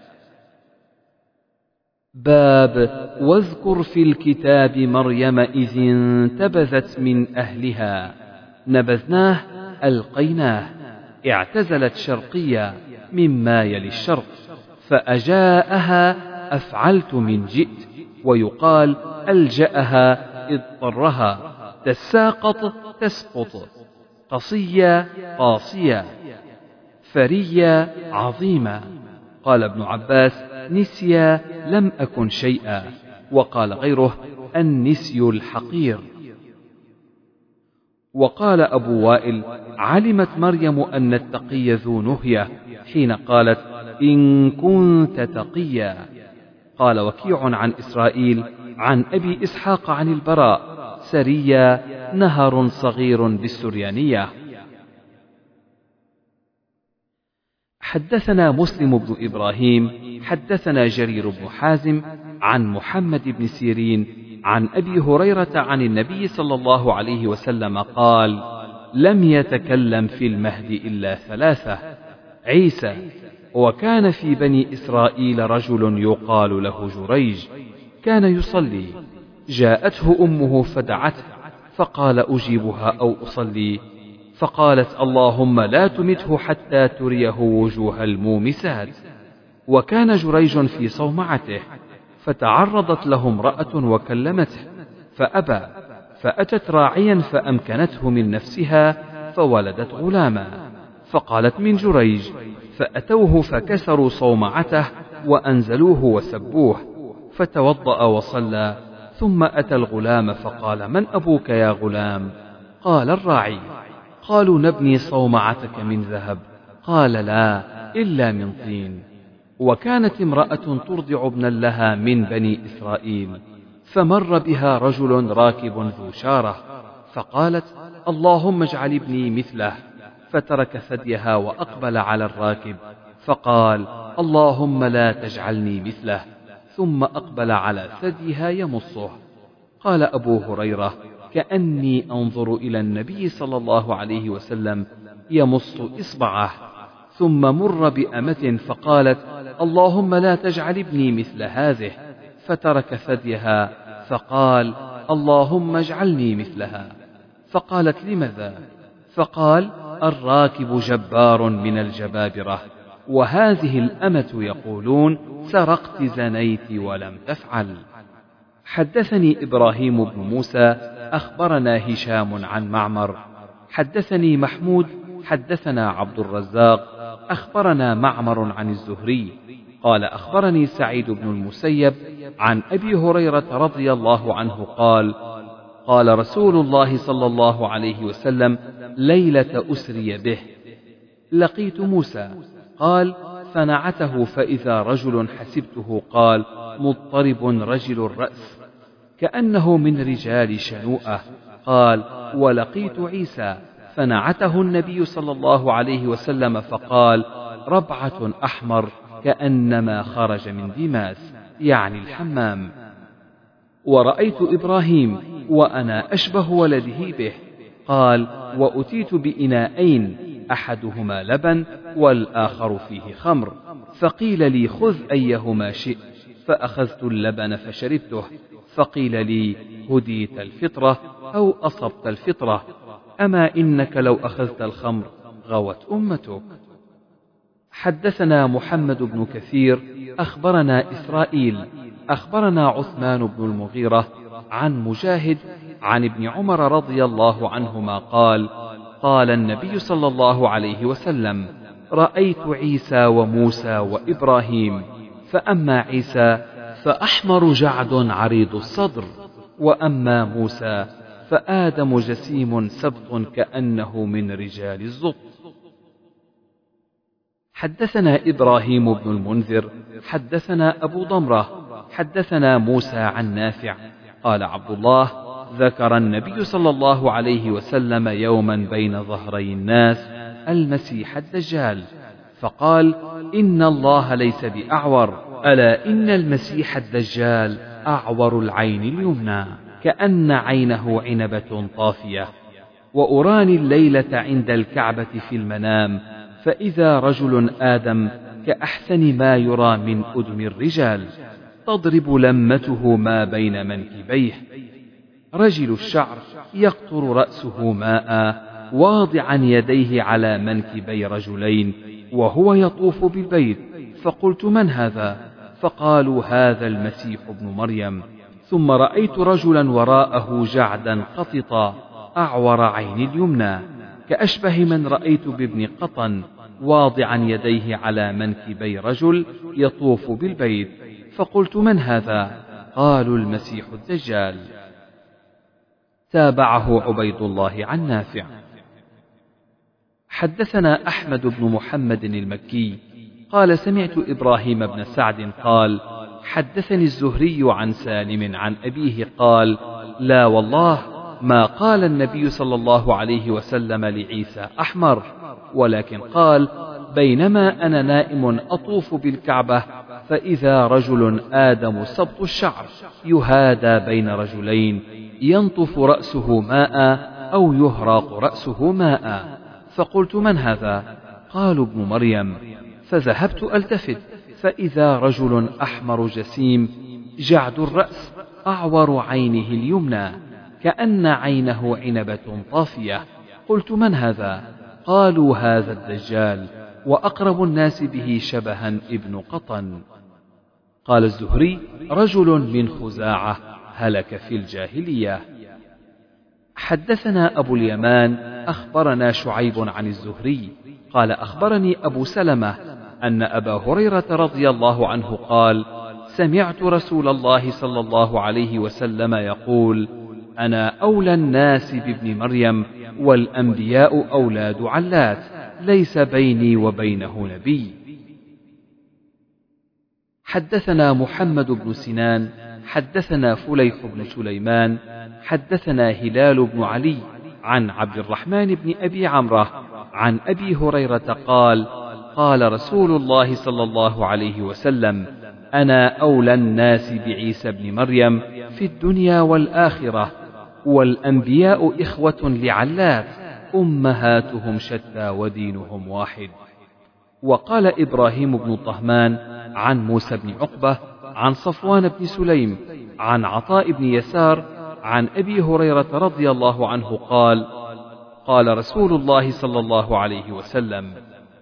باب واذكر في الكتاب مريم إذ انتبذت من أهلها نبذناه ألقيناه اعتزلت شرقيا مما يلي الشرق فأجاءها أفعلت من جئت ويقال ألجأها اضطرها تساقط تسقط قصيا قاصيا فريا عظيما. قال ابن عباس نسيا لم أكن شيئا، وقال غيره النسي الحقير. وقال أبو وائل علمت مريم أن التقي ذو نهية حين قالت إن كنت تقيا. قال وكيع عن إسرائيل عن أبي إسحاق عن البراء سريا نهر صغير بالسريانية. حدثنا مسلم بن إبراهيم حدثنا جرير بن حازم عن محمد بن سيرين عن أبي هريرة عن النبي صلى الله عليه وسلم قال لم يتكلم في المهد إلا ثلاثة: عيسى، وكان في بني إسرائيل رجل يقال له جريج كان يصلي، جاءته أمه فدعته فقال أجيبها أو أصلي؟ فقالت اللهم لا تمته حتى تريه وجوه المومسات. وكان جريج في صومعته فتعرضت له امرأة وكلمته فأبى، فأتت راعيا فأمكنته من نفسها فولدت غلاما، فقالت من جريج، فأتوه فكسروا صومعته وأنزلوه وسبوه، فتوضأ وصلى، ثم أتى الغلام فقال من أبوك يا غلام؟ قال الراعي. قالوا نبني صومعتك من ذهب؟ قال لا إلا من طين. وكانت امرأة ترضع ابنا لها من بني إسرائيل، فمر بها رجل راكب ذو شارة فقالت اللهم اجعل ابني مثله، فترك ثديها وأقبل على الراكب فقال اللهم لا تجعلني مثله، ثم أقبل على ثديها يمصه. قال أبو هريرة كأني أنظر إلى النبي صلى الله عليه وسلم يمص إصبعه، ثم مر بأمة فقالت اللهم لا تجعل ابني مثل هذه، فترك ثديها فقال اللهم اجعلني مثلها. فقالت لماذا؟ فقال الراكب جبار من الجبابرة، وهذه الأمة يقولون سرقت زنيت ولم تفعل. حدثني إبراهيم بن موسى أخبرنا هشام عن معمر حدثني محمود حدثنا عبد الرزاق أخبرنا معمر عن الزهري قال أخبرني سعيد بن المسيب عن أبي هريرة رضي الله عنه قال قال رسول الله صلى الله عليه وسلم ليلة أسري به لقيت موسى، قال فنعته فإذا رجل حسبته قال مضطرب رجل الرأس كأنه من رجال شنوءة، قال ولقيت عيسى فنعته النبي صلى الله عليه وسلم فقال ربعة أحمر كأنما خرج من دماس، يعني الحمام. ورأيت إبراهيم وأنا أشبه ولده به، قال وأتيت بإناءين أحدهما لبن والآخر فيه خمر، فقيل لي خذ أيهما شئت، فأخذت اللبن فشربته، فقيل لي هديت الفطرة أو أصبت الفطرة، أما إنك لو أخذت الخمر غوت أمتك. حدثنا محمد بن كثير أخبرنا إسرائيل أخبرنا عثمان بن المغيرة عن مجاهد عن ابن عمر رضي الله عنهما قال قال النبي صلى الله عليه وسلم رأيت عيسى وموسى وإبراهيم، فأما عيسى فأحمر جعد عريض الصدر، وأما موسى فآدم جسيم سبط كأنه من رجال الزبط. حدثنا إبراهيم بن المنذر حدثنا أبو ضمرة حدثنا موسى عن نافع قال عبد الله ذكر النبي صلى الله عليه وسلم يوما بين ظهري الناس المسيح الدجال، فقال إن الله ليس بأعور، ألا إن المسيح الدجال أعور العين اليمنى كأن عينه عنبة طافية. وأراني الليلة عند الكعبة في المنام فإذا رجل آدم كأحسن ما يرى من أدم الرجال تضرب لمته ما بين منكبيه، رجل الشعر يقطر رأسه ماء واضعا يديه على منكبي رجلين وهو يطوف بالبيت، فقلت من هذا؟ فقالوا هذا المسيح ابن مريم. ثم رأيت رجلا وراءه جعدا قططا أعور عين اليمنى كأشبه من رأيت بابن قطن واضعا يديه على منكبي رجل يطوف بالبيت، فقلت من هذا؟ قالوا المسيح الدجال. تابعه عبيد الله عن نافع. حدثنا أحمد بن محمد المكي قال سمعت إبراهيم بن سعد قال حدثني الزهري عن سالم عن أبيه قال لا والله ما قال النبي صلى الله عليه وسلم لعيسى أحمر، ولكن قال بينما أنا نائم أطوف بالكعبة فإذا رجل آدم سبط الشعر يهادى بين رجلين ينطف رأسه ماء أو يهراق رأسه ماء، فقلت من هذا؟ قالوا ابن مريم، فذهبت ألتفت فإذا رجل أحمر جسيم جعد الرأس أعور عينه اليمنى كأن عينه عنبة طافية، قلت من هذا؟ قالوا هذا الدجال وأقرب الناس به شبها ابن قطن. قال الزهري رجل من خزاعة هلك في الجاهلية. حدثنا أبو اليمان أخبرنا شعيب عن الزهري قال أخبرني أبو سلمة أن أبا هريرة رضي الله عنه قال سمعت رسول الله صلى الله عليه وسلم يقول أنا أولى الناس بابن مريم والأنبياء أولاد علات ليس بيني وبينه نبي. حدثنا محمد بن سنان حدثنا فليح بن سليمان حدثنا هلال بن علي عن عبد الرحمن بن أبي عمرة عن أبي هريرة قال قال رسول الله صلى الله عليه وسلم أنا أولى الناس بعيسى بن مريم في الدنيا والآخرة، والأنبياء إخوة لعلات أمهاتهم شتى ودينهم واحد. وقال إبراهيم بن طهمان عن موسى بن عقبة عن صفوان بن سليم عن عطاء بن يسار عن أبي هريرة رضي الله عنه قال قال رسول الله صلى الله عليه وسلم.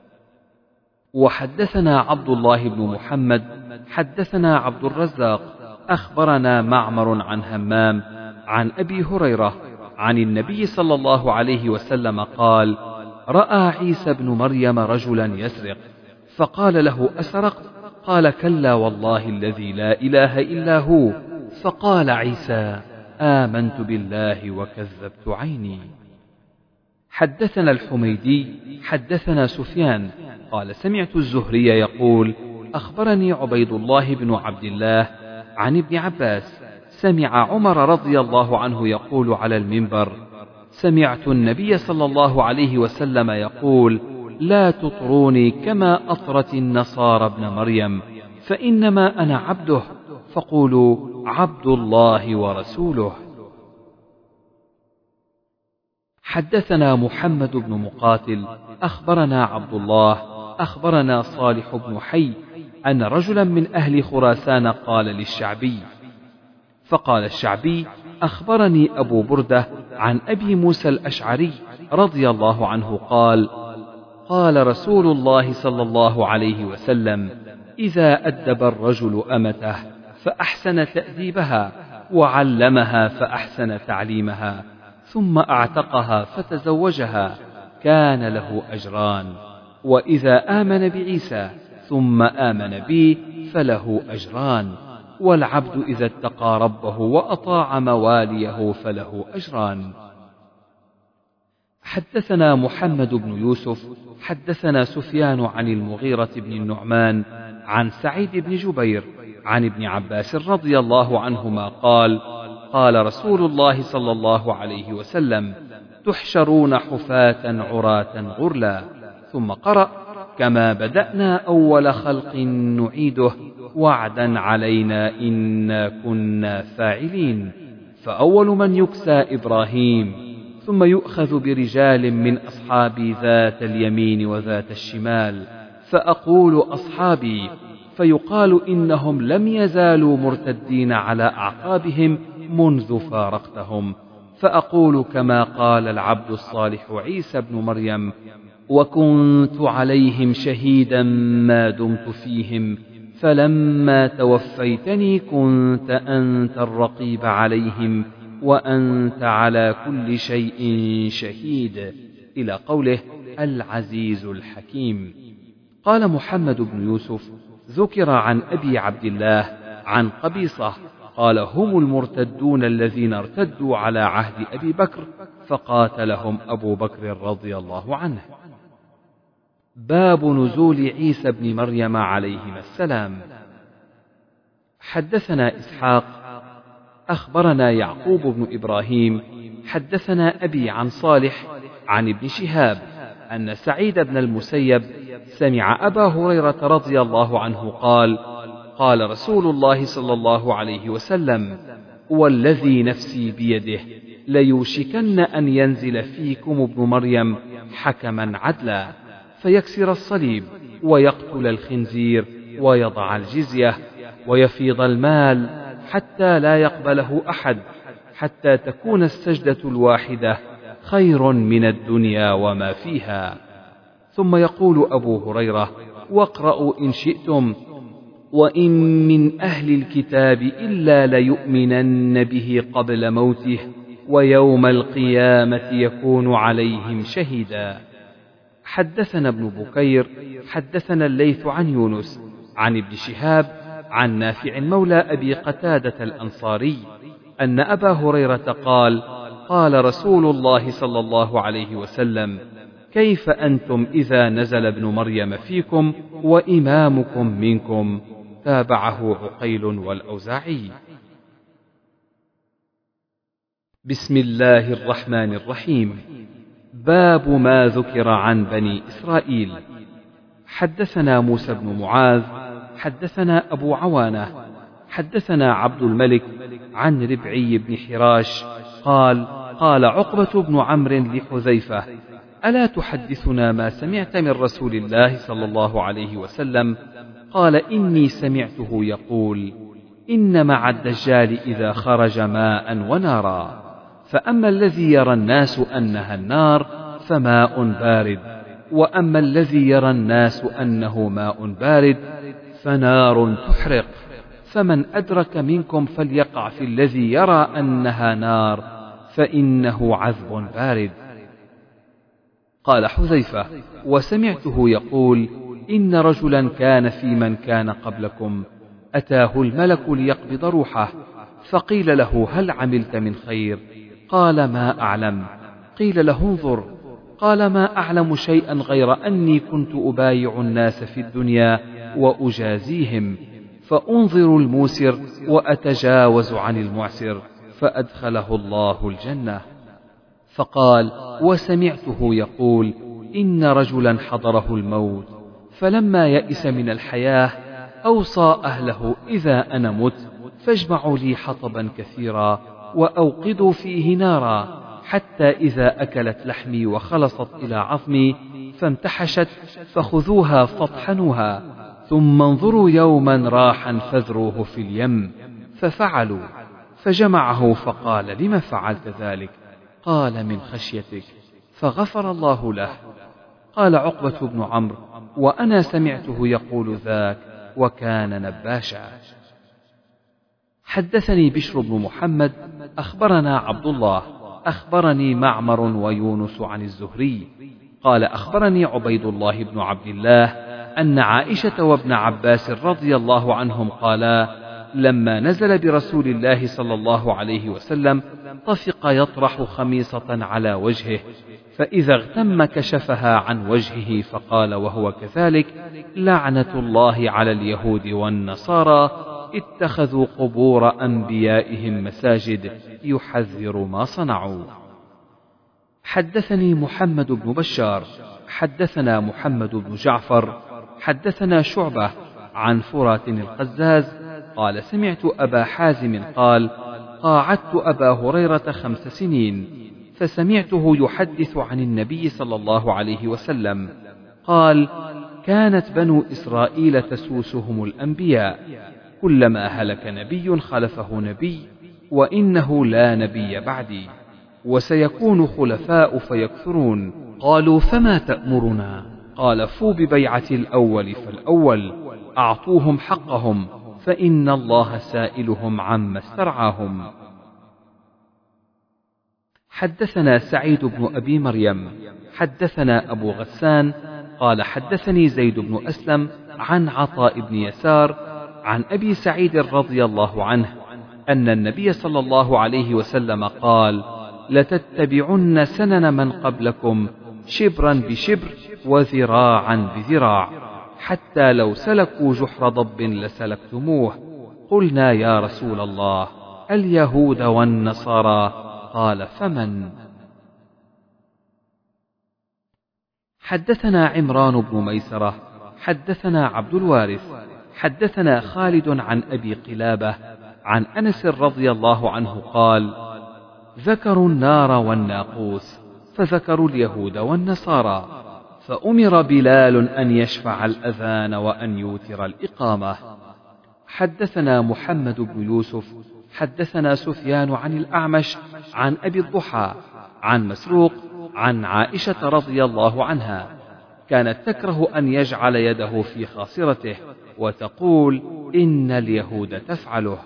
وحدثنا عبد الله بن محمد حدثنا عبد الرزاق أخبرنا معمر عن همام عن أبي هريرة عن النبي صلى الله عليه وسلم قال رأى عيسى بن مريم رجلا يسرق فقال له أسرقت؟ قال كلا والله الذي لا إله إلا هو. فقال عيسى آمنت بالله وكذبت عيني. حدثنا الحميدي حدثنا سفيان قال سمعت الزهري يقول أخبرني عبيد الله بن عبد الله عن ابن عباس سمع عمر رضي الله عنه يقول على المنبر سمعت النبي صلى الله عليه وسلم يقول لا تطروني كما أطرت النصارى ابن مريم فإنما أنا عبده فقولوا عبد الله ورسوله. حدثنا محمد بن مقاتل أخبرنا عبد الله أخبرنا صالح بن حي أن رجلا من أهل خراسان قال للشعبي فقال الشعبي أخبرني أبو بردة عن أبي موسى الأشعري رضي الله عنه قال قال رسول الله صلى الله عليه وسلم إذا أدب الرجل أمته فأحسن تأديبها وعلمها فأحسن تعليمها ثم أعتقها فتزوجها كان له أجران، وإذا آمن بعيسى ثم آمن بي فله أجران، والعبد إذا اتقى ربه وأطاع مواليه فله أجران. حدثنا محمد بن يوسف حدثنا سفيان عن المغيرة بن النعمان عن سعيد بن جبير عن ابن عباس رضي الله عنهما قال قال رسول الله صلى الله عليه وسلم تحشرون حفاة عراة غرلا، ثم قرأ كما بدأنا أول خلق نعيده وعدا علينا إنا كنا فاعلين، فأول من يكسى إبراهيم ثم يؤخذ برجال من أصحابي ذات اليمين وذات الشمال، فأقول أصحابي، فيقال إنهم لم يزالوا مرتدين على أعقابهم منذ فارقتهم، فأقول كما قال العبد الصالح عيسى بن مريم: وكنت عليهم شهيدا ما دمت فيهم، فلما توفيتني كنت أنت الرقيب عليهم وأنت على كل شيء شهيد، إلى قوله العزيز الحكيم. قال محمد بن يوسف: ذكر عن أبي عبد الله عن قبيصة قال: هم المرتدون الذين ارتدوا على عهد أبي بكر فقاتلهم أبو بكر رضي الله عنه. باب نزول عيسى بن مريم عليهما السلام. حدثنا إسحاق أخبرنا يعقوب بن إبراهيم حدثنا أبي عن صالح عن ابن شهاب أن سعيد بن المسيب سمع أبا هريرة رضي الله عنه قال: قال رسول الله صلى الله عليه وسلم: والذي نفسي بيده ليوشكن أن ينزل فيكم ابن مريم حكما عدلا، فيكسر الصليب ويقتل الخنزير ويضع الجزية ويفيض المال حتى لا يقبله أحد، حتى تكون السجدة الواحدة خير من الدنيا وما فيها. ثم يقول أبو هريرة: واقرأوا إن شئتم: وإن من أهل الكتاب إلا ليؤمنن به قبل موته ويوم القيامة يكون عليهم شهيدا. حدثنا ابن بكير حدثنا الليث عن يونس عن ابن شهاب عن نافع مولى أبي قتادة الأنصاري أن أبا هريرة قال: قال رسول الله صلى الله عليه وسلم: كيف أنتم إذا نزل ابن مريم فيكم وإمامكم منكم؟ تابعه عقيل والأوزاعي. بسم الله الرحمن الرحيم. باب ما ذكر عن بني إسرائيل. حدثنا موسى بن معاذ حدثنا أبو عوانة حدثنا عبد الملك عن ربعي بن حراش قال: قال عقبة بن عمرو لحذيفة: ألا تحدثنا ما سمعت من رسول الله صلى الله عليه وسلم؟ قال: إني سمعته يقول: إن مع الدجال إذا خرج ماء ونارا، فأما الذي يرى الناس أنها النار فماء بارد، وأما الذي يرى الناس أنه ماء بارد فنار تحرق، فمن أدرك منكم فليقع في الذي يرى أنها نار فإنه عذب بارد. قال حذيفة: وسمعته يقول: إن رجلا كان في من كان قبلكم أتاه الملك ليقبض روحه، فقيل له: هل عملت من خير؟ قال: ما أعلم. قيل له: انظر. قال: ما أعلم شيئا غير أني كنت أبايع الناس في الدنيا وأجازيهم، فأنظر الموسر وأتجاوز عن المعسر، فأدخله الله الجنة. فقال: وسمعته يقول: إن رجلا حضره الموت فلما يئس من الحياة أوصى أهله: إذا أنا مت فاجمعوا لي حطبا كثيرا وأوقدوا فيه نارا، حتى إذا أكلت لحمي وخلصت إلى عظمي فامتحشت فخذوها فاطحنوها، ثم انظروا يوما راحا فاذروه في اليم. ففعلوا، فجمعه فقال: لم فعلت ذلك؟ قال: من خشيتك، فغفر الله له. قال عقبة بن عمرو: وأنا سمعته يقول ذاك وكان نباشا. حدثني بشر بن محمد أخبرنا عبد الله أخبرني معمر ويونس عن الزهري قال: أخبرني عبيد الله بن عبد الله أن عائشة وابن عباس رضي الله عنهم قالا: لما نزل برسول الله صلى الله عليه وسلم طفق يطرح خميصة على وجهه، فإذا اغتم كشفها عن وجهه فقال وهو كذلك: لعنة الله على اليهود والنصارى اتخذوا قبور أنبيائهم مساجد، يحذر ما صنعوا. حدثني محمد بن بشار حدثنا محمد بن جعفر حدثنا شعبة عن فرات القزاز قال: سمعت أبا حازم قال: قاعدت أبا هريرة خمس سنين، فسمعته يحدث عن النبي صلى الله عليه وسلم قال: كانت بنو إسرائيل تسوسهم الأنبياء، كلما هلك نبي خلفه نبي، وإنه لا نبي بعدي، وسيكون خلفاء فيكثرون. قالوا: فما تأمرنا؟ قال: فوا ببيعة الأول فالأول، أعطوهم حقهم، فإن الله سائلهم عما استرعاهم. حدثنا سعيد بن أبي مريم حدثنا أبو غسان قال: حدثني زيد بن أسلم عن عطاء بن يسار عن أبي سعيد رضي الله عنه أن النبي صلى الله عليه وسلم قال: لتتبعن سنن من قبلكم شبرا بشبر وذراعا بذراع، حتى لو سلكوا جحر ضب لسلكتموه. قلنا: يا رسول الله، اليهود والنصارى؟ قال: فمن؟ حدثنا عمران بن ميسرة حدثنا عبد الوارث حدثنا خالد عن أبي قلابة عن أنس رضي الله عنه قال: ذكروا النار والناقوس، فذكروا اليهود والنصارى، فأمر بلال أن يشفع الأذان وأن يوتر الإقامة. حدثنا محمد بن يوسف حدثنا سفيان عن الأعمش عن أبي الضحى عن مسروق عن عائشة رضي الله عنها كانت تكره أن يجعل يده في خاصرته، وتقول: إن اليهود تفعله.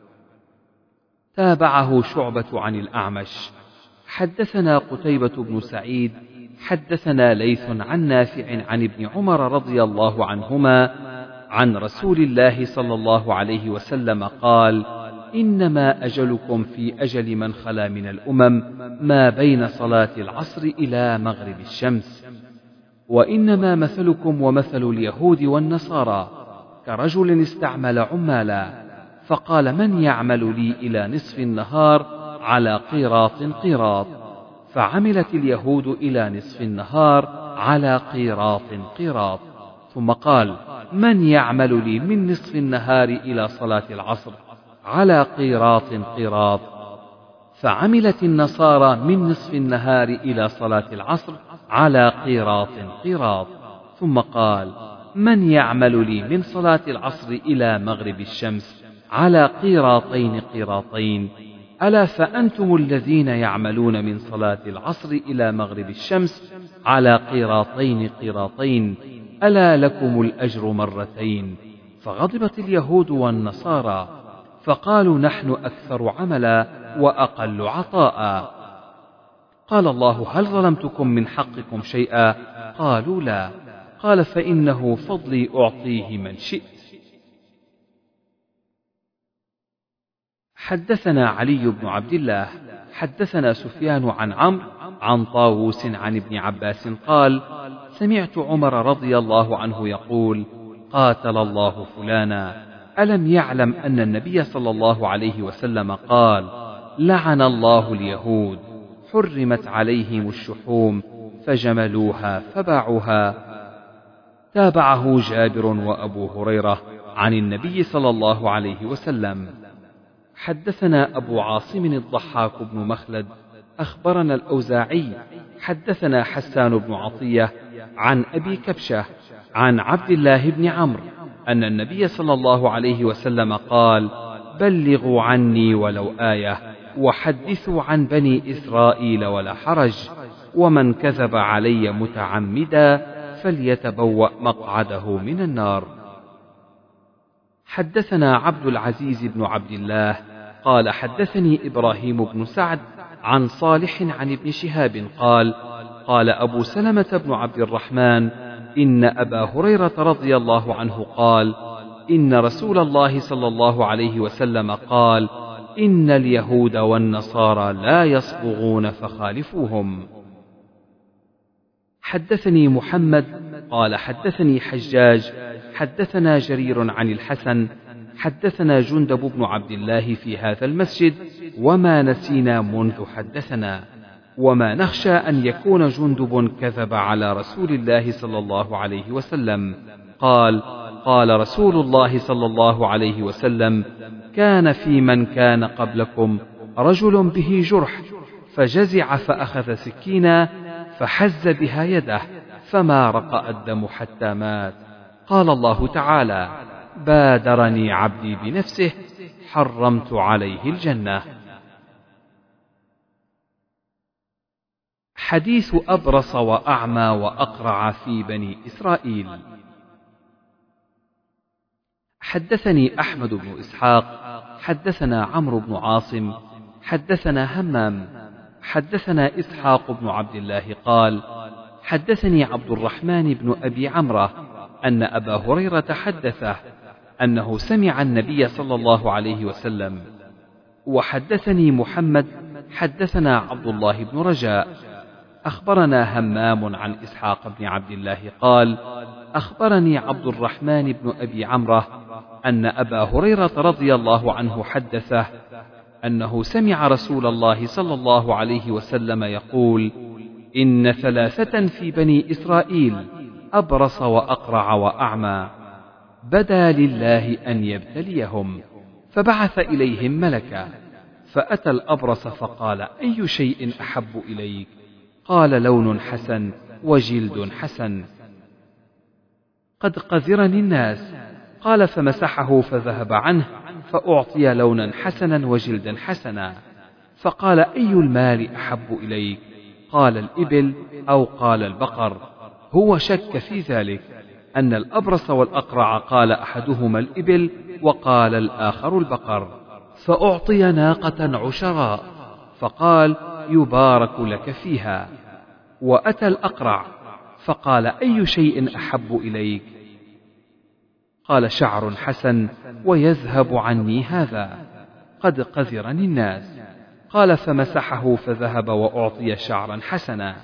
تابعه شعبة عن الأعمش. حدثنا قتيبة بن سعيد حدثنا ليث عن نافع عن ابن عمر رضي الله عنهما عن رسول الله صلى الله عليه وسلم قال: إنما أجلكم في أجل من خلا من الأمم ما بين صلاة العصر إلى مغرب الشمس، وإنما مثلكم ومثل اليهود والنصارى كرجل استعمل عمالا، فقال: من يعمل لي إلى نصف النهار على قيراط قيراط، فعملت اليهود إلى نصف النهار على قيراط قيراط، ثم قال: من يعمل لي من نصف النهار إلى صلاة العصر على قيراط قيراط، فعملت النصارى من نصف النهار إلى صلاة العصر على قيراط قيراط، ثم قال: من يعمل لي من صلاة العصر إلى مغرب الشمس على قيراطين قيراطين، ألا فأنتم الذين يعملون من صلاة العصر إلى مغرب الشمس على قيراطين قيراطين، ألا لكم الأجر مرتين. فغضبت اليهود والنصارى، فقالوا: نحن أكثر عملا وأقل عطاء. قال الله: هل ظلمتكم من حقكم شيئا؟ قالوا: لا. قال: فإنه فضلي أعطيه من شئت. حدثنا علي بن عبد الله حدثنا سفيان عن عمرو عن طاووس عن ابن عباس قال: سمعت عمر رضي الله عنه يقول: قاتل الله فلانا، ألم يعلم أن النبي صلى الله عليه وسلم قال: لعن الله اليهود، حرمت عليهم الشحوم فجملوها فباعوها. تابعه جابر وأبو هريرة عن النبي صلى الله عليه وسلم. حدثنا أبو عاصم الضحاك بن مخلد أخبرنا الأوزاعي حدثنا حسان بن عطية عن أبي كبشة عن عبد الله بن عمرو أن النبي صلى الله عليه وسلم قال: بلغوا عني ولو آية، وحدثوا عن بني إسرائيل ولا حرج، ومن كذب علي متعمدا فليتبوأ مقعده من النار. حدثنا عبد العزيز بن عبد الله قال: حدثني إبراهيم بن سعد عن صالح عن ابن شهاب قال: قال أبو سلمة بن عبد الرحمن: إن أبا هريرة رضي الله عنه قال: إن رسول الله صلى الله عليه وسلم قال: إن اليهود والنصارى لا يصبغون فخالفوهم. حدثني محمد قال: حدثني حجاج حدثنا جرير عن الحسن حدثنا جندب بن عبد الله في هذا المسجد، وما نسينا منذ حدثنا، وما نخشى أن يكون جندب كذب على رسول الله صلى الله عليه وسلم. قال: قال رسول الله صلى الله عليه وسلم: كان في من كان قبلكم رجل به جرح، فجزع فأخذ سكينا فحز بها يده فما رقأ الدم حتى مات. قال الله تعالى: بادرني عبدي بنفسه حرمت عليه الجنة. حديث أبرص وأعمى وأقرع في بني إسرائيل. حدثني أحمد بن إسحاق حدثنا عمرو بن عاصم حدثنا همام حدثنا إسحاق بن عبد الله قال: حدثني عبد الرحمن بن أبي عمرة أن أبا هريرة حدثه أنه سمع النبي صلى الله عليه وسلم. وحدثني محمد حدثنا عبد الله بن رجاء أخبرنا همام عن إسحاق بن عبد الله قال: أخبرني عبد الرحمن بن أبي عمرة أن أبا هريرة رضي الله عنه حدثه أنه سمع رسول الله صلى الله عليه وسلم يقول: إن ثلاثة في بني إسرائيل أبرص وأقرع وأعمى بدا لله أن يبتليهم، فبعث إليهم ملكا، فأتى الأبرص فقال: أي شيء أحب إليك؟ قال: لون حسن وجلد حسن. قد قذرني الناس. قال: فمسحه فذهب عنه، فأعطي لونا حسنا وجلدا حسنا. فقال: أي المال أحب إليك؟ قال: الإبل أو قال البقر. هو شك في ذلك، أن الأبرص والأقرع قال أحدهما الإبل وقال الآخر البقر. فأعطي ناقة عشراء، فقال: يبارك لك فيها. وأتى الأقرع فقال: أي شيء أحب إليك؟ قال: شعر حسن ويذهب عني هذا، قد قذرني الناس. قال: فمسحه فذهب وأعطي شعرا حسنا.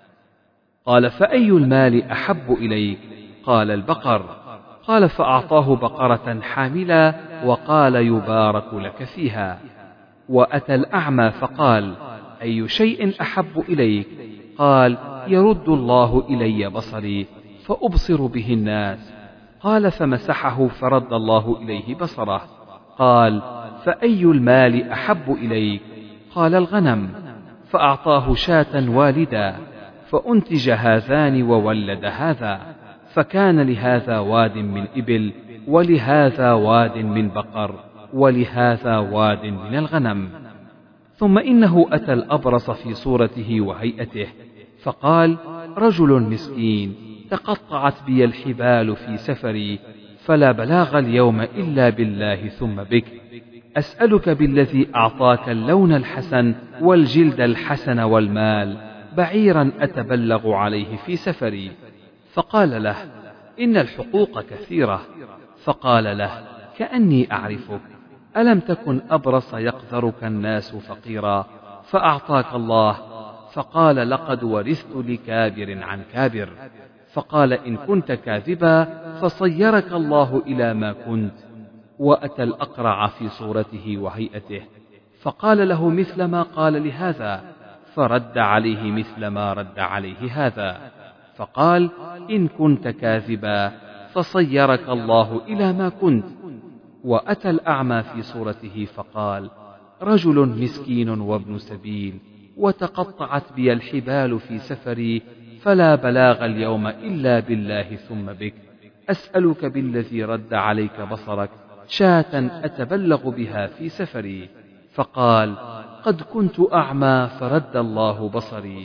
قال: فأي المال أحب إليك؟ قال: البقر. قال: فأعطاه بقرة حاملا وقال: يبارك لك فيها. وأتى الأعمى فقال: أي شيء أحب إليك؟ قال: يرد الله إلي بصري فأبصر به الناس. قال: فمسحه فرد الله إليه بصره. قال: فأي المال أحب إليك؟ قال: الغنم. فأعطاه شاة والدا، فأنتج هذان وولد هذا، فكان لهذا واد من إبل ولهذا واد من بقر ولهذا واد من الغنم. ثم إنه أتى الأبرص في صورته وهيئته فقال: رجل مسكين تقطعت بي الحبال في سفري، فلا بلاغ اليوم إلا بالله ثم بك، أسألك بالذي أعطاك اللون الحسن والجلد الحسن والمال بعيرا أتبلغ عليه في سفري. فقال له: إن الحقوق كثيرة. فقال له: كأني أعرفك، ألم تكن أبرص يقذرك الناس فقيرا فأعطاك الله؟ فقال: لقد ورثت لكابر عن كابر. فقال: إن كنت كاذبا فصيرك الله إلى ما كنت. وأتى الأقرع في صورته وهيئته فقال له مثل ما قال لهذا، فرد عليه مثل ما رد عليه هذا. فقال: إن كنت كاذبا فصيرك الله إلى ما كنت. وأتى الأعمى في صورته فقال: رجل مسكين وابن سبيل وتقطعت بي الحبال في سفري، فلا بلاغ اليوم إلا بالله ثم بك، أسألك بالذي رد عليك بصرك شاة أتبلغ بها في سفري. فقال: قد كنت أعمى فرد الله بصري،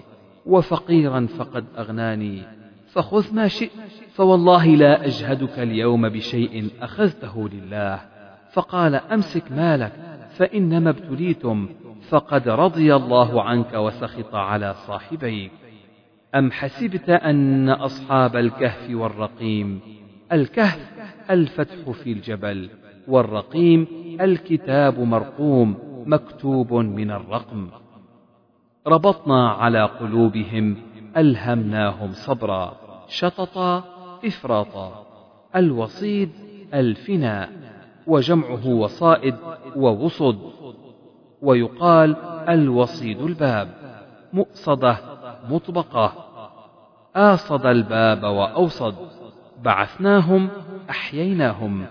وفقيرا فقد أغناني، فخذ ما شئت، فوالله لا أجهدك اليوم بشيء أخذته لله. فقال: أمسك مالك فإنما ابتليتم، فقد رضي الله عنك وسخط على صاحبيك. أم حسبت أن أصحاب الكهف والرقيم، الكهف الفتح في الجبل، والرقيم الكتاب مرقوم مكتوب من الرقم، ربطنا على قلوبهم ألهمناهم صبرا، شططا إفراطا. الوصيد الفناء، وجمعه وصائد ووصد، ويقال الوصيد الباب. مؤصدة مطبقة، آصد الباب وأوصد. بعثناهم أحييناهم،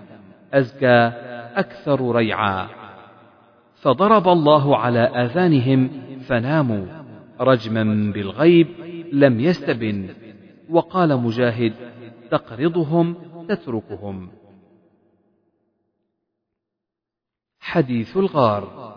أزكى أكثر ريعا. فضرب الله على آذانهم فناموا رجما بالغيب لم يستبن. وقال مجاهد تقرضهم تتركهم. حديث الغار.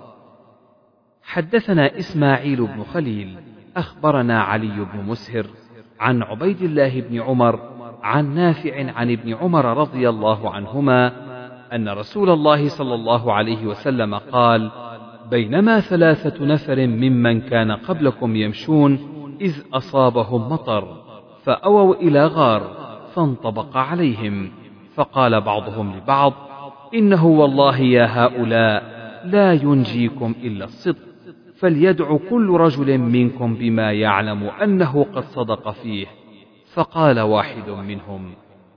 حدثنا إسماعيل بن خليل أخبرنا علي بن مسهر عن عبيد الله بن عمر عن نافع عن ابن عمر رضي الله عنهما أن رسول الله صلى الله عليه وسلم قال: بينما ثلاثة نفر ممن كان قبلكم يمشون إذ أصابهم مطر فأووا إلى غار فانطبق عليهم، فقال بعضهم لبعض: إنه والله يا هؤلاء لا ينجيكم إلا الصدق، فليدع كل رجل منكم بما يعلم أنه قد صدق فيه. فقال واحد منهم: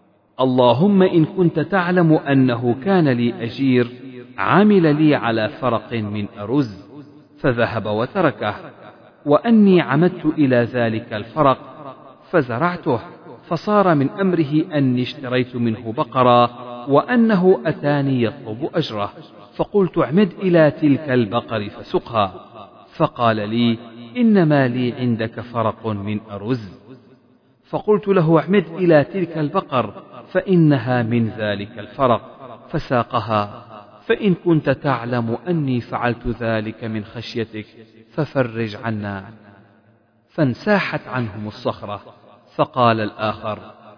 اللهم إن كنت تعلم أنه كان لي أجير عمل لي على فرق من أرز فذهب وتركه، وأني عمدت إلى ذلك الفرق فزرعته، فصار من أمره أني اشتريت منه بقرة وأنه أتاني يطلب أجره، فقلت اعمد إلى تلك البقر فسقها، فقال لي: إنما لي عندك فرق من أرز. فقلت له اعمد إلى تلك البقر فإنها من ذلك الفرق، فساقها، فإن كنت تعلم أني فعلت ذلك من خشيتك ففرج عنا. فانساحت عنهم الصخرة. فقال الآخر: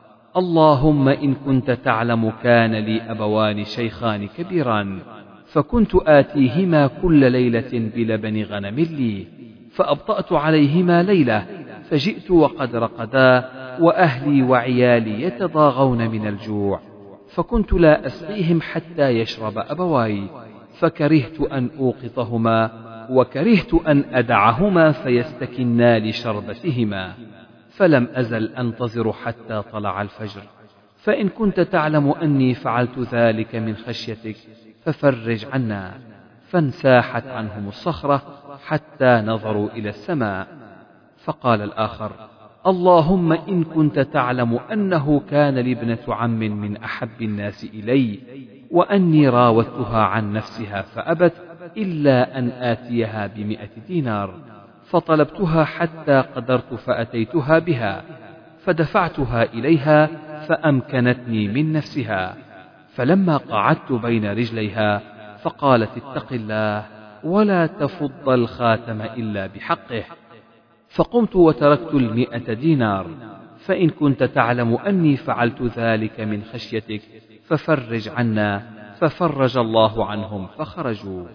اللهم إن كنت تعلم كان لي أبوان شيخان كبيران، فكنت آتيهما كل ليلة بلبن غنم لي، فأبطأت عليهما ليلة، فجئت وقد رقدا وأهلي وعيالي يتضاغون من الجوع، فكنت لا أسقيهم حتى يشرب أبواي، فكرهت أن أوقظهما وكرهت أن أدعهما فيستكنا لشربتهما، فلم أزل أنتظر حتى طلع الفجر، فإن كنت تعلم أني فعلت ذلك من خشيتك ففرج عنا. فانساحت عنهم الصخرة حتى نظروا إلى السماء. فقال الآخر: اللهم إن كنت تعلم أنه كان لابنة عم من أحب الناس إلي، وأني راودتها عن نفسها فأبت إلا أن آتيها بمئة دينار، فطلبتها حتى قدرت فأتيتها بها، فدفعتها إليها فأمكنتني من نفسها، فلما قعدت بين رجليها فقالت: اتق الله ولا تفض الخاتم إلا بحقه، فقمت وتركت المئة دينار، فإن كنت تعلم أني فعلت ذلك من خشيتك ففرج عنا، ففرج الله عنهم فخرجوا.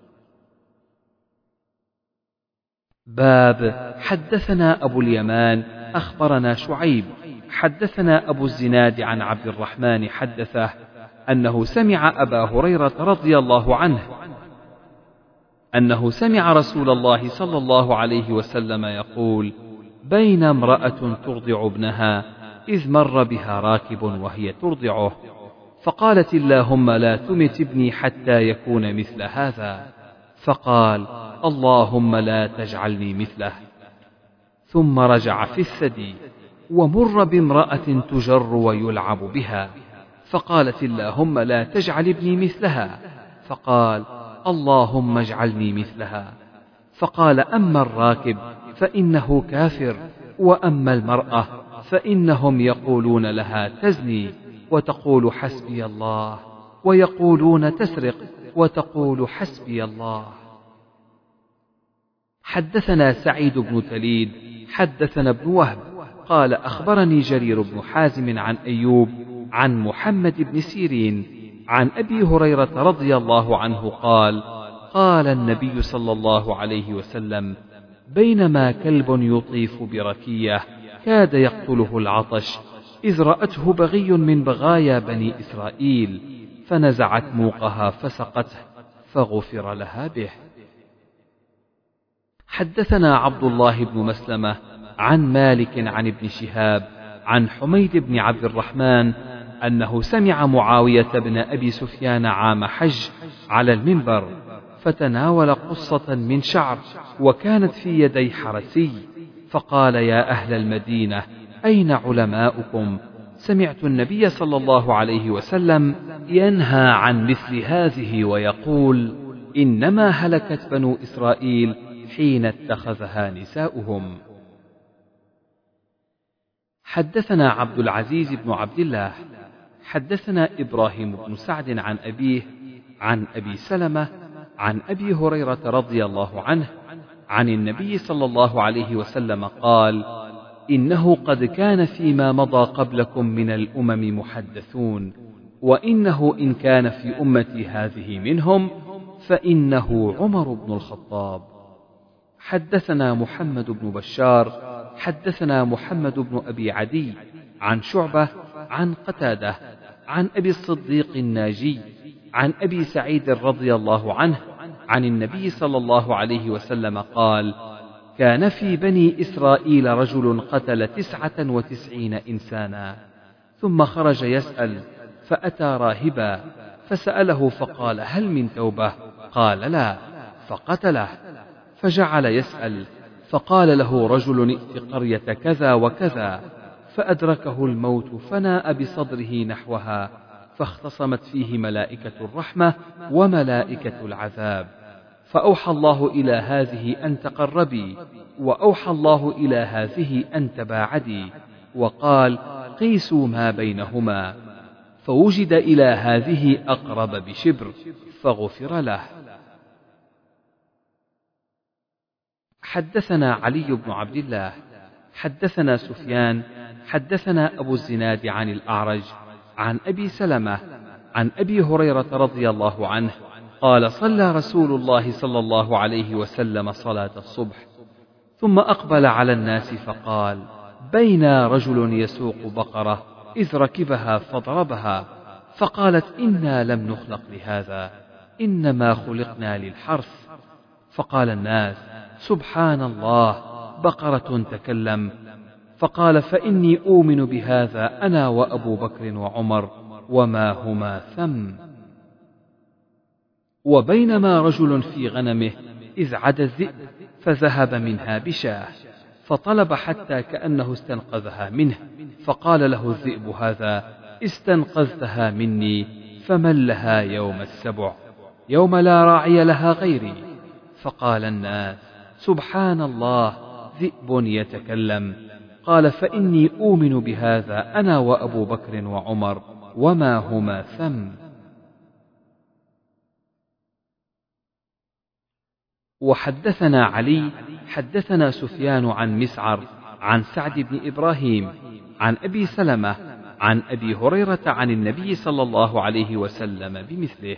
باب حدثنا أبو اليمان أخبرنا شعيب حدثنا أبو الزناد عن عبد الرحمن حدثه أنه سمع أبا هريرة رضي الله عنه أنه سمع رسول الله صلى الله عليه وسلم يقول: بين امرأة ترضع ابنها إذ مر بها راكب وهي ترضعه، فقالت: اللهم لا تمت ابني حتى يكون مثل هذا، فقال: اللهم لا تجعلني مثله. ثم رجع في الثدي، ومر بامرأة تجر ويلعب بها، فقالت: اللهم لا تجعل ابني مثلها، فقال: اللهم اجعلني مثلها. فقال: أما الراكب فإنه كافر، وأما المرأة فإنهم يقولون لها تزني وتقول حسبي الله، ويقولون تسرق وتقول حسبي الله. حدثنا سعيد بن تليد حدثنا ابن وهب قال أخبرني جرير بن حازم عن أيوب عن محمد بن سيرين عن أبي هريرة رضي الله عنه قال: قال النبي صلى الله عليه وسلم: بينما كلب يطيف بركية كاد يقتله العطش، إذ رأته بغي من بغايا بني إسرائيل، فنزعت موقها فسقته، فغفر لها به. حدثنا عبد الله بن مسلمة عن مالك عن ابن شهاب عن حميد بن عبد الرحمن أنه سمع معاوية بن أبي سفيان عام حج على المنبر، فتناول قصة من شعر وكانت في يدي حرسي، فقال: يا أهل المدينة، أين علماؤكم؟ سمعت النبي صلى الله عليه وسلم ينهى عن مثل هذه ويقول: إنما هلكت بنو إسرائيل حين اتخذها نساؤهم. حدثنا عبد العزيز بن عبد الله حدثنا إبراهيم بن سعد عن أبيه عن أبي سلمة عن أبي هريرة رضي الله عنه عن النبي صلى الله عليه وسلم قال: إنه قد كان فيما مضى قبلكم من الأمم محدثون، وإنه إن كان في أمتي هذه منهم فإنه عمر بن الخطاب. حدثنا محمد بن بشار حدثنا محمد بن أبي عدي عن شعبة عن قتادة عن أبي الصديق الناجي عن أبي سعيد رضي الله عنه عن النبي صلى الله عليه وسلم قال: كان في بني إسرائيل رجل قتل تسعة وتسعين إنسانا، ثم خرج يسأل، فأتى راهبا فسأله فقال: هل من توبة؟ قال: لا، فقتله. فجعل يسأل، فقال له رجل: ائت قرية كذا وكذا، فأدركه الموت فناء بصدره نحوها، فاختصمت فيه ملائكة الرحمة وملائكة العذاب، فأوحى الله إلى هذه أن تقربي، وأوحى الله إلى هذه أن تباعدي، وقال: قيسوا ما بينهما، فوجد إلى هذه أقرب بشبر، فغفر له. حدثنا علي بن عبد الله حدثنا سفيان حدثنا أبو الزناد عن الأعرج عن أبي سلمة عن أبي هريرة رضي الله عنه قال: صلى رسول الله صلى الله عليه وسلم صلاة الصبح، ثم أقبل على الناس فقال: بينا رجل يسوق بقرة إذ ركبها فضربها، فقالت: إنا لم نخلق لهذا، إنما خلقنا للحرث. فقال الناس: سبحان الله، بقرة تكلم. فقال: فإني أؤمن بهذا أنا وأبو بكر وعمر وما هما ثم. وبينما رجل في غنمه إذ عدا الذئب فذهب منها بشاه، فطلب حتى كأنه استنقذها منه، فقال له الذئب: هذا استنقذتها مني، فمن لها يوم السبع، يوم لا راعي لها غيري. فقال الناس: سبحان الله، ذئب يتكلم. قال: فإني أؤمن بهذا أنا وأبو بكر وعمر وما هما ثم. وحدثنا علي حدثنا سفيان عن مسعر عن سعد بن إبراهيم عن أبي سلمة عن أبي هريرة عن النبي صلى الله عليه وسلم بمثله.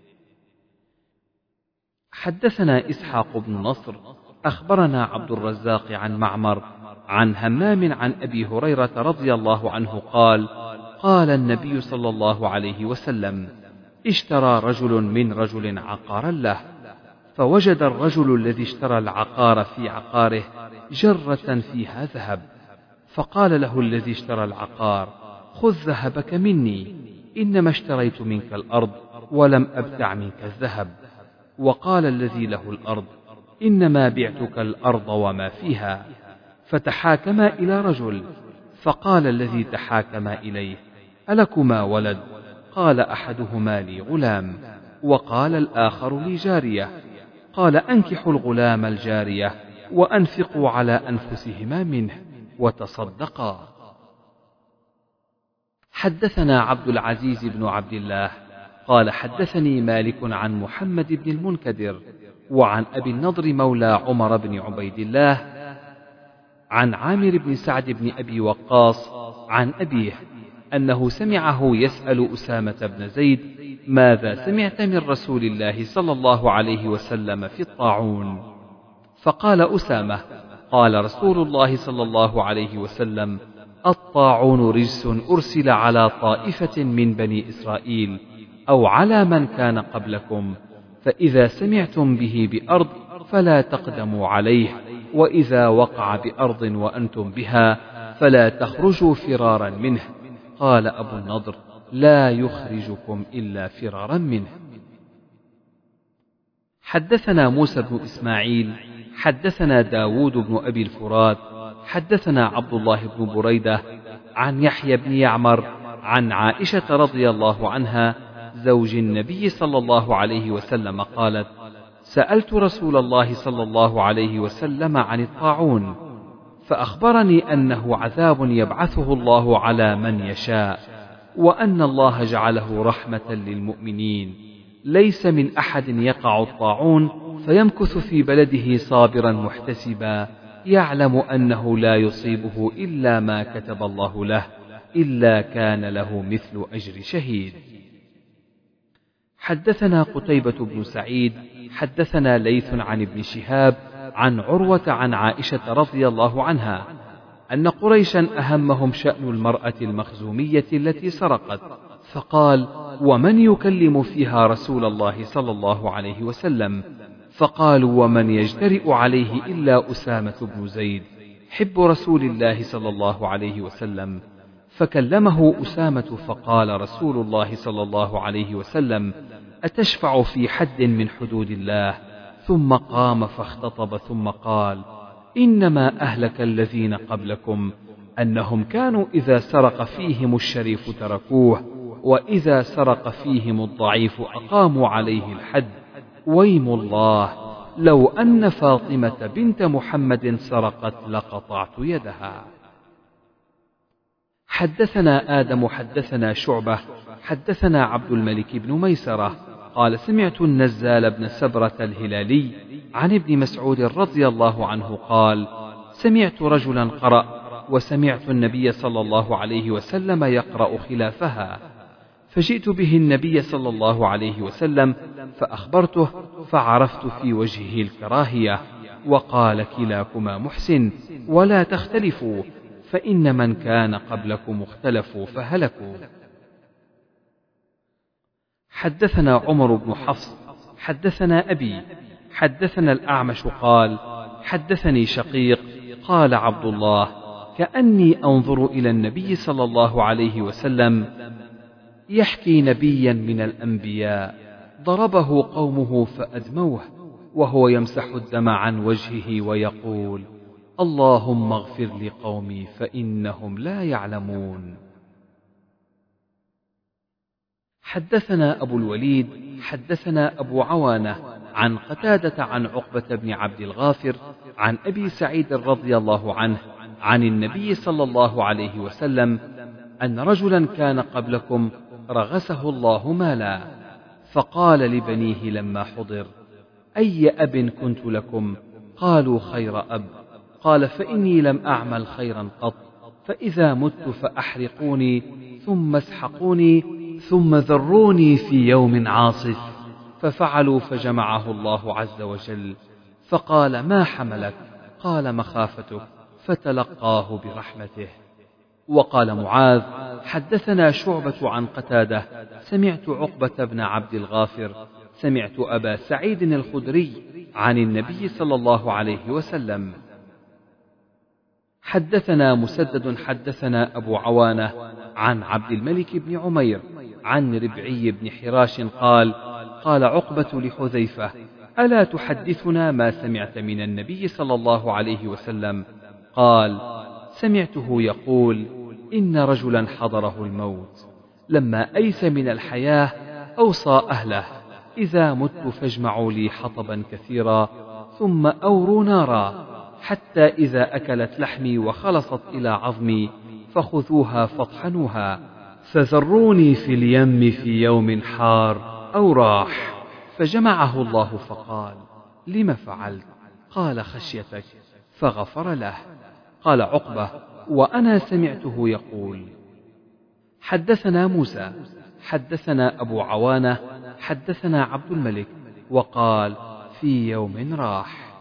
حدثنا إسحاق بن نصر أخبرنا عبد الرزاق عن معمر عن همام عن أبي هريرة رضي الله عنه قال: قال النبي صلى الله عليه وسلم: اشترى رجل من رجل عقارا له، فوجد الرجل الذي اشترى العقار في عقاره جرة فيها ذهب، فقال له الذي اشترى العقار: خذ ذهبك مني، إنما اشتريت منك الأرض ولم أبتع منك الذهب. وقال الذي له الأرض: إنما بعتك الأرض وما فيها. فتحاكما إلى رجل، فقال الذي تحاكما إليه: ألكما ولد؟ قال: أحدهما لي غلام، وقال الآخر لي جارية. قال: أنكحوا الغلام الجارية وأنفقوا على أنفسهما منه وتصدقا. حدثنا عبد العزيز بن عبد الله قال: حدثني مالك عن محمد بن المنكدر وعن أبي النضر مولى عمر بن عبيد الله عن عامر بن سعد بن أبي وقاص عن أبيه أنه سمعه يسأل أسامة بن زيد: ماذا سمعت من رسول الله صلى الله عليه وسلم في الطاعون؟ فقال أسامة: قال رسول الله صلى الله عليه وسلم: الطاعون رجس أرسل على طائفة من بني إسرائيل أو على من كان قبلكم، فإذا سمعتم به بأرض فلا تقدموا عليه، وإذا وقع بأرض وأنتم بها فلا تخرجوا فرارا منه. قال أبو النضر: لا يخرجكم إلا فرارا منه. حدثنا موسى بن إسماعيل حدثنا داود بن أبي الفرات حدثنا عبد الله بن بريدة عن يحيى بن يعمر عن عائشة رضي الله عنها زوج النبي صلى الله عليه وسلم قالت: سألت رسول الله صلى الله عليه وسلم عن الطاعون، فأخبرني أنه عذاب يبعثه الله على من يشاء، وأن الله جعله رحمة للمؤمنين. ليس من أحد يقع الطاعون فيمكث في بلده صابرا محتسبا، يعلم أنه لا يصيبه إلا ما كتب الله له، إلا كان له مثل أجر شهيد. حدثنا قتيبة بن سعيد حدثنا ليث عن ابن شهاب عن عروة عن عائشة رضي الله عنها أن قريشا أهمهم شأن المرأة المخزومية التي سرقت، فقال: ومن يكلم فيها رسول الله صلى الله عليه وسلم؟ فقالوا: ومن يجترئ عليه إلا أسامة بن زيد حب رسول الله صلى الله عليه وسلم. فكلمه أسامة فقال رسول الله صلى الله عليه وسلم: أتشفع في حد من حدود الله؟ ثم قام فاختطب ثم قال: إنما أهلك الذين قبلكم أنهم كانوا إذا سرق فيهم الشريف تركوه، وإذا سرق فيهم الضعيف أقاموا عليه الحد. ويم الله، لو أن فاطمة بنت محمد سرقت لقطعت يدها. حدثنا آدم حدثنا شعبة حدثنا عبد الملك بن ميسرة قال: سمعت النزال بن سبرة الهلالي عن ابن مسعود رضي الله عنه قال: سمعت رجلا قرأ، وسمعت النبي صلى الله عليه وسلم يقرأ خلافها، فجئت به النبي صلى الله عليه وسلم فأخبرته، فعرفت في وجهه الكراهية، وقال: كلاكما محسن، ولا تختلفوا، فإن من كان قبلكم اختلفوا فهلكوا. حدثنا عمر بن حفص حدثنا أبي حدثنا الأعمش قال: حدثني شقيق قال عبد الله: كأني أنظر إلى النبي صلى الله عليه وسلم يحكي نبيا من الأنبياء ضربه قومه فأدموه، وهو يمسح الدم عن وجهه ويقول: اللهم اغفر لقومي فإنهم لا يعلمون. حدثنا أبو الوليد حدثنا أبو عوانة عن قتادة عن عقبة بن عبد الغافر عن أبي سعيد رضي الله عنه عن النبي صلى الله عليه وسلم أن رجلا كان قبلكم رغسه الله مالا، فقال لبنيه لما حضر: أي أب كنت لكم؟ قالوا: خير أب. قال: فإني لم أعمل خيرا قط، فإذا مت فأحرقوني ثم اسحقوني ثم ذروني في يوم عاصف. ففعلوا، فجمعه الله عز وجل فقال: ما حملك؟ قال: مخافتك، فتلقاه برحمته. وقال معاذ: حدثنا شعبة عن قتادة سمعت عقبة بن عبد الغافر سمعت أبا سعيد الخدري عن النبي صلى الله عليه وسلم. حدثنا مسدد حدثنا أبو عوانة عن عبد الملك بن عمير عن ربعي بن حراش قال: قال عقبة لحذيفة: ألا تحدثنا ما سمعت من النبي صلى الله عليه وسلم؟ قال: سمعته يقول: إن رجلا حضره الموت، لما أيس من الحياة أوصى أهله: إذا مت فاجمعوا لي حطبا كثيرا ثم أوروا نارا، حتى إذا أكلت لحمي وخلصت إلى عظمي فخذوها فاطحنوها، فذروني في اليم في يوم حار أو راح. فجمعه الله فقال: لم فعلت؟ قال: خشيتك، فغفر له. قال عقبة: وأنا سمعته يقول. حدثنا موسى حدثنا أبو عوانة حدثنا عبد الملك وقال: في يوم راح.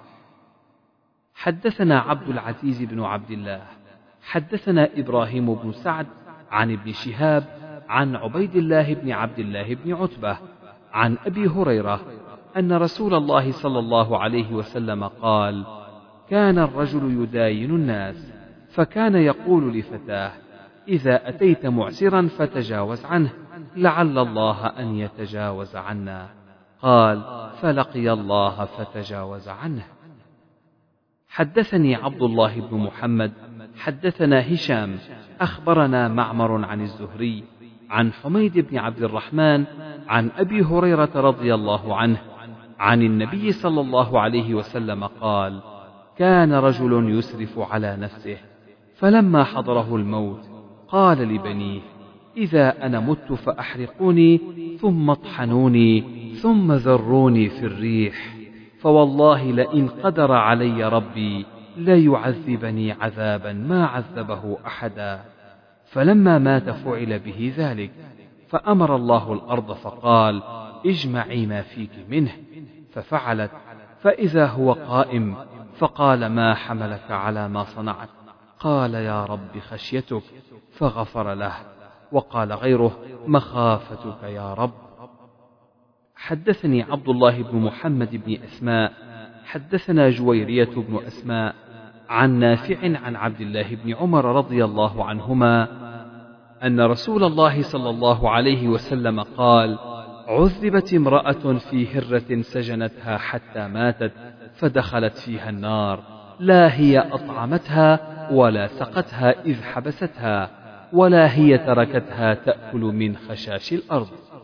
حدثنا عبد العزيز بن عبد الله حدثنا إبراهيم بن سعد عن ابن شهاب عن عبيد الله بن عبد الله بن عتبة عن أبي هريرة أن رسول الله صلى الله عليه وسلم قال: كان الرجل يداين الناس، فكان يقول لفتاه: إذا أتيت معسرا فتجاوز عنه، لعل الله أن يتجاوز عنا. قال: فلقي الله فتجاوز عنه. حدثني عبد الله بن محمد حدثنا هشام أخبرنا معمر عن الزهري عن حميد بن عبد الرحمن عن أبي هريرة رضي الله عنه عن النبي صلى الله عليه وسلم قال: كان رجل يسرف على نفسه، فلما حضره الموت قال لبنيه: إذا أنا مت فأحرقوني ثم اطحنوني ثم ذروني في الريح، فوالله لئن قدر علي ربي ليعذبني عذابا ما عذبه أحدا. فلما مات فعل به ذلك، فأمر الله الأرض فقال: اجمعي ما فيك منه، ففعلت، فإذا هو قائم، فقال: ما حملك على ما صنعت؟ قال: يا رب خشيتك، فغفر له. وقال غيره: مخافتك يا رب. حدثني عبد الله بن محمد بن أسماء حدثنا جويرية بن أسماء عن نافع عن عبد الله بن عمر رضي الله عنهما أن رسول الله صلى الله عليه وسلم قال: عذبت امرأة في هرة سجنتها حتى ماتت فدخلت فيها النار، لا هي أطعمتها ولا سقتها إذ حبستها، ولا هي تركتها تأكل من خشاش الأرض.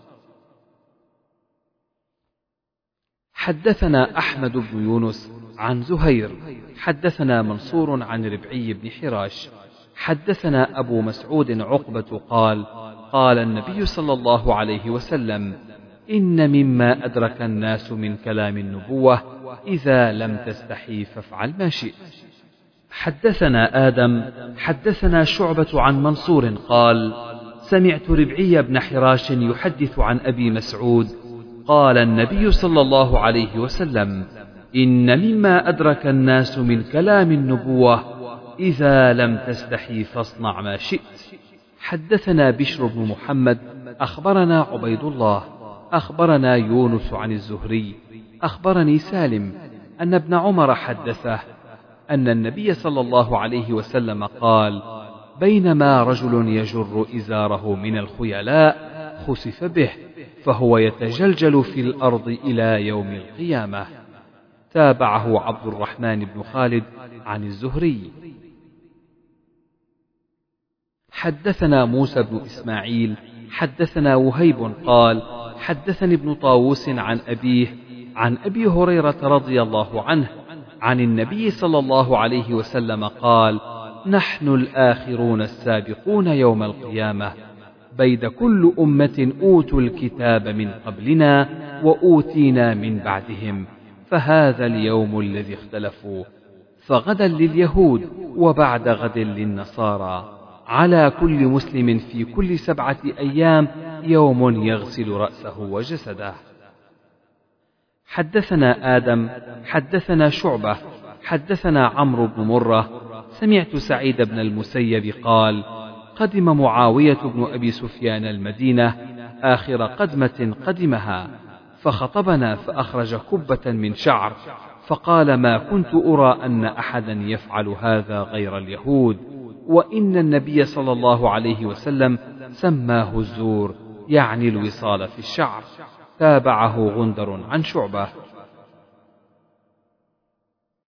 حدثنا أحمد بن يونس عن زهير حدثنا منصور عن ربعي بن حراش حدثنا أبو مسعود عقبة قال: قال النبي صلى الله عليه وسلم: إن مما أدرك الناس من كلام النبوة إذا لم تستحي فافعل ما شئت. حدثنا آدم حدثنا شعبة عن منصور قال: سمعت ربعي بن حراش يحدث عن أبي مسعود قال النبي صلى الله عليه وسلم: إن مما أدرك الناس من كلام النبوة إذا لم تستحي فاصنع ما شئت. حدثنا بشر بن محمد أخبرنا عبيد الله أخبرنا يونس عن الزهري أخبرني سالم أن ابن عمر حدثه أن النبي صلى الله عليه وسلم قال: بينما رجل يجر إزاره من الخيلاء خسف به، فهو يتجلجل في الأرض إلى يوم القيامة. تابعه عبد الرحمن بن خالد عن الزهري. حدثنا موسى بن إسماعيل حدثنا وهيب قال: حدثني ابن طاووس عن أبيه عن أبي هريرة رضي الله عنه عن النبي صلى الله عليه وسلم قال: نحن الآخرون السابقون يوم القيامة، بيد كل أمة أوتوا الكتاب من قبلنا وأوتينا من بعدهم، فهذا اليوم الذي اختلفوا، فغدا لليهود وبعد غد للنصارى، على كل مسلم في كل سبعة أيام يوم يغسل رأسه وجسده. حدثنا آدم حدثنا شعبة حدثنا عمرو بن مرة سمعت سعيد بن المسيب قال: قدم معاوية بن أبي سفيان المدينة آخر قدمة قدمها، فخطبنا فأخرج كبة من شعر، فقال: ما كنت أرى أن أحدا يفعل هذا غير اليهود، وإن النبي صلى الله عليه وسلم سماه الزور، يعني الوصال في الشعر. تابعه غندر عن شعبة.